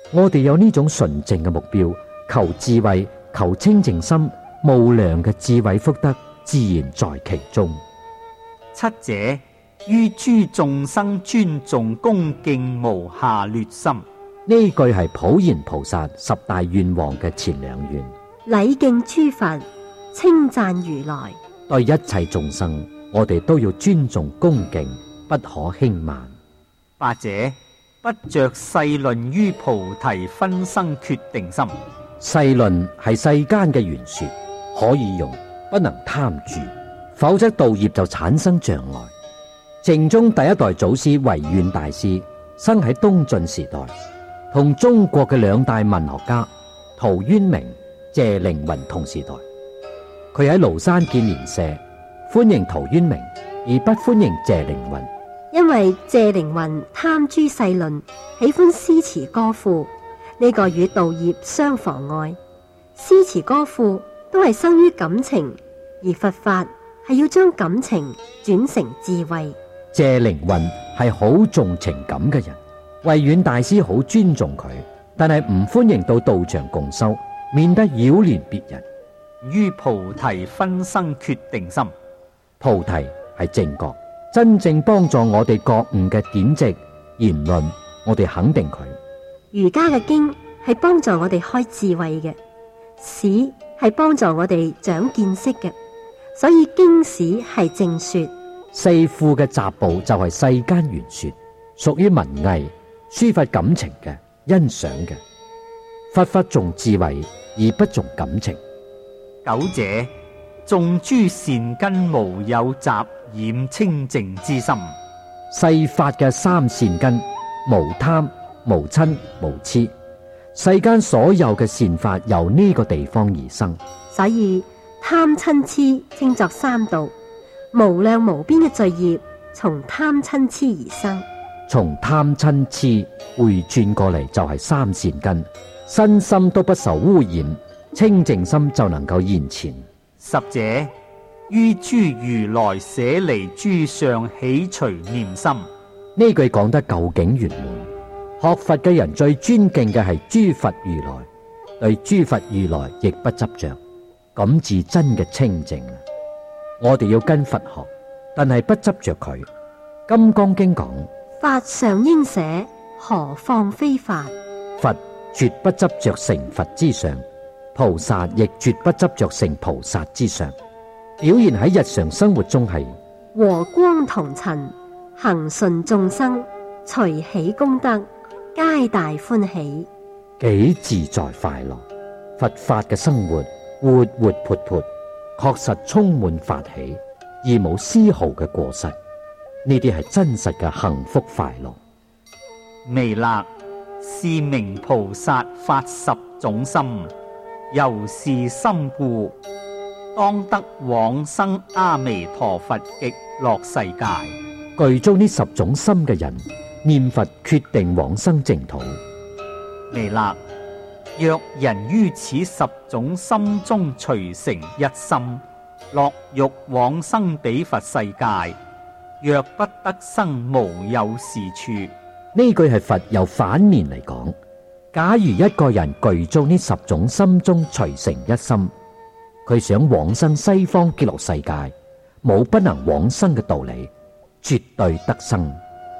我哋有呢種純正嘅目標，求智慧，求清淨心，無量嘅智慧福德自然在其中。 七者於諸眾生尊重恭敬無下劣心。 呢句係普賢菩薩十大願王嘅前兩願。 禮敬諸佛，稱讚如來。 對一切眾生，我哋都要尊重恭敬，不可輕慢。 八者不着世論於菩提分生決定心。 世論係世間嘅玄說，可以用，不能貪住，否則道業就產生障礙。淨宗第一代祖師維遠大師生喺東晉時代，同中國嘅兩大文學家陶淵明、謝靈運同時代。佢喺廬山見蓮社，歡迎陶淵明，而不歡迎謝靈運。 因為謝靈運貪諸世論，喜歡詩詞歌賦，呢、這個與道業相妨礙。詩詞歌賦都係生於感情，而佛法係要將感情轉成智慧。 謝靈運係好重情感嘅人，維遠大師好尊重佢，但係唔歡迎到道場共修，免得擾亂別人。 於菩提分生決定心。 菩提係正覺，真正幫助我哋覺悟嘅典籍言論，我哋肯定佢。 儒家嘅經係幫助我哋開智慧嘅，史係幫助我哋長見識嘅，所以經史係正說。 四庫嘅雜部就係世間玄說，屬於文藝，抒發感情嘅、欣賞嘅。佛法重智慧而不重感情。 九者種諸善根無有雜染清淨之心。 世法嘅三善根，無貪、無嗔、無痴。世間所有嘅善法由呢個地方而生， 所以貪嗔痴稱作三毒。無量無邊嘅罪業從貪嗔痴而生， 從貪嗔痴回轉過嚟就係三善根，身心都不受污染，清淨心就能夠現前。 十者於諸如來捨離諸相起隨念心。 呢句講得究竟圓滿。學佛嘅人最尊敬嘅係諸佛如來，對諸佛如來亦不執着，咁至真嘅清淨。我哋要跟佛學，但係不執着佢。金剛經講： 法尚應捨，何況非法？ 佛絕不執着成佛之上，菩薩亦絕不執着成菩薩之上。表現喺日常生活中係和光同塵，恒順眾生，隨喜功德，皆大歡喜， 幾自在快樂。佛法嘅生活活活潑潑，確實充滿法喜，而冇絲毫嘅過失。呢啲係真實嘅幸福快樂。 彌勒是名菩薩發十種心，由是心故，當得往生阿彌陀佛極樂世界。 具足呢十種心嘅人，念佛決定往生淨土。 彌勒，若人於此十種心中隨成一心，樂欲往生彼佛世界，若不得生，無有是處。 呢句係佛由反面嚟講。假如一個人具足呢十種心中隨成一心，佢想往生西方極樂世界，冇不能往生嘅道理，絕對得生。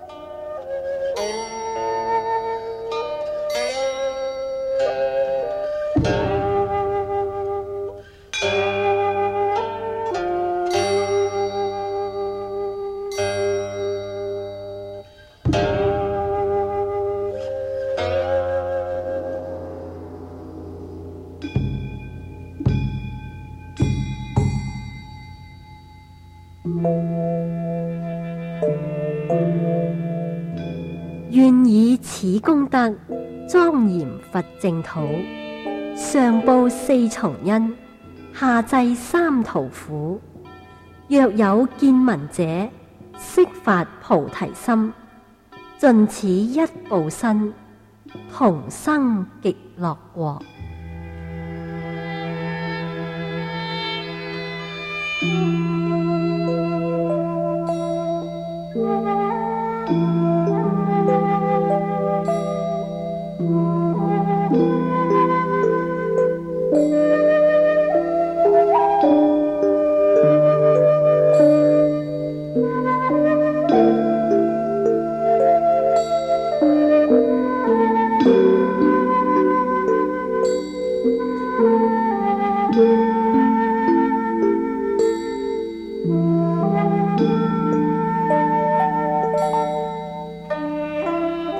願以此功德莊嚴佛淨土，上報四重恩，下濟三途苦。若有見聞者，悉發菩提心，盡此一報身，同生極樂國。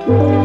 樂。